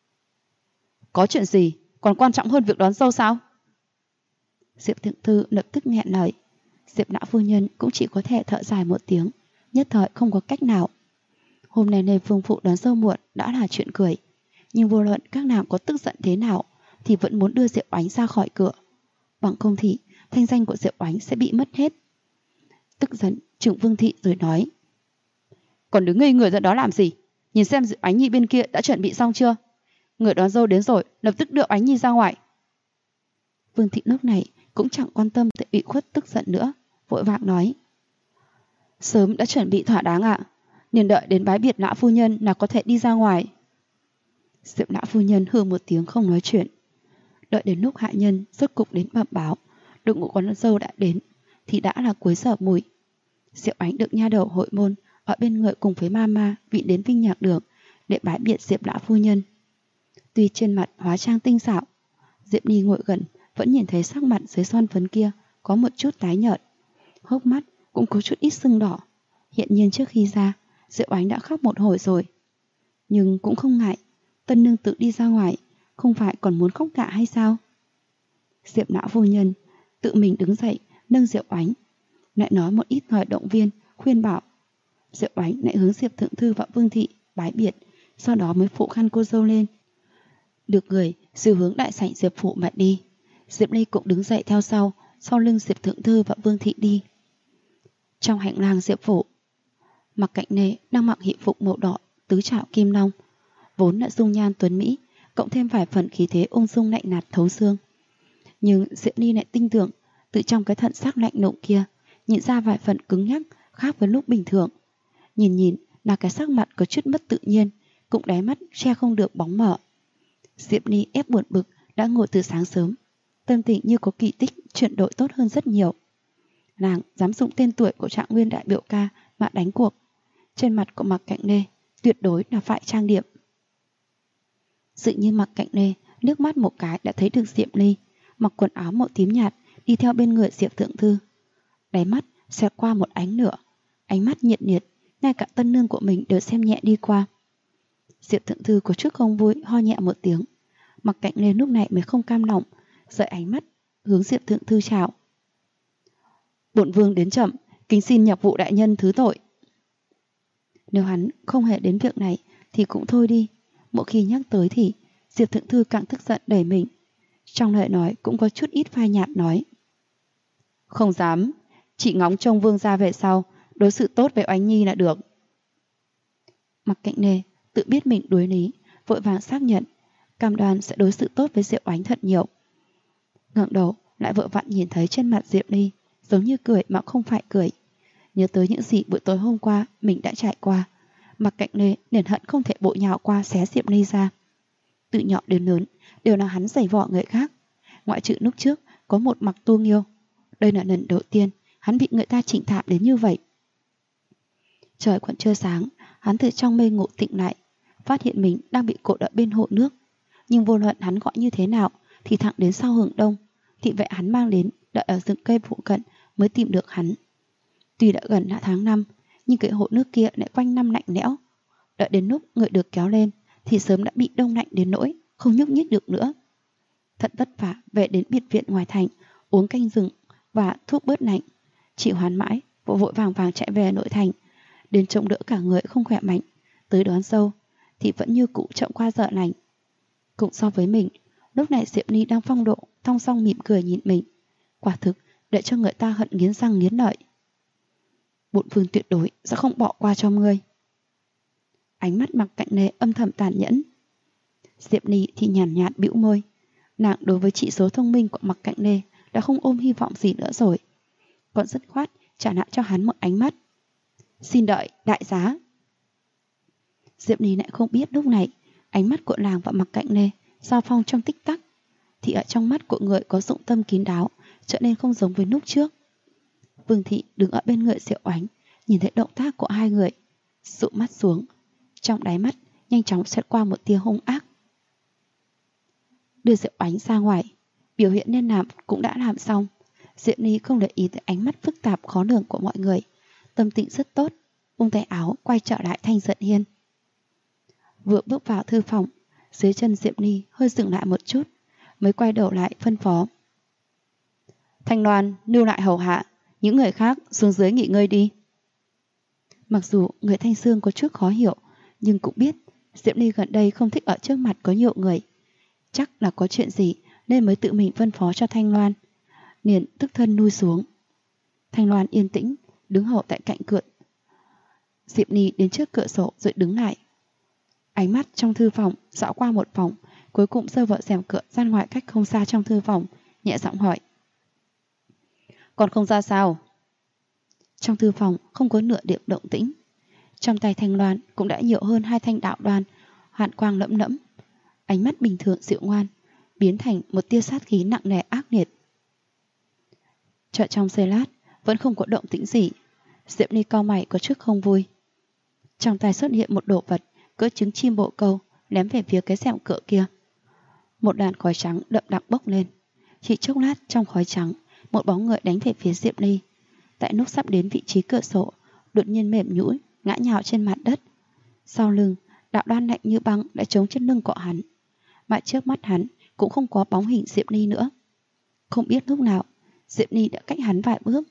Có chuyện gì, còn quan trọng hơn việc đón dâu sao? Diệp Thượng Thư lập tức nghẹn lời. Diệp lão phu nhân cũng chỉ có thể thở dài một tiếng, nhất thời không có cách nào. Hôm nay Lê Phương Phụ đón dâu muộn đã là chuyện cười, nhưng vô luận các nàng có tức giận thế nào thì vẫn muốn đưa Diệp Oánh ra khỏi cửa. Bằng không thì thanh danh của Diệp Oánh sẽ bị mất hết. Tức giận trừng Vương Thị rồi nói. Còn đứng ngây người ra đó làm gì? Nhìn xem Diệp Oánh Nhi bên kia đã chuẩn bị xong chưa? Người đón dâu đến rồi, lập tức đưa Oánh Nhi ra ngoài. Vương Thị lúc này cũng chẳng quan tâm tới ủy khuất tức giận nữa, vội vàng nói. Sớm đã chuẩn bị thỏa đáng ạ. Liền đợi đến bái biệt lão phu nhân là có thể đi ra ngoài. Diệp lão phu nhân hừ một tiếng không nói chuyện. Đợi đến lúc hạ nhân rốt cục đến bẩm báo đội ngũ con dâu đã đến thì đã là cuối giờ mùi. Diệp Oánh được nha đầu hội môn ở bên người cùng với mama vị đến Vinh Nhạc Đường để bái biệt Diệp lão phu nhân. Tuy trên mặt hóa trang tinh xảo, Diệp Nhi ngồi gần vẫn nhìn thấy sắc mặt dưới son phấn kia có một chút tái nhợt, hốc mắt cũng có chút ít sưng đỏ. Hiện nhiên trước khi ra, Diệp Oánh đã khóc một hồi rồi, nhưng cũng không ngại. Tân nương tự đi ra ngoài, không phải còn muốn khóc cả hay sao? Diệp lão phu nhân tự mình đứng dậy nâng Diệp Oánh, lại nói một ít lời động viên khuyên bảo. Diệp Oánh lại hướng Diệp Thượng Thư và Vương Thị bái biệt, sau đó mới phụ khăn cô dâu lên, được người dìu hướng đại sảnh Diệp phủ mà đi. Diệp Ly cũng đứng dậy theo sau lưng Diệp Thượng Thư và Vương Thị đi. Trong hành lang Diệp phủ, Mặc Cạnh Nê đang mặc hỷ phục màu đỏ tứ trảo kim long, vốn đã dung nhan tuấn mỹ, cộng thêm vài phần khí thế ung dung lạnh nhạt thấu xương. Nhưng Diệp Ly lại tinh tưởng từ trong cái thận sắc lạnh lùng kia nhìn ra vài phần cứng nhắc khác với lúc bình thường. Nhìn là cái sắc mặt có chút mất tự nhiên, cũng đáy mắt che không được bóng mờ. Diệp Ly ép buồn bực đã ngồi từ sáng sớm, tâm tình như có kỳ tích chuyển đổi tốt hơn rất nhiều. Nàng dám dụng tên tuổi của Trạng Nguyên đại biểu ca mà đánh cuộc. Trên mặt của Mặc Cạnh Nê tuyệt đối là phải trang điểm. Sự như Mặc Cạnh Nê nước mắt một cái đã thấy được Diệp Ly mặc quần áo màu tím nhạt đi theo bên người Diệp Thượng Thư. Đáy mắt xẹt qua một ánh lửa, ánh mắt nhiệt liệt, ngay cả tân nương của mình đều xem nhẹ đi qua. Diệp Thượng Thư có chút không vui ho nhẹ một tiếng. Mặc Cạnh Nê lúc này mới không cam lòng, rời ánh mắt hướng Diệp Thượng Thư chào. Bổn vương đến chậm, kính xin nhập vụ đại nhân thứ tội. Nếu hắn không hề đến việc này thì cũng thôi đi. Mỗi khi nhắc tới thì Diệp Thượng Thư càng tức giận đẩy mình. Trong lời nói cũng có chút ít phai nhạt nói. Không dám, chỉ ngóng trông vương gia về sau đối xử tốt với Oánh Nhi là được. Mặc Cạnh Nê tự biết mình đối lý, vội vàng xác nhận, cam đoan sẽ đối xử tốt với Diệp Oánh thật nhiều. Ngẩng đầu lại vội vặn nhìn thấy trên mặt Diệp Ly giống như cười mà không phải cười. Nhớ tới những gì buổi tối hôm qua mình đã trải qua, Mặc Cạnh Nê liền hận không thể bội nhào qua xé Diệp Ly ra. Từ nhỏ đến lớn đều là hắn giày vò người khác, ngoại trừ lúc trước có một Mặc Tu Nghiêu. Đây là lần đầu tiên hắn bị người ta chỉnh thạm đến như vậy. Trời còn chưa sáng, hắn từ trong mê ngủ tỉnh lại, phát hiện mình đang bị cột ở bên hồ nước. Nhưng vô luận hắn gọi như thế nào thì thẳng đến sau hưởng đông, thị vệ hắn mang đến đợi ở rừng cây phụ cận mới tìm được hắn. Tuy đã gần đã tháng 5, nhưng cái hồ nước kia lại quanh năm lạnh lẽo. Đợi đến lúc người được kéo lên thì sớm đã bị đông lạnh đến nỗi không nhúc nhích được nữa. Thật vất vả về đến biệt viện ngoài thành, uống canh rừng và thuốc bớt lạnh. Chị hoán mãi, vội vàng chạy về nội thành, đến trông đỡ cả người không khỏe mạnh, tới đón dâu thì vẫn như cũ chậm qua giờ lành. Cũng so với mình, lúc này Diệp Ly đang phong độ thong song mỉm cười nhìn mình, quả thực để cho người ta hận nghiến răng nghiến lợi. Bổn vương tuyệt đối sẽ không bỏ qua cho ngươi. Ánh mắt Mặc Cạnh Nê âm thầm tàn nhẫn. Diệp Ly thì nhàn nhạt bĩu môi. Nàng đối với chỉ số thông minh của Mặc Cạnh Nê đã không ôm hy vọng gì nữa rồi, còn dứt khoát trả lại cho hắn một ánh mắt. Xin đợi đại giá. Diệp Ly lại không biết lúc này ánh mắt của nàng và Mặc Cạnh Nê giao phong trong tích tắc, thì ở trong mắt của người có dụng tâm kín đáo trở nên không giống với lúc trước. Vương Thị đứng ở bên người Diệu Oánh, nhìn thấy động tác của hai người, dụ mắt xuống, trong đáy mắt nhanh chóng xẹt qua một tia hung ác. đưa rượu bánh ra ngoài. Biểu hiện nên làm cũng đã làm xong. Diệp Ni không để ý tới ánh mắt phức tạp khó lường của mọi người. Tâm tình rất tốt, vung tay áo quay trở lại Thanh Giận Hiên. Vừa bước vào thư phòng, dưới chân Diệp Ni hơi dừng lại một chút, mới quay đầu lại phân phó. Thanh Loan lưu lại hầu hạ, những người khác xuống dưới nghỉ ngơi đi. Mặc dù người Thanh Sương có chút khó hiểu, nhưng cũng biết Diệp Ni gần đây không thích ở trước mặt có nhiều người. Chắc là có chuyện gì nên mới tự mình phân phó cho Thanh Loan. Liền tức thân lui xuống. Thanh Loan yên tĩnh đứng hầu tại cạnh cửa. Diệp Ni đến trước cửa sổ rồi đứng lại. Ánh mắt trong thư phòng dạo qua một vòng, cuối cùng rơi vào rèm cửa ra ngoài cách không xa trong thư phòng, nhẹ giọng hỏi. Còn không ra sao? Trong thư phòng không có nửa điểm động tĩnh. Trong tay Thanh Loan cũng đã nhiều hơn 2 thanh đạo đoan, hàn quang lẫm lẫm. Ánh mắt bình thường dịu ngoan biến thành một tia sát khí nặng nề ác liệt. Chờ trong giây lát vẫn không có động tĩnh gì. Diệp Ni cau mày có chút không vui. Trong tay xuất hiện một đồ vật cỡ trứng chim bồ câu, ném về phía cái rèm cửa kia. Một làn khói trắng đậm đặc bốc lên. Chỉ chốc lát trong khói trắng, một bóng người đánh về phía Diệp Ni. Tại lúc sắp đến vị trí cửa sổ, đột nhiên mềm nhũn ngã nhào trên mặt đất. Sau lưng, đạo đoan lạnh như băng đã chống trên lưng của hắn. Mà trước mắt hắn cũng không có bóng hình Diệp Ni nữa. Không biết lúc nào Diệp Ni đã cách hắn vài bước.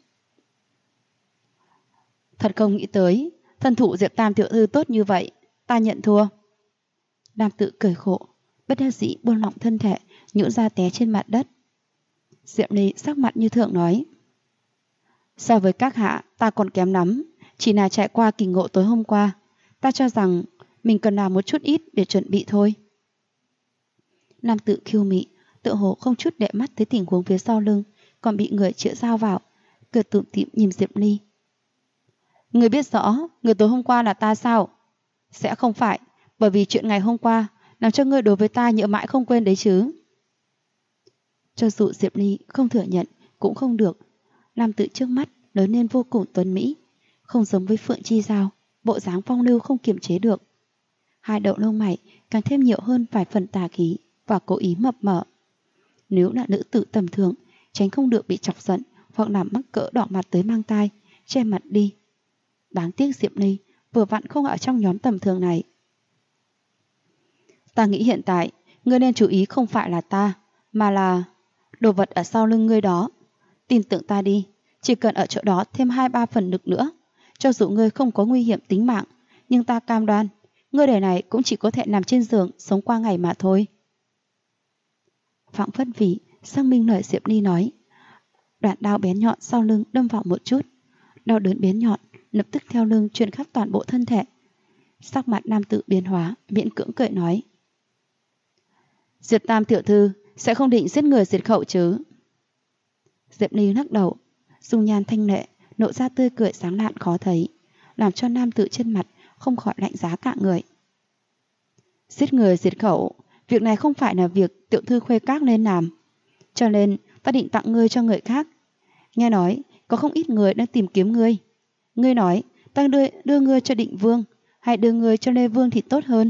Thật không nghĩ tới, thân thủ Diệp Tam tiểu thư tốt như vậy, ta nhận thua. Nam tự cười khổ, bất đắc dĩ buông lỏng thân thể, nhũn ra té trên mặt đất. Diệp Ni sắc mặt như thường nói. So với các hạ, ta còn kém lắm, chỉ là trải qua kỳ ngộ tối hôm qua. Ta cho rằng mình cần làm một chút ít để chuẩn bị thôi. Nam tự kiêu mị, tự hồ không chút để mắt tới tình huống phía sau lưng, còn bị người chĩa dao vào, cười tủm tỉm nhìn Diệp Ni. Người biết rõ, người tối hôm qua là ta sao? Sẽ không phải, bởi vì chuyện ngày hôm qua làm cho ngươi đối với ta nhớ mãi không quên đấy chứ. Cho dù Diệp Ni không thừa nhận cũng không được. Nam tự trước mắt lớn lên vô cùng tuấn mỹ, không giống với Phượng Chi Giao, bộ dáng phong lưu không kiềm chế được. Hai đầu lông mày càng thêm nhiều hơn vài phần tà khí và cố ý mập mờ. Nếu là nữ tử tầm thường, tránh không được bị chọc giận hoặc làm mắc cỡ đỏ mặt tới mang tai, che mặt đi. Đáng tiếc Diệp Ni vừa vặn không ở trong nhóm tầm thường này. Ta nghĩ hiện tại ngươi nên chú ý không phải là ta, mà là đồ vật ở sau lưng ngươi đó. Tin tưởng ta đi, chỉ cần ở chỗ đó thêm 2-3 phần lực nữa, cho dù ngươi không có nguy hiểm tính mạng, nhưng ta cam đoan ngươi đời này cũng chỉ có thể nằm trên giường sống qua ngày mà thôi. Phảng phất vì xác minh lời Diệp Ni nói, đoạn đao bén nhọn sau lưng đâm vào một chút, đau đớn bén nhọn lập tức theo lưng truyền khắp toàn bộ thân thể. Sắc mặt nam tử biến hóa, miễn cưỡng cười nói. Diệp Tam tiểu thư sẽ không định giết người diệt khẩu chứ? Diệp Ni lắc đầu, dung nhan thanh lệ, nộ ra tươi cười sáng lạn khó thấy, làm cho nam tử trên mặt không khỏi lạnh giá cả người. Giết người diệt khẩu, việc này không phải là việc tiểu thư Khuê Các nên làm, cho nên ta định tặng ngươi cho người khác. Nghe nói có không ít người đang tìm kiếm ngươi. Ngươi nói ta đưa ngươi cho Định Vương hay đưa ngươi cho Lê Vương thì tốt hơn?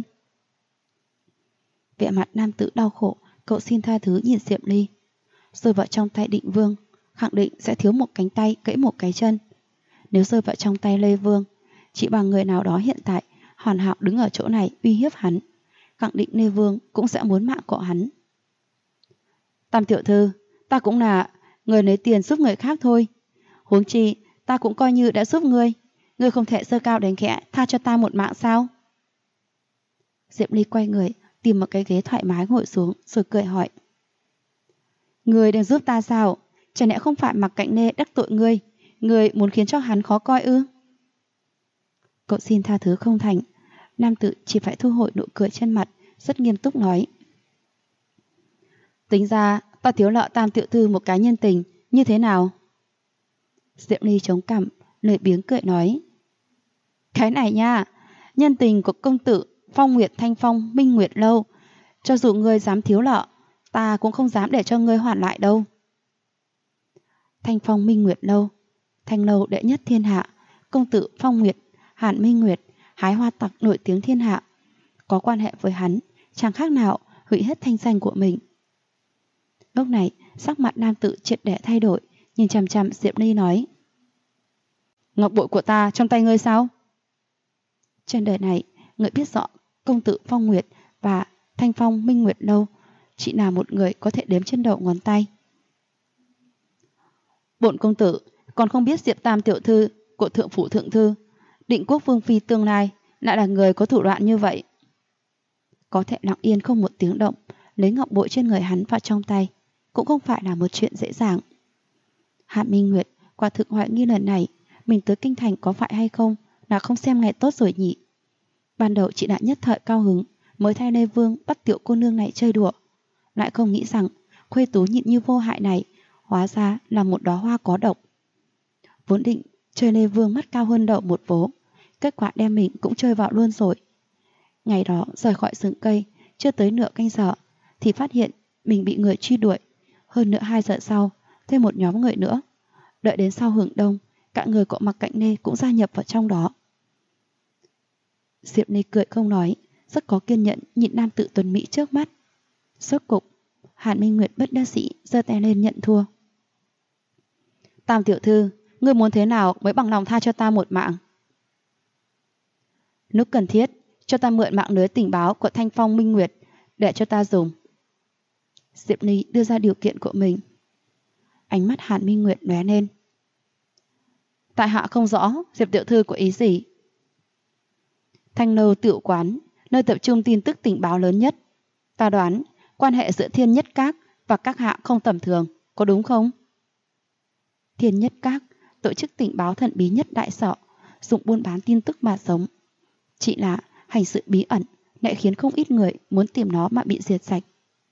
Vẻ mặt nam tử đau khổ, cậu xin tha thứ nhìn Diệp Ly. Rơi vào trong tay Định Vương, khẳng định sẽ thiếu một cánh tay, gãy một cái chân. Nếu rơi vào trong tay Lê Vương, chỉ bằng người nào đó hiện tại hoàn hảo đứng ở chỗ này uy hiếp hắn, khẳng định Lê Vương cũng sẽ muốn mạng của hắn. Tam tiểu thư, ta cũng là người lấy tiền giúp người khác thôi. Huống chi, ta cũng coi như đã giúp ngươi. Ngươi không thể giơ cao đánh khẽ tha cho ta một mạng sao? Diệp Ly quay người, tìm một cái ghế thoải mái ngồi xuống rồi cười hỏi. Ngươi đang giúp ta sao? Chẳng lẽ không phải Mặc Cạnh Nê đắc tội ngươi? Ngươi muốn khiến cho hắn khó coi ư? Cậu xin tha thứ không thành. Nam tử chỉ phải thu hồi nụ cười trên mặt, rất nghiêm túc nói. Tính ra ta thiếu nợ Tam tiểu thư một cái nhân tình, như thế nào? Diệp Ly chống cằm, lười biếng cười nói. Cái này nha, nhân tình của công tử Phong Nguyệt Thanh Phong Minh Nguyệt Lâu, cho dù ngươi dám thiếu nợ, ta cũng không dám để cho ngươi hoàn lại đâu. Thanh Phong Minh Nguyệt Lâu, Thanh lâu đệ nhất thiên hạ, công tử Phong Nguyệt, Hàn Minh Nguyệt, hái hoa tặc nổi tiếng thiên hạ. Có quan hệ với hắn, chẳng khác nào hủy hết thanh danh của mình. Lúc này, sắc mặt nam tử triệt để thay đổi, nhìn chằm chằm Diệp Ly nói: Ngọc bội của ta trong tay ngươi sao? Trên đời này, người biết rõ công tử Phong Nguyệt và Thanh Phong Minh Nguyệt Lâu chỉ là một người có thể đếm trên đầu ngón tay. Bổn công tử còn không biết Diệp Tam tiểu thư của thượng phủ thượng thư, Định Quốc vương phi tương lai lại là người có thủ đoạn như vậy. Có thể lặng yên không một tiếng động lấy ngọc bội trên người hắn vào trong tay cũng không phải là một chuyện dễ dàng. Hạ Minh Nguyệt quả thực hoài nghi lần này mình tới kinh thành có phải hay không là không xem ngày tốt rồi nhỉ. Ban đầu chị đã nhất thời cao hứng mới thay Lê Vương bắt tiểu cô nương này chơi đùa, lại không nghĩ rằng khuê tú nhịn như vô hại này hóa ra là một đóa hoa có độc. Vốn định chơi Lê Vương mắt cao hơn đậu một vố, kết quả đem mình cũng chơi vào luôn rồi. Ngày đó rời khỏi rừng cây chưa tới nửa canh giờ thì phát hiện mình bị người truy đuổi. Hơn nữa 2 giờ sau thêm một nhóm người nữa. Đợi đến sau hưởng đông, cả người của Mặc Cạnh Nê cũng gia nhập vào trong đó. Diệp Ly cười không nói, rất có kiên nhẫn nhịn nam tự tuần mỹ trước mắt. Rốt cục, Hàn Minh Nguyệt bất đắc dĩ giơ tay lên nhận thua. Tam tiểu thư, ngươi muốn thế nào mới bằng lòng tha cho ta một mạng? Lúc cần thiết, cho ta mượn mạng lưới tình báo của Thanh Phong Minh Nguyệt để cho ta dùng. Diệp Ly đưa ra điều kiện của mình. Ánh mắt Hàn Minh Nguyệt lóe lên. Tại hạ không rõ Diệp tiểu thư có ý gì. Thanh Lâu Tiểu Quán, nơi tập trung tin tức tình báo lớn nhất. Ta đoán quan hệ giữa Thiên Nhất Các và các hạ không tầm thường, có đúng không? Thiên Nhất Các, tổ chức tình báo thần bí nhất đại sở, dùng buôn bán tin tức mà sống. Chỉ là hành sự bí ẩn lại khiến không ít người muốn tìm nó mà bị diệt sạch.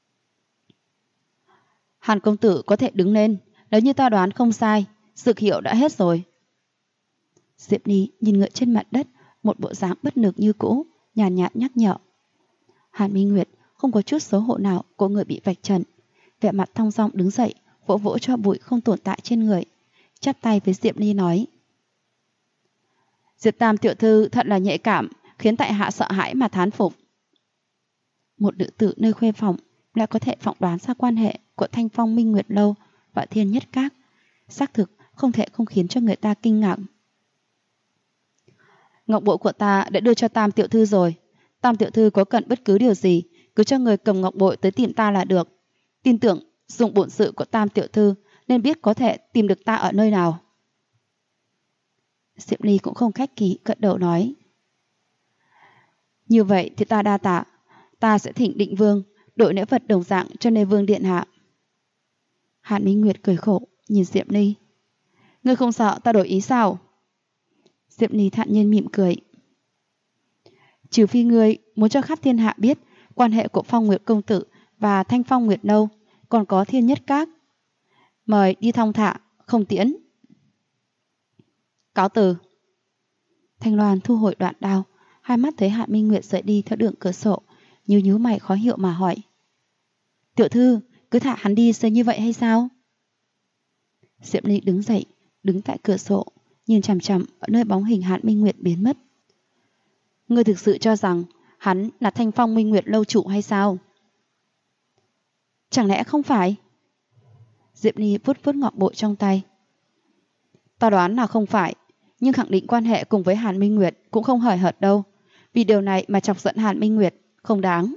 Hàn công tử có thể đứng lên, nếu như ta đoán không sai, dược hiệu đã hết rồi. Diệp Ly nhìn ngựa trên mặt đất, một bộ dáng bất lực như cũ, nhàn nhạt nhắc nhở. Hàn Minh Nguyệt không có chút xấu hổ nào của người bị vạch trần, vẻ mặt thong dong đứng dậy, vỗ vỗ cho bụi không tồn tại trên người, chắp tay với Diệp Ly nói: Diệp Tam tiểu thư thật là nhạy cảm, khiến tại hạ sợ hãi mà thán phục. Một nữ tử nơi khuê phòng lại có thể phỏng đoán ra quan hệ của Thanh Phong Minh Nguyệt Lâu và Thiên Nhất Các, xác thực không thể không khiến cho người ta kinh ngạc. Ngọc bội của ta đã đưa cho Tam tiểu thư rồi. Tam tiểu thư có cần bất cứ điều gì, cứ cho người cầm ngọc bội tới tìm ta là được. Tin tưởng dùng bổn sự của Tam tiểu thư nên biết có thể tìm được ta ở nơi nào. Diệp Ly cũng không khách khí cận đầu nói: Như vậy thì ta đa tạ, ta sẽ thỉnh Định Vương đổi lễ vật đồng dạng cho Lê Vương điện hạ. Hàn Minh Nguyệt cười khổ nhìn Diệp Ly: Ngươi không sợ ta đổi ý sao? Diệp Ly thản nhiên mỉm cười: Trừ phi ngươi muốn cho khắp thiên hạ biết quan hệ của Phong Nguyệt công tử và Thanh Phong Nguyệt Lâu, còn có Thiên Nhất Các. Mời đi thong thả, không tiễn. Cáo từ. Thanh Loan thu hồi đoạn đao, hai mắt thấy Hạ Minh Nguyệt rời đi theo đường cửa sổ, nhíu mày khó hiểu mà hỏi: Tiểu thư, cứ thả hắn đi rơi như vậy hay sao? Diệp Ly đứng dậy, đứng tại cửa sổ, nhìn chằm chằm ở nơi bóng hình Hạ Minh Nguyệt biến mất. Ngươi thực sự cho rằng hắn là Thanh Phong Minh Nguyệt Lâu chủ hay sao? Chẳng lẽ không phải? Diệp Ly vuốt vuốt ngọc bội trong tay. Ta đoán là không phải, nhưng khẳng định quan hệ cùng với Hàn Minh Nguyệt cũng không hời hợt đâu. Vì điều này mà chọc giận Hàn Minh Nguyệt, không đáng.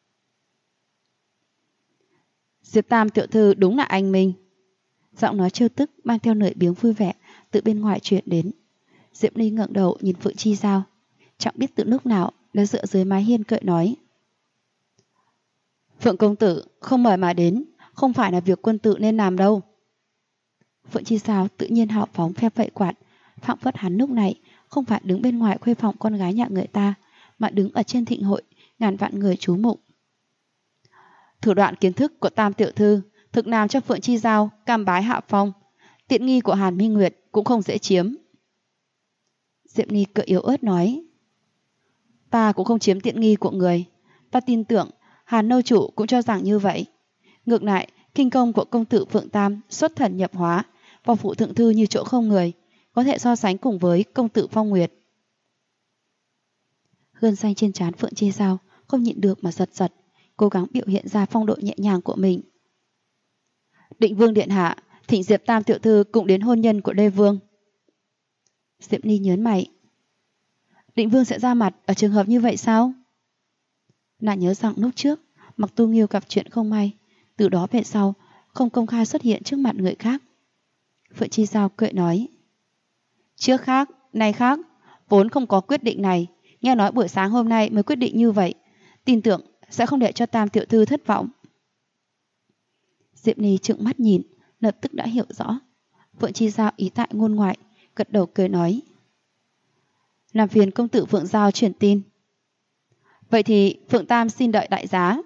Diệp Tam tiểu thư đúng là anh Minh. Giọng nói trêu tức mang theo lời biếng vui vẻ từ bên ngoài truyền đến. Diệp Ly ngẩng đầu nhìn Phượng Chi Giao, chẳng biết từ lúc nào đã dựa dưới mái hiên cợi nói: Phượng công tử không mời mà đến, không phải là việc quân tử nên làm đâu. Phượng Chi Giao tự nhiên hào phóng phe phẩy quạt, phảng phất hắn lúc này không phải đứng bên ngoài khuê phòng con gái nhà người ta, mà đứng ở trên thịnh hội ngàn vạn người chú mục. Thủ đoạn kiến thức của Tam tiểu thư thực làm cho Phượng Chi Giao cam bái hạ phong, tiện nghi của Hàn Minh Nguyệt cũng không dễ chiếm. Diệp Ly cười yếu ớt nói: Ta cũng không chiếm tiện nghi của người, ta tin tưởng Hàn nô chủ cũng cho rằng như vậy. Ngược lại, kinh công của công tử Phượng Tam xuất thần nhập hóa, vào phủ thượng thư như chỗ không người, có thể so sánh cùng với công tử Phong Nguyệt. Gân xanh trên trán Phượng Chi Giao không nhịn được mà giật giật, cố gắng biểu hiện ra phong độ nhẹ nhàng của mình. Định Vương điện hạ, thỉnh Diệp Tam tiểu thư cùng đến hôn nhân của Lê Vương. Diệp Ni nhớn mày. Định Vương sẽ ra mặt ở trường hợp như vậy sao? Nàng nhớ rằng lúc trước Mặc Tu Nghiêu gặp chuyện không may, từ đó về sau không công khai xuất hiện trước mặt người khác. Phượng Chi Giao cười nói, trước khác, nay khác, vốn không có quyết định này, nghe nói buổi sáng hôm nay mới quyết định như vậy, tin tưởng sẽ không để cho Tam tiểu thư thất vọng. Diệp Ni trợn mắt nhìn, lập tức đã hiểu rõ. Phượng Chi Giao ý tại ngôn ngoại, gật đầu cười nói, làm phiền công tử Phượng Giao truyền tin. Vậy thì Phượng Tam xin đợi đại giá.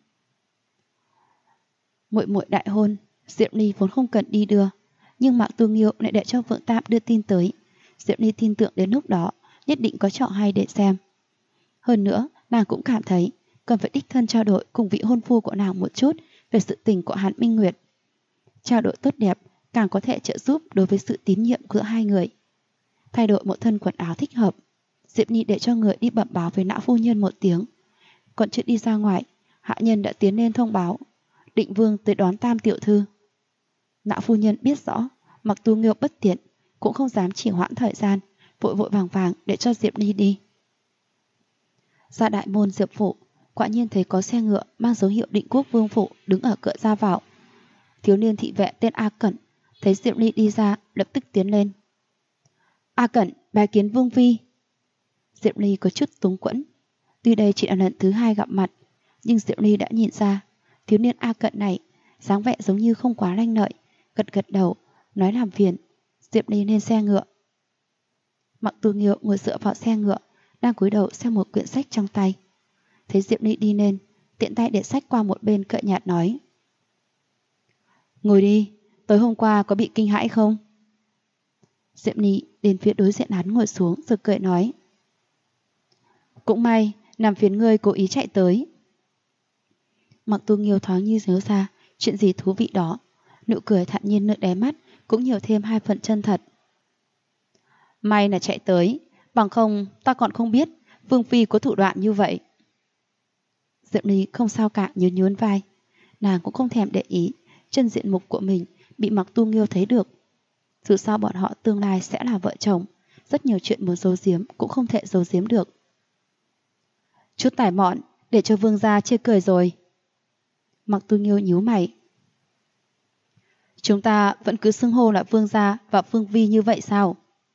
Muội muội đại hôn, Diệp Ni vốn không cần đi đưa, nhưng Mạc Tu Nghiêu lại để cho Phượng Tam đưa tin tới. Diệp Ni tin tưởng đến lúc đó nhất định có trò hay để xem. Hơn nữa, nàng cũng cảm thấy cần phải đích thân trao đổi cùng vị hôn phu của nàng một chút về sự tình của Hàn Minh Nguyệt. Trao đổi tốt đẹp càng có thể trợ giúp đối với sự tín nhiệm giữa hai người. Thay đổi một thân quần áo thích hợp, Diệp Ni để cho người đi bẩm báo với Nã phu nhân một tiếng. Còn chưa đi ra ngoài, hạ nhân đã tiến lên thông báo Định Vương tới đón Tam tiểu thư. Nã phu nhân biết rõ Mặc Tu Nghiêu bất tiện, cũng không dám chỉ hoãn thời gian, vội vội vàng vàng để cho Diệp Ni đi. Ra đại môn Diệp phủ, quả nhiên thấy có xe ngựa mang dấu hiệu Định Quốc Vương phủ đứng ở cửa ra vào. Thiếu niên thị vệ tên A Cẩn thấy Diệp Ni đi ra, lập tức tiến lên. A Cẩn, bái kiến Vương phi. Diệp Ni có chút túng quẫn. Tuy đây chỉ là lần thứ hai gặp mặt, nhưng Diệp Ni đã nhìn ra thiếu niên A Cẩn này dáng vẻ giống như không quá lanh lợi, gật gật đầu, nói làm phiền. Diệp Ni lên xe ngựa. Mặc Tu Nghiêu ngồi dựa vào xe ngựa, đang cúi đầu xem một quyển sách trong tay. Thấy Diệp Ni đi lên, tiện tay để sách qua một bên, cợt nhạt nói, ngồi đi, tối hôm qua có bị kinh hãi không? Diệp Ni đến phía đối diện hắn ngồi xuống rồi cười nói, cũng may, làm phiền ngươi cố ý chạy tới. Mặc Tu Nghiêu thoáng như nhớ ra chuyện gì thú vị đó, nụ cười thản nhiên nơi đáy mắt cũng nhiều thêm 2 phần chân thật. May là chạy tới, bằng không ta còn không biết Vương phi có thủ đoạn như vậy. Diệp Ni không sao cả, nhún nhún vai. Nàng cũng không thèm để ý chân diện mục của mình bị Mặc Tu Nghiêu thấy được. Dù sao bọn họ tương lai sẽ là vợ chồng, rất nhiều chuyện muốn giấu giếm cũng không thể giấu giếm được. Chút tài mọn để cho vương gia chê cười rồi. Mặc Tu Nghiêu nhíu mày. Chúng ta vẫn cứ xưng hô là vương gia và vương vi như vậy sao?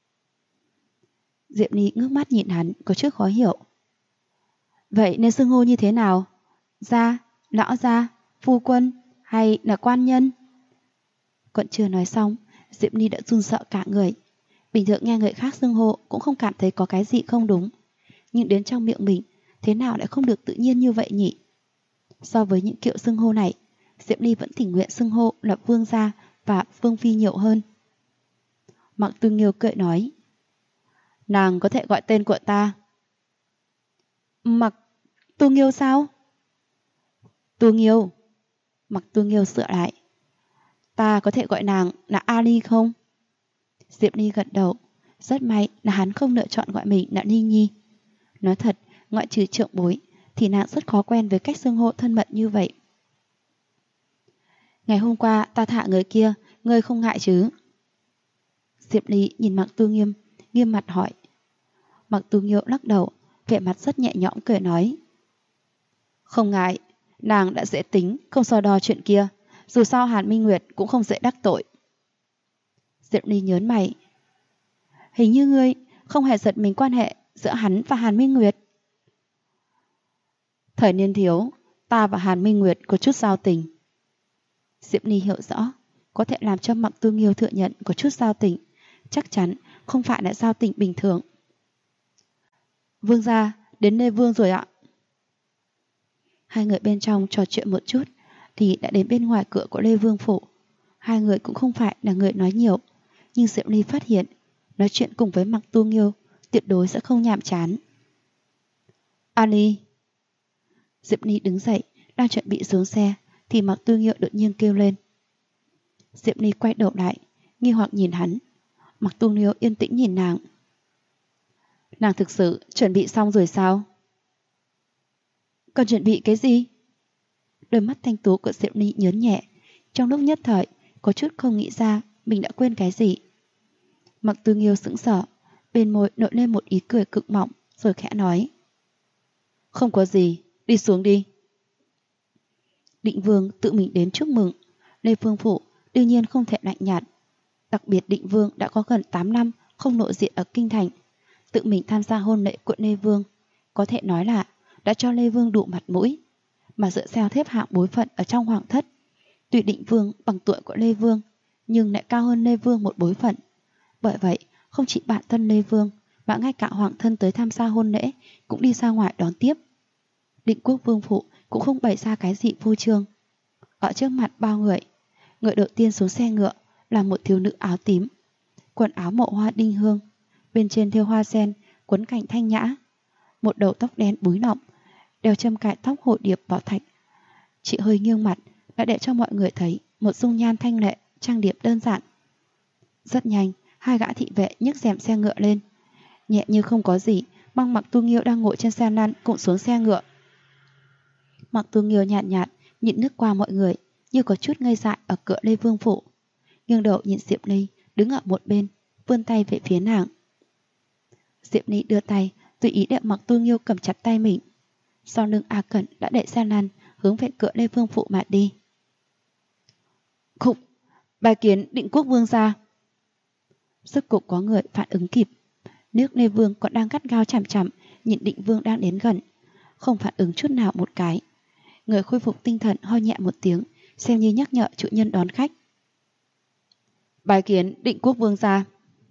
Diệp Ni ngước mắt nhìn hắn, có chút khó hiểu. Vậy nên xưng hô như thế nào? Gia, lão gia, phu quân hay là quan nhân? Còn chưa nói xong, Diệp Ni đã run sợ cả người. Bình thường nghe người khác xưng hô cũng không cảm thấy có cái gì không đúng, nhưng đến trong miệng mình thế nào lại không được tự nhiên như vậy nhỉ? So với những kiểu xưng hô này, Diệp Ni vẫn tình nguyện xưng hô là vương gia và vương phi nhiều hơn. Mặc Tu Nghiêu cười nói, nàng có thể gọi tên của ta. Mặc Tu Nghiêu sao? Tu Nghiêu. Mặc Tu Nghiêu sửa lại. Ta có thể gọi nàng là Ali không? Diệp Ni gật đầu. Rất may là hắn không lựa chọn gọi mình là Ni Nhi. Nói thật, ngoại trừ trượng bối thì nàng rất khó quen với cách xưng hô thân mật như vậy. Ngày hôm qua ta thả người kia, ngươi không ngại chứ? Diệp Ni nhìn Mặc Tu Nghiêu, nghiêm mặt hỏi. Mặc Tu Nghiêu lắc đầu, vẻ mặt rất nhẹ nhõm cười nói, không ngại, nàng đã dễ tính, không so đo chuyện kia. Dù sao Hàn Minh Nguyệt cũng không dễ đắc tội. Diệp Ni nhớn mày. Hình như ngươi không hề giật mình quan hệ giữa hắn và Hàn Minh Nguyệt. Thời niên thiếu, ta và Hàn Minh Nguyệt có chút giao tình. Diệp Ni hiểu rõ, có thể làm cho Mặc Tu Nghiêu thừa nhận có chút giao tình, chắc chắn không phải là giao tình bình thường. Vương gia, đến Lê Vương rồi ạ. Hai người bên trong trò chuyện một chút thì đã đến bên ngoài cửa của Lê Vương phủ. Hai người cũng không phải là người nói nhiều, nhưng Diệp Ni phát hiện nói chuyện cùng với Mặc Tu Nghiêu tuyệt đối sẽ không nhàm chán. Ali. Diệp Ni đứng dậy, đang chuẩn bị xuống xe thì Mặc Tu Nghiêu đột nhiên kêu lên. Diệp Ni quay đầu lại, nghi hoặc nhìn hắn. Mặc Tu Nghiêu yên tĩnh nhìn nàng. Nàng thực sự chuẩn bị xong rồi sao? Còn chuẩn bị cái gì? Đôi mắt thanh tú của Diệp Ni nhớn nhẹ, Trong lúc nhất thời, có chút không nghĩ ra mình đã quên cái gì. Mặc Tư Nghiêu sững sờ, bên môi nổi lên một ý cười cực mỏng, rồi khẽ nói: Không có gì, đi xuống đi. Định Vương tự mình đến chúc mừng. Lê Vương Phủ đương nhiên không thể lạnh nhạt. Đặc biệt Định Vương đã có gần 8 năm không lộ diện ở Kinh Thành, tự mình tham gia hôn lễ của Lê Vương, có thể nói là đã cho Lê Vương đủ mặt mũi. Mà dựa theo xếp hạng bối phận ở trong hoàng thất, tuy Định Vương bằng tuổi của Lê Vương, nhưng lại cao hơn Lê Vương một bối phận. Bởi vậy, không chỉ bản thân Lê Vương, mà ngay cả hoàng thân tới tham gia hôn lễ cũng đi ra ngoài đón tiếp. Định Quốc Vương Phủ cũng không bày ra cái gì vô trương. Ở trước mặt bao người, người đầu tiên xuống xe ngựa là một thiếu nữ áo tím, quần áo mộ hoa đinh hương, bên trên thêu hoa sen quấn cành thanh nhã, một đầu tóc đen búi nọng, đeo châm cài tóc hội điệp bảo thạch. Chị hơi nghiêng mặt đã để cho mọi người thấy một dung nhan thanh lệ, trang điểm đơn giản. Rất nhanh, hai gã thị vệ nhấc rèm xe ngựa lên, nhẹ như không có gì mang Mặc Tu Nghiêu đang ngồi trên xe lăn cũng xuống xe ngựa. Mặc Tu Nghiêu nhạt nhạt nhìn nước qua mọi người, như có chút ngây dại ở cửa Lê Vương Phủ, nghiêng đầu nhìn Diệp Ly đứng ở một bên, vươn tay về phía nàng. Diệp Ly đưa tay tùy ý để Mặc Tu Nghiêu cầm chặt tay mình. Sau lưng A Cẩn đã đẩy xe lăn hướng về cửa Lê Vương Phủ mà đi. Khục, bài kiến Định Quốc Vương ra. Rốt cục có người phản ứng kịp. Nước Lê Vương còn đang gắt gao chằm chằm nhìn Định Vương đang đến gần, không phản ứng chút nào một cái. Người khôi phục tinh thần ho nhẹ một tiếng, xem như nhắc nhở chủ nhân đón khách. Bài kiến Định Quốc Vương ra.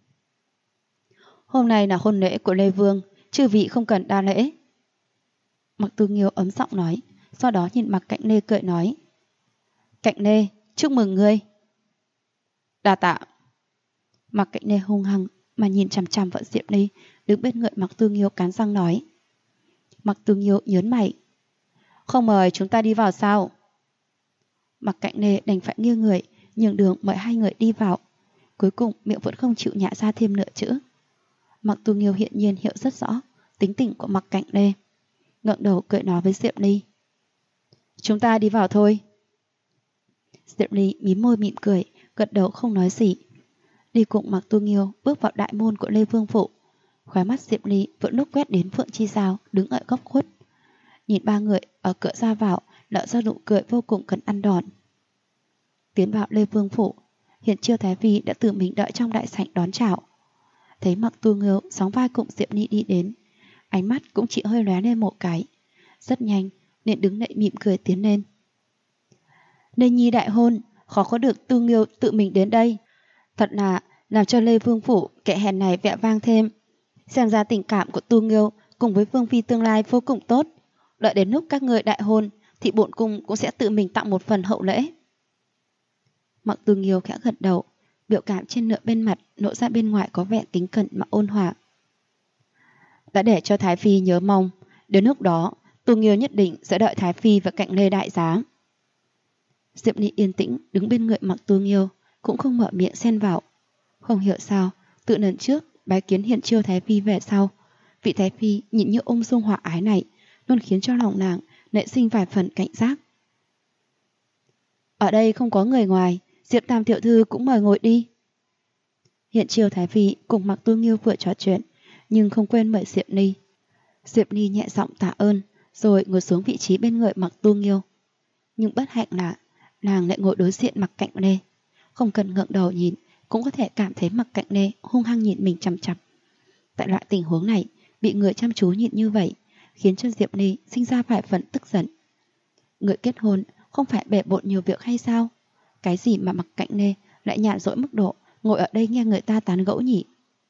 Hôm nay là hôn lễ của Lê Vương, chư vị không cần đa lễ. Mặc Tu Nghiêu ấm giọng nói, sau đó nhìn Mặc Cạnh Lê cười nói: Cạnh Lê, chúc mừng ngươi. Đa tạ. Mặc Cạnh Lê hung hăng mà nhìn chằm chằm vào Diệp Ly đứng bên người Mặc Tu Nghiêu, cắn răng nói. Mặc Tu Nghiêu nhớn mày: Không mời chúng ta đi vào sao? Mặc Cạnh Lê đành phải nghiêng người nhường đường mời hai người đi vào. Cuối cùng miệng vẫn không chịu nhả ra thêm nửa chữ. Mặc Tu Nghiêu hiện nhiên hiểu rất rõ tính tình của Mặc Cạnh Lê, ngẩng đầu cười nói với Diệp Ly: Chúng ta đi vào thôi. Diệp Ly mím môi mỉm cười, gật đầu không nói gì. Đi cùng Mặc Tu Nghiêu bước vào đại môn của Lê Vương Phủ. Khóe mắt Diệp Ly vẫn lúc quét đến Phượng Chi Giao đứng ở góc khuất, nhìn ba người ở cửa ra vào, nở ra nụ cười vô cùng cần ăn đòn. Tiến vào Lê Vương Phủ, hiện Chiêu Thái Phi đã tự mình đợi trong đại sảnh đón chào. Thấy Mặc Tu Nghiêu sóng vai cùng Diệp Ly đi đến, ánh mắt cũng chỉ hơi lóe lên một cái. Rất nhanh nên đứng dậy mỉm cười tiến lên. Lê Nhi đại hôn, khó có được Tu Nghiêu tự mình đến đây, thật là làm cho Lê Vương Phủ kẻ hèn này vẻ vang thêm. Xem ra tình cảm của Tu Nghiêu cùng với Vương Phi tương lai vô cùng tốt. Đợi đến lúc các người đại hôn thì bổn cung cũng sẽ tự mình tặng một phần hậu lễ. Mặc Tu Nghiêu khẽ gật đầu, biểu cảm trên nửa bên mặt lộ ra bên ngoài có vẻ kính cẩn mà ôn hòa. Đã để cho Thái Phi nhớ mong, đến lúc đó Tu Nghiêu nhất định sẽ đợi Thái Phi và Cạnh Lê đại giá. Diệp Ly yên tĩnh đứng bên người Mặc Tu Nghiêu, cũng không mở miệng xen vào. Không hiểu sao, tự lần trước bái kiến hiện Chiêu Thái Phi về sau, vị Thái Phi nhìn như ung dung hòa ái này luôn khiến cho lòng nàng nảy sinh vài phần cảnh giác. Ở đây không có người ngoài, Diệp Tam tiểu thư cũng mời ngồi đi. Hiện Chiêu Thái Phi cùng Mặc Tu Nghiêu vừa trò chuyện, nhưng không quên mời Diệp Ly. Diệp Ly nhẹ giọng tạ ơn, rồi ngồi xuống vị trí bên người Mặc Tu Nghiêu. Nhưng bất hạnh là nàng lại ngồi đối diện Mặc Cạnh Lê, không cần ngẩng đầu nhìn cũng có thể cảm thấy Mặc Cạnh Lê hung hăng nhìn mình chằm chằm. Tại loại tình huống này, bị người chăm chú nhìn như vậy khiến cho Diệp Ly sinh ra vài phần tức giận. Người kết hôn không phải bề bộn nhiều việc hay sao? Cái gì mà Mặc Cạnh Lê lại nhàn rỗi mức độ ngồi ở đây nghe người ta tán gẫu nhỉ?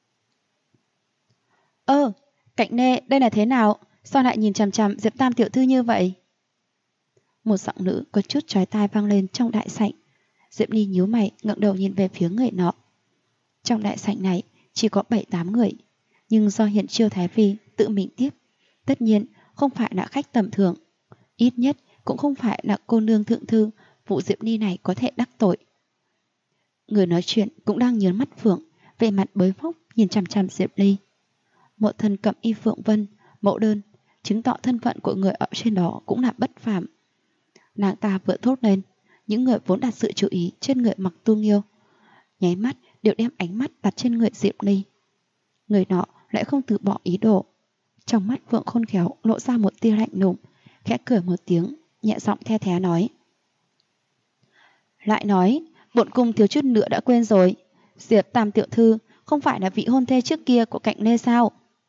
Cạnh Lê, đây là thế nào? Sao lại nhìn chằm chằm Diệp Tam tiểu thư như vậy? Một giọng nữ có chút chói tai vang lên trong đại sảnh. Diệp Ly nhíu mày ngẩng đầu nhìn về phía người nọ. Trong đại sảnh này chỉ có 7-8 người, nhưng do hiện Chiêu Thái Phi tự mình tiếp, tất nhiên không phải là khách tầm thường, ít nhất cũng không phải là cô nương thượng thư vụ Diệp Ly này có thể đắc tội. Người nói chuyện cũng đang nhớn mắt phượng, về mặt bới phóc nhìn chằm chằm Diệp Ly. Một thân cẩm y phượng vân, mẫu đơn, chứng tỏ thân phận của người ở trên đó cũng là bất phàm. Nàng ta vừa thốt lên, Những người vốn đặt sự chú ý trên người Mặc Tu Nghiêu nháy mắt đều đem ánh mắt đặt trên người Diệp Ly. Người nọ lại không từ bỏ ý đồ. Trong mắt Vượng khôn khéo lộ ra một tia lạnh lùng, khẽ cười một tiếng, nhẹ giọng the thé nói. Lại nói, bổn cung thiếu chút nữa đã quên rồi. Diệp Tam tiểu thư không phải là vị hôn thê trước kia của Cạnh Nê sao?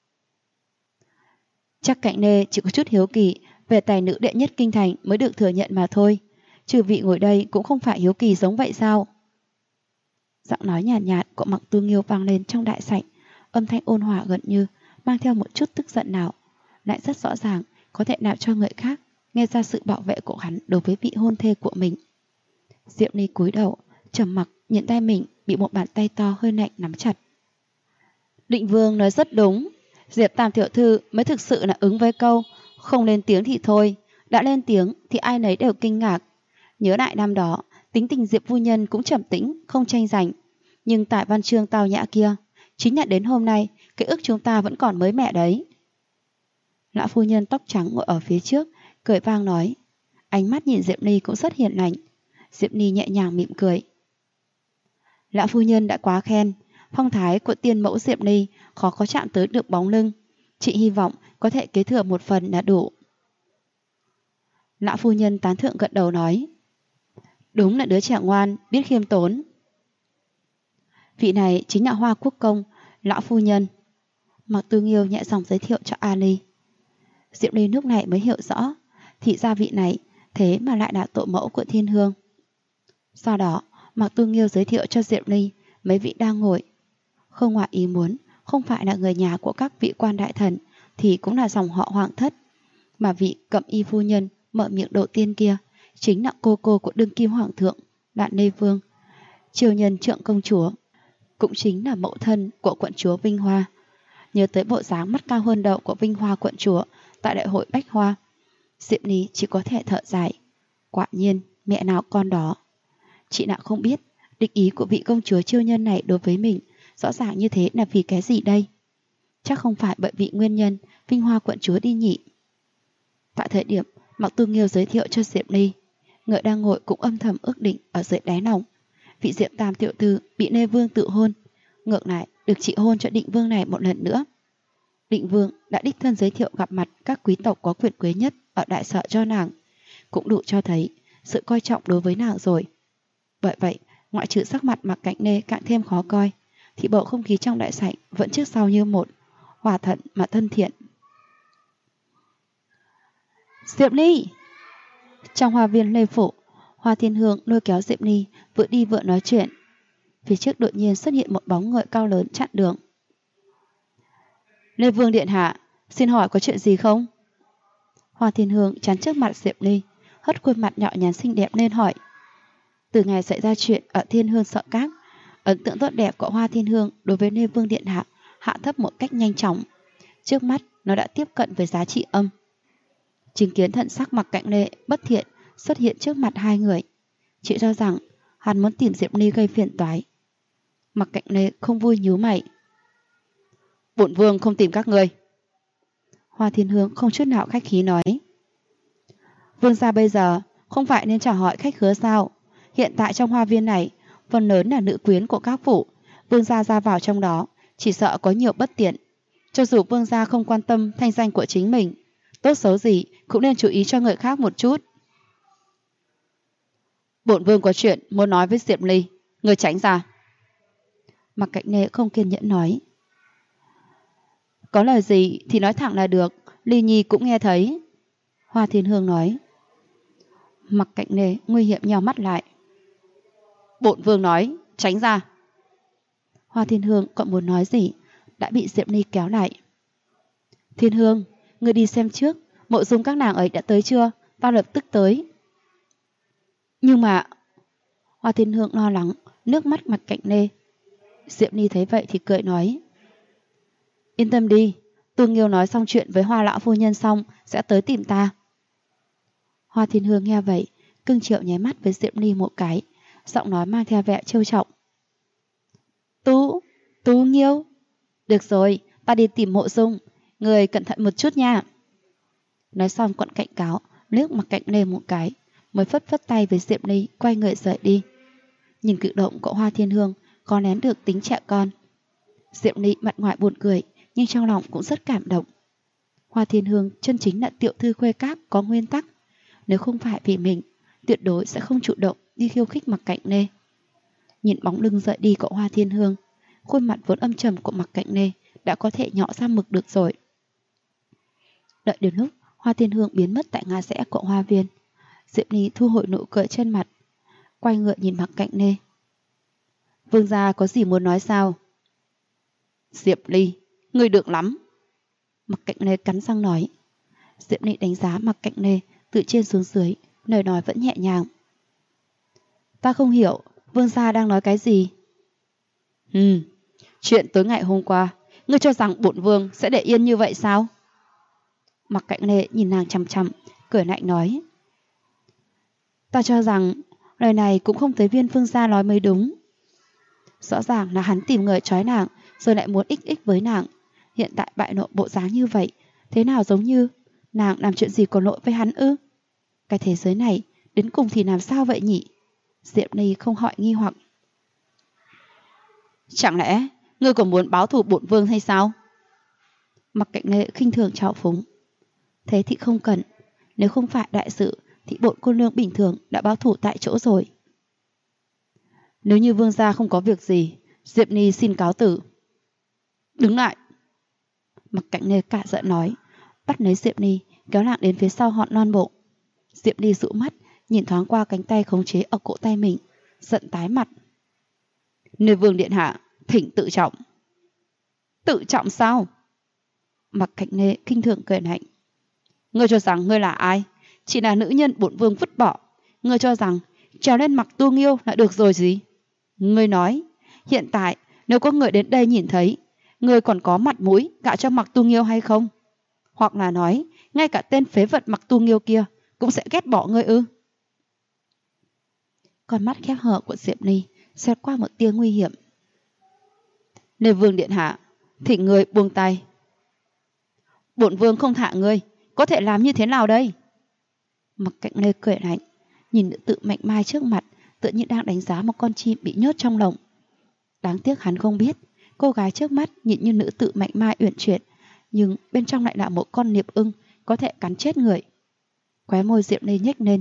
Chắc Cạnh Nê chỉ có chút hiếu kỳ về tài nữ đệ nhất kinh thành mới được thừa nhận mà thôi. Trừ vị ngồi đây cũng không phải hiếu kỳ giống vậy sao? Giọng nói nhàn nhạt của Mặc Tu Nghiêu vang lên trong đại sảnh, âm thanh ôn hòa gần như mang theo một chút tức giận nào, lại rất rõ ràng có thể làm cho người khác nghe ra sự bảo vệ của hắn đối với vị hôn thê của mình. Diệp Ly cúi đầu, trầm mặc nhìn tay mình bị một bàn tay to hơi lạnh nắm chặt. Định Vương nói rất đúng, Diệp Tam tiểu thư mới thực sự là ứng với câu không lên tiếng thì thôi, đã lên tiếng thì ai nấy đều kinh ngạc. Nhớ lại năm đó, tính tình Diệp phu nhân cũng trầm tĩnh, không tranh giành, nhưng tại văn chương tao nhã kia, chính là đến hôm nay, ký ức chúng ta vẫn còn mới mẻ đấy. Lão phu nhân tóc trắng ngồi ở phía trước, cười vang nói, ánh mắt nhìn Diệp Ly cũng rất hiền lành. Diệp Ly nhẹ nhàng mỉm cười. Lão phu nhân đã quá khen, phong thái của tiên mẫu Diệp Ly khó có chạm tới được bóng lưng, chị hy vọng có thể kế thừa một phần là đủ. Lão phu nhân tán thưởng gật đầu nói, đúng là đứa trẻ ngoan, biết khiêm tốn. Vị này chính là Hoa Quốc công, lão phu nhân. Mặc Tu Nghiêu nhẹ giọng giới thiệu cho Ali. Diệp Ly lúc này mới hiểu rõ, thì ra vị này thế mà lại là tổ mẫu của Thiên Hương. Sau đó, Mặc Tu Nghiêu giới thiệu cho Diệp Ly mấy vị đang ngồi. Không ngoài ý muốn, không phải là người nhà của các vị quan đại thần, thì cũng là dòng họ Hoàng thất. Mà vị Cẩm Y phu nhân mở miệng đầu tiên kia chính là cô của đương kim hoàng thượng, Đạn Lê Vương, triều nhân trượng công chúa, cũng chính là mẫu thân của quận chúa Vinh Hoa. Nhớ tới bộ dáng mắt cao hơn đầu của Vinh Hoa quận chúa tại đại hội Bách Hoa, Diệp Ly chỉ có thể thở dài. Quả nhiên, mẹ nào con đó. Chị nào không biết, địch ý của vị công chúa chiêu nhân này đối với mình rõ ràng như thế là vì cái gì đây? Chắc không phải bởi vì nguyên nhân Vinh Hoa quận chúa đi nhỉ. Tại thời điểm Mặc Tu Nghiêu giới thiệu cho Diệp Ly, người đang ngồi cũng âm thầm ước định ở dưới đáy lòng, vị Diệp Tam tiểu thư bị Lê Vương tự hôn, ngược lại được chị hôn cho Định Vương này một lần nữa. Định Vương đã đích thân giới thiệu gặp mặt các quý tộc có quyền quý nhất ở đại sở cho nàng, cũng đủ cho thấy sự coi trọng đối với nàng rồi. Bởi vậy, ngoại trừ sắc mặt Mặc Cạnh Nê càng thêm khó coi, thì bầu không khí trong đại sảnh vẫn trước sau như một, hòa thuận mà thân thiện. Diệp Ly! Trong hoa viên Lê Phủ, Hoa Thiên Hương lôi kéo Diệp Ly vừa đi vừa nói chuyện. Phía trước đột nhiên xuất hiện một bóng người cao lớn chặn đường. Lê Vương điện hạ, xin hỏi có chuyện gì không? Hoa Thiên Hương chắn trước mặt Diệp Ly, hất khuôn mặt nhỏ nhắn xinh đẹp lên hỏi. Từ ngày xảy ra chuyện ở Thiên Hương Sợ Các, ấn tượng tốt đẹp của Hoa Thiên Hương đối với Lê Vương điện hạ hạ thấp một cách nhanh chóng. Trước mắt nó đã tiếp cận với giá trị âm. Chứng kiến thần sắc Mặc Cạnh Nê bất thiện xuất hiện trước mặt hai người, chị cho rằng hắn muốn tìm Diệp Ly gây phiền toái. Mặc Cạnh Nê không vui nhíu mày. Bổn vương không tìm các ngươi. Hoa Thiên Hương không chút nào khách khí nói. Vương gia bây giờ không phải nên chào hỏi khách khứa sao? Hiện tại trong hoa viên này phần lớn là nữ quyến của các phủ, vương gia ra vào trong đó chỉ sợ có nhiều bất tiện. Cho dù vương gia không quan tâm thanh danh của chính mình, tốt xấu gì cũng nên chú ý cho người khác một chút. Bổn vương có chuyện muốn nói với Diệp Ly, người tránh ra. Mặc Cạnh Nê không kiên nhẫn nói. Có lời gì thì nói thẳng là được, Ly Nhi cũng nghe thấy. Hoa Thiên Hương nói. Mặc Cạnh Nê nguy hiểm nhào mắt lại. Bổn vương nói, tránh ra. Hoa Thiên Hương còn muốn nói gì, đã bị Diệp Ly kéo lại. Thiên Hương, ngươi đi xem trước, mộ dung các nàng ấy đã tới chưa? Tao lập tức tới. Nhưng mà... Hoa Thiên Hương lo lắng, nước mắt Mặc Cạnh Nê. Diệp Ly thấy vậy thì cười nói. Yên tâm đi, Tu Nghiêu nói xong chuyện với Hoa lão phu nhân xong sẽ tới tìm ta. Hoa Thiên Hương nghe vậy, cưng chiều nháy mắt với Diệp Ly một cái, giọng nói mang theo vẻ trêu chọc. Tu Nghiêu. Được rồi, ta đi tìm mộ dung, người cẩn thận một chút nha. Nói xong còn cảnh cáo, liếc Mặc Cạnh Nê một cái, mới phất phất tay với Diệp Ly quay người rời đi. Nhìn cử động của Hoa Thiên Hương có nén được tính trẻ con. Diệp Ly mặt ngoài buồn cười nhưng trong lòng cũng rất cảm động. Hoa Thiên Hương chân chính là tiểu thư khuê các có nguyên tắc. Nếu không phải vì mình, tuyệt đối sẽ không chủ động đi khiêu khích Mạc Cạnh Nê. Nhìn bóng lưng rời đi của Hoa Thiên Hương, khuôn mặt vốn âm trầm của Mạc Cạnh Nê đã có thể nhỏ ra mực được rồi. Đợi đến lúc Hoa Thiên Hương biến mất tại ngã rẽ của hoa viên, Diệp Ly thu hồi nụ cười trên mặt, quay ngựa nhìn Mạc Cạnh Nê. Vương gia có gì muốn nói sao? Diệp Ly, ngươi được lắm. Mạc Cạnh Nê cắn răng nói. Diệp Ly đánh giá Mạc Cạnh Nê từ trên xuống dưới, lời nói vẫn nhẹ nhàng. Ta không hiểu, vương gia đang nói cái gì? Chuyện tối ngày hôm qua, ngươi cho rằng bổn vương sẽ để yên như vậy sao? Mạc Cạnh Nê nhìn nàng chằm chằm, cười lạnh nói. Ta cho rằng lời này cũng không tới viên vương gia nói mới đúng. Rõ ràng là hắn tìm người trói nàng, rồi lại muốn ích với nàng. Hiện tại bại lộ bộ dáng như vậy, thế nào giống như nàng làm chuyện gì có lỗi với hắn ư? Cái thế giới này đến cùng thì làm sao vậy nhỉ? Diệp Ly không hỏi nghi hoặc. Chẳng lẽ ngươi còn muốn báo thù bổn vương hay sao? Mạc Cạnh Nê khinh thường trào phúng. Thế thì không cần, nếu không phải đại sự thì bổn cô nương bình thường đã báo thù tại chỗ rồi. Nếu như vương gia không có việc gì, Diệp Ly xin cáo tử. Đứng lại! Mạc Cạnh Nê cả giận nói, bắt lấy Diệp Ly kéo nàng đến phía sau hòn non bộ. Diệp Ly dụ mắt nhìn thoáng qua cánh tay khống chế ở cổ tay mình, giận tái mặt. Nơi vương điện hạ, thỉnh tự trọng. Tự trọng sao? Mạc Cạnh Nê kinh thường cười lạnh. Ngươi cho rằng ngươi là ai? Chỉ là nữ nhân bổn vương vứt bỏ. Ngươi cho rằng trèo lên Mặc Tu Nghiêu là được rồi gì? Ngươi nói, hiện tại nếu có người đến đây nhìn thấy, ngươi còn có mặt mũi gả cho Mặc Tu Nghiêu hay không? Hoặc là nói, ngay cả tên phế vật Mặc Tu Nghiêu kia cũng sẽ ghét bỏ ngươi ư? Con mắt khép hờ của Diệp Ly xẹt qua một tia nguy hiểm. Lê vương điện hạ, thỉnh ngươi buông tay. Bổn vương không thả ngươi, có thể làm như thế nào đây? Mạc Cạnh Nê cười lạnh, nhìn nữ tự mảnh mai trước mặt, tự nhiên đang đánh giá một con chim bị nhốt trong lồng. Đáng tiếc hắn không biết, cô gái trước mắt nhìn như nữ tự mảnh mai uyển chuyển, nhưng bên trong lại là một con niệp ưng có thể cắn chết người. Khóe môi Diệp Ly nhếch lên.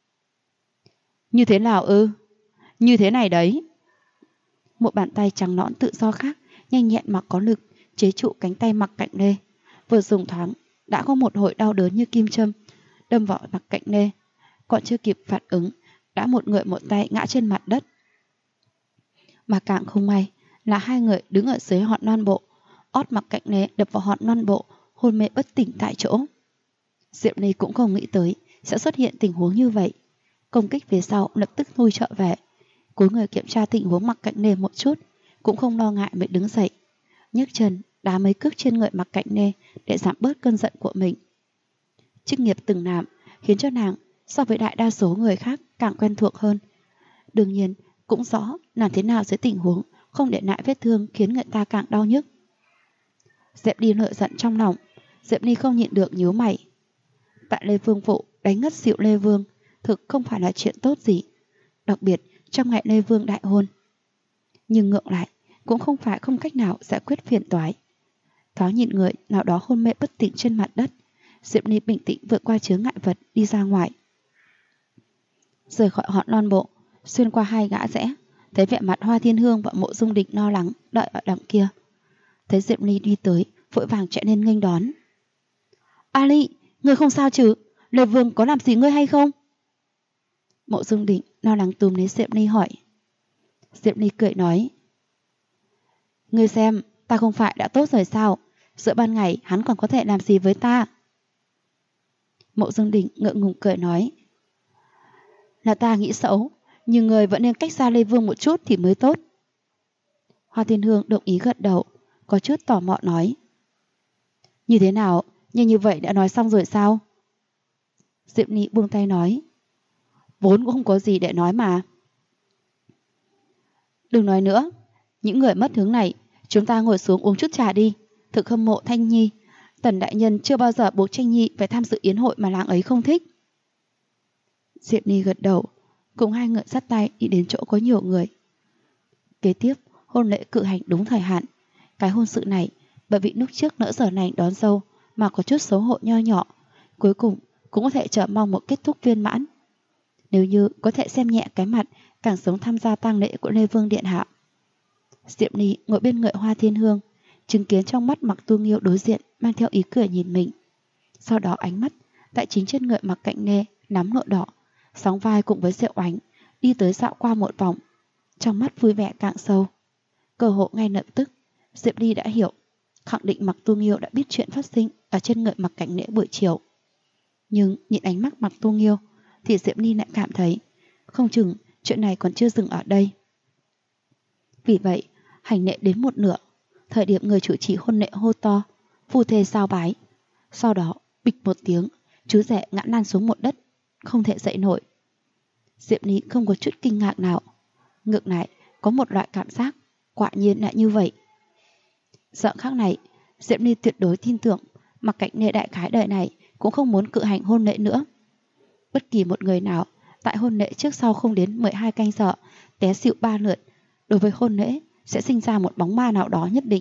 Như thế nào ư? Như thế này đấy. Một bàn tay trắng nõn tự do khác, nhanh nhẹn mà có lực, chế trụ cánh tay Mạc Cạnh Nê. Vừa dùng thoáng, đã có một hồi đau đớn như kim châm, đâm vào Mạc Cạnh Nê. Còn chưa kịp phản ứng, đã một người một tay ngã trên mặt đất. Mà càng không may là hai người đứng ở dưới hòn non bộ, ót Mạc Cạnh Nê đập vào hòn non bộ, hôn mê bất tỉnh tại chỗ. Diệp Ly cũng không nghĩ tới sẽ xuất hiện tình huống như vậy. Công kích phía sau lập tức lui trở về, cúi người kiểm tra tình huống Mạc Cạnh Nê một chút, cũng không lo ngại mới đứng dậy, nhấc chân đá mấy cước trên người Mạc Cạnh Nê để giảm bớt cơn giận của mình. Chức nghiệp từng làm khiến cho nàng so với đại đa số người khác càng quen thuộc hơn. Đương nhiên cũng rõ làm thế nào dưới tình huống không để lại vết thương khiến người ta càng đau nhức. Diệp Ly nổi giận trong lòng, Diệp Ly không nhịn được nhíu mày. Tại Lê Vương vụ đánh ngất xỉu Lê Vương thực không phải là chuyện tốt gì, đặc biệt trong ngày Lê Vương đại hôn. Nhưng ngược lại cũng không phải không cách nào giải quyết phiền toái. Thoáng nhìn người nào đó hôn mê bất tỉnh trên mặt đất, Diệp Ly bình tĩnh vượt qua chướng ngại vật đi ra ngoài. Rời khỏi hòn non bộ, xuyên qua hai ngã rẽ, thấy vẻ mặt Hoa Thiên Hương và Mộ Dung Đình lo lắng đợi ở đằng kia. Thấy Diệp Ly đi tới, vội vàng chạy lên nghênh đón. A Ly, ngươi không sao chứ? Lê Vương có làm gì ngươi hay không? Mộ Dung Đình lo lắng túm lấy Diệp Ly hỏi. Diệp Ly cười nói. Ngươi xem, ta không phải đã tốt rồi sao? Giữa ban ngày hắn còn có thể làm gì với ta? Mộ Dung Đình ngượng ngùng cười nói. Là ta nghĩ xấu, nhưng người vẫn nên cách xa Lê Vương một chút thì mới tốt. Hoa Thiên Hương đồng ý gật đầu, có chút tò mò nói. Như thế nào, như vậy đã nói xong rồi sao? Diệp Ly buông tay nói. Vốn cũng không có gì để nói mà. Đừng nói nữa, những người mất hứng này, chúng ta ngồi xuống uống chút trà đi. Thực hâm mộ Thanh Nhi, Tần đại nhân chưa bao giờ buộc Tranh Nhi phải tham dự yến hội mà làng ấy không thích. Diệp Ni gật đầu, cùng hai người dắt tay đi đến chỗ có nhiều người. Kế tiếp, hôn lễ cử hành đúng thời hạn. Cái hôn sự này, bởi vì lúc trước nỡ giờ này đón dâu mà có chút xấu hổ nho nhỏ, cuối cùng cũng có thể chờ mong một kết thúc viên mãn. Nếu như có thể xem nhẹ cái mặt càng sống tham gia tang lễ của Lê Vương Điện Hạ. Diệp Ni ngồi bên người Hoa Thiên Hương, chứng kiến trong mắt Mặc Tu Nghiêu đối diện mang theo ý cười nhìn mình. Sau đó ánh mắt tại chính trên người Mặc Cạnh Nê nắm nộ đỏ, sóng vai cùng với Diệu Oánh đi tới dạo qua một vòng, trong mắt vui vẻ càng sâu. Cơ hội ngay lập tức, Diệp Ni đã hiểu, khẳng định Mặc Tu Nghiêu đã biết chuyện phát sinh ở trên người Mặc Cảnh Nễ buổi chiều. Nhưng nhìn ánh mắt Mặc Tu Nghiêu thì Diệp Ni lại cảm thấy không chừng chuyện này còn chưa dừng ở đây. Vì vậy, hành lễ đến một nửa, thời điểm người chủ trì hôn lễ hô to phu thê sao bái. Sau đó bịch một tiếng, chú rể ngã lăn xuống một đất, không thể dậy nổi. Diệp Ni không có chút kinh ngạc nào, ngược lại có một loại cảm giác quả nhiên lại như vậy. Giờ khắc này, Diệp Ni tuyệt đối tin tưởng Mặc Cảnh Nê đại khái đời này cũng không muốn cử hành hôn lễ nữa. Bất kỳ một người nào tại hôn lễ trước sau không đến 12 canh giờ té xỉu 3 lượt, đối với hôn lễ sẽ sinh ra một bóng ma nào đó nhất định.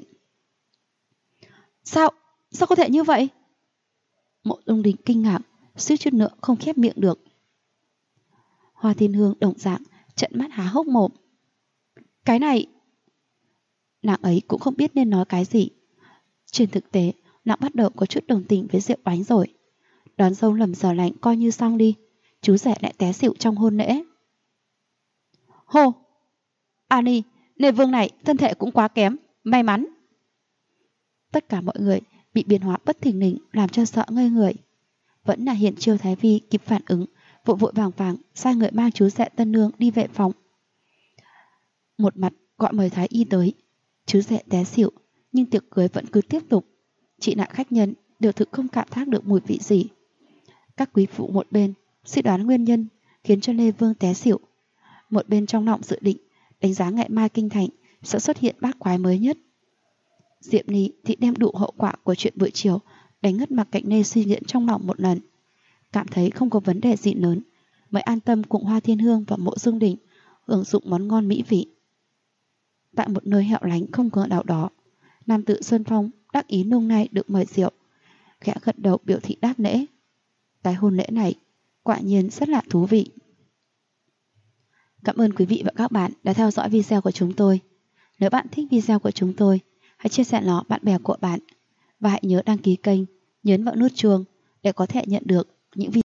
Sao có thể như vậy? Mộ Dung Đình kinh ngạc, suýt chút nữa không khép miệng được. Hoa Thiên Hương đồng dạng trợn mắt há hốc mồm. Cái này... Nàng ấy cũng không biết nên nói cái gì. Trên thực tế, nàng bắt đầu có chút đồng tình với Diệu Oánh rồi. Đón dâu lầm giờ lạnh coi như xong đi, chú rể lại té xỉu trong hôn lễ. Hô! Ani, Lê Vương này thân thể cũng quá kém, may mắn. Tất cả mọi người bị biến hóa bất thình lình làm cho sợ ngây người. Vẫn là Hiển Chiêu Thái Vi kịp phản ứng, vội vội vàng vàng sai người mang chú rể tân nương đi vệ phòng. Một mặt gọi mời Thái Y tới. Chú rể té xỉu, nhưng tiệc cưới vẫn cứ tiếp tục. Chị nạn khách nhân đều thực không cảm giác được mùi vị gì. Các quý phụ một bên suy đoán nguyên nhân khiến cho Lê Vương té xỉu, một bên trong lòng dự định đánh giá ngày mai kinh thành sẽ xuất hiện bát quái mới nhất. Diệp Ni thì đem đủ hậu quả của chuyện buổi chiều đánh ngất Mặc Cảnh Nê suy nghĩ trong lòng một lần, cảm thấy không có vấn đề gì lớn, mới an tâm cùng Hoa Thiên Hương và Mộ Dung Đình hưởng dụng món ngon mỹ vị. Tại một nơi hẻo lánh không có nào đó, nam tử Xuân Phong đắc ý nung nay được mời rượu, khẽ gật đầu biểu thị đáp lễ. Cái hôn lễ này quả nhiên rất là thú vị. Cảm ơn quý vị và các bạn đã theo dõi video của chúng tôi. Nếu bạn thích video của chúng tôi, hãy chia sẻ nó bạn bè của bạn và hãy nhớ đăng ký kênh, nhấn vào nút chuông để có thể nhận được những video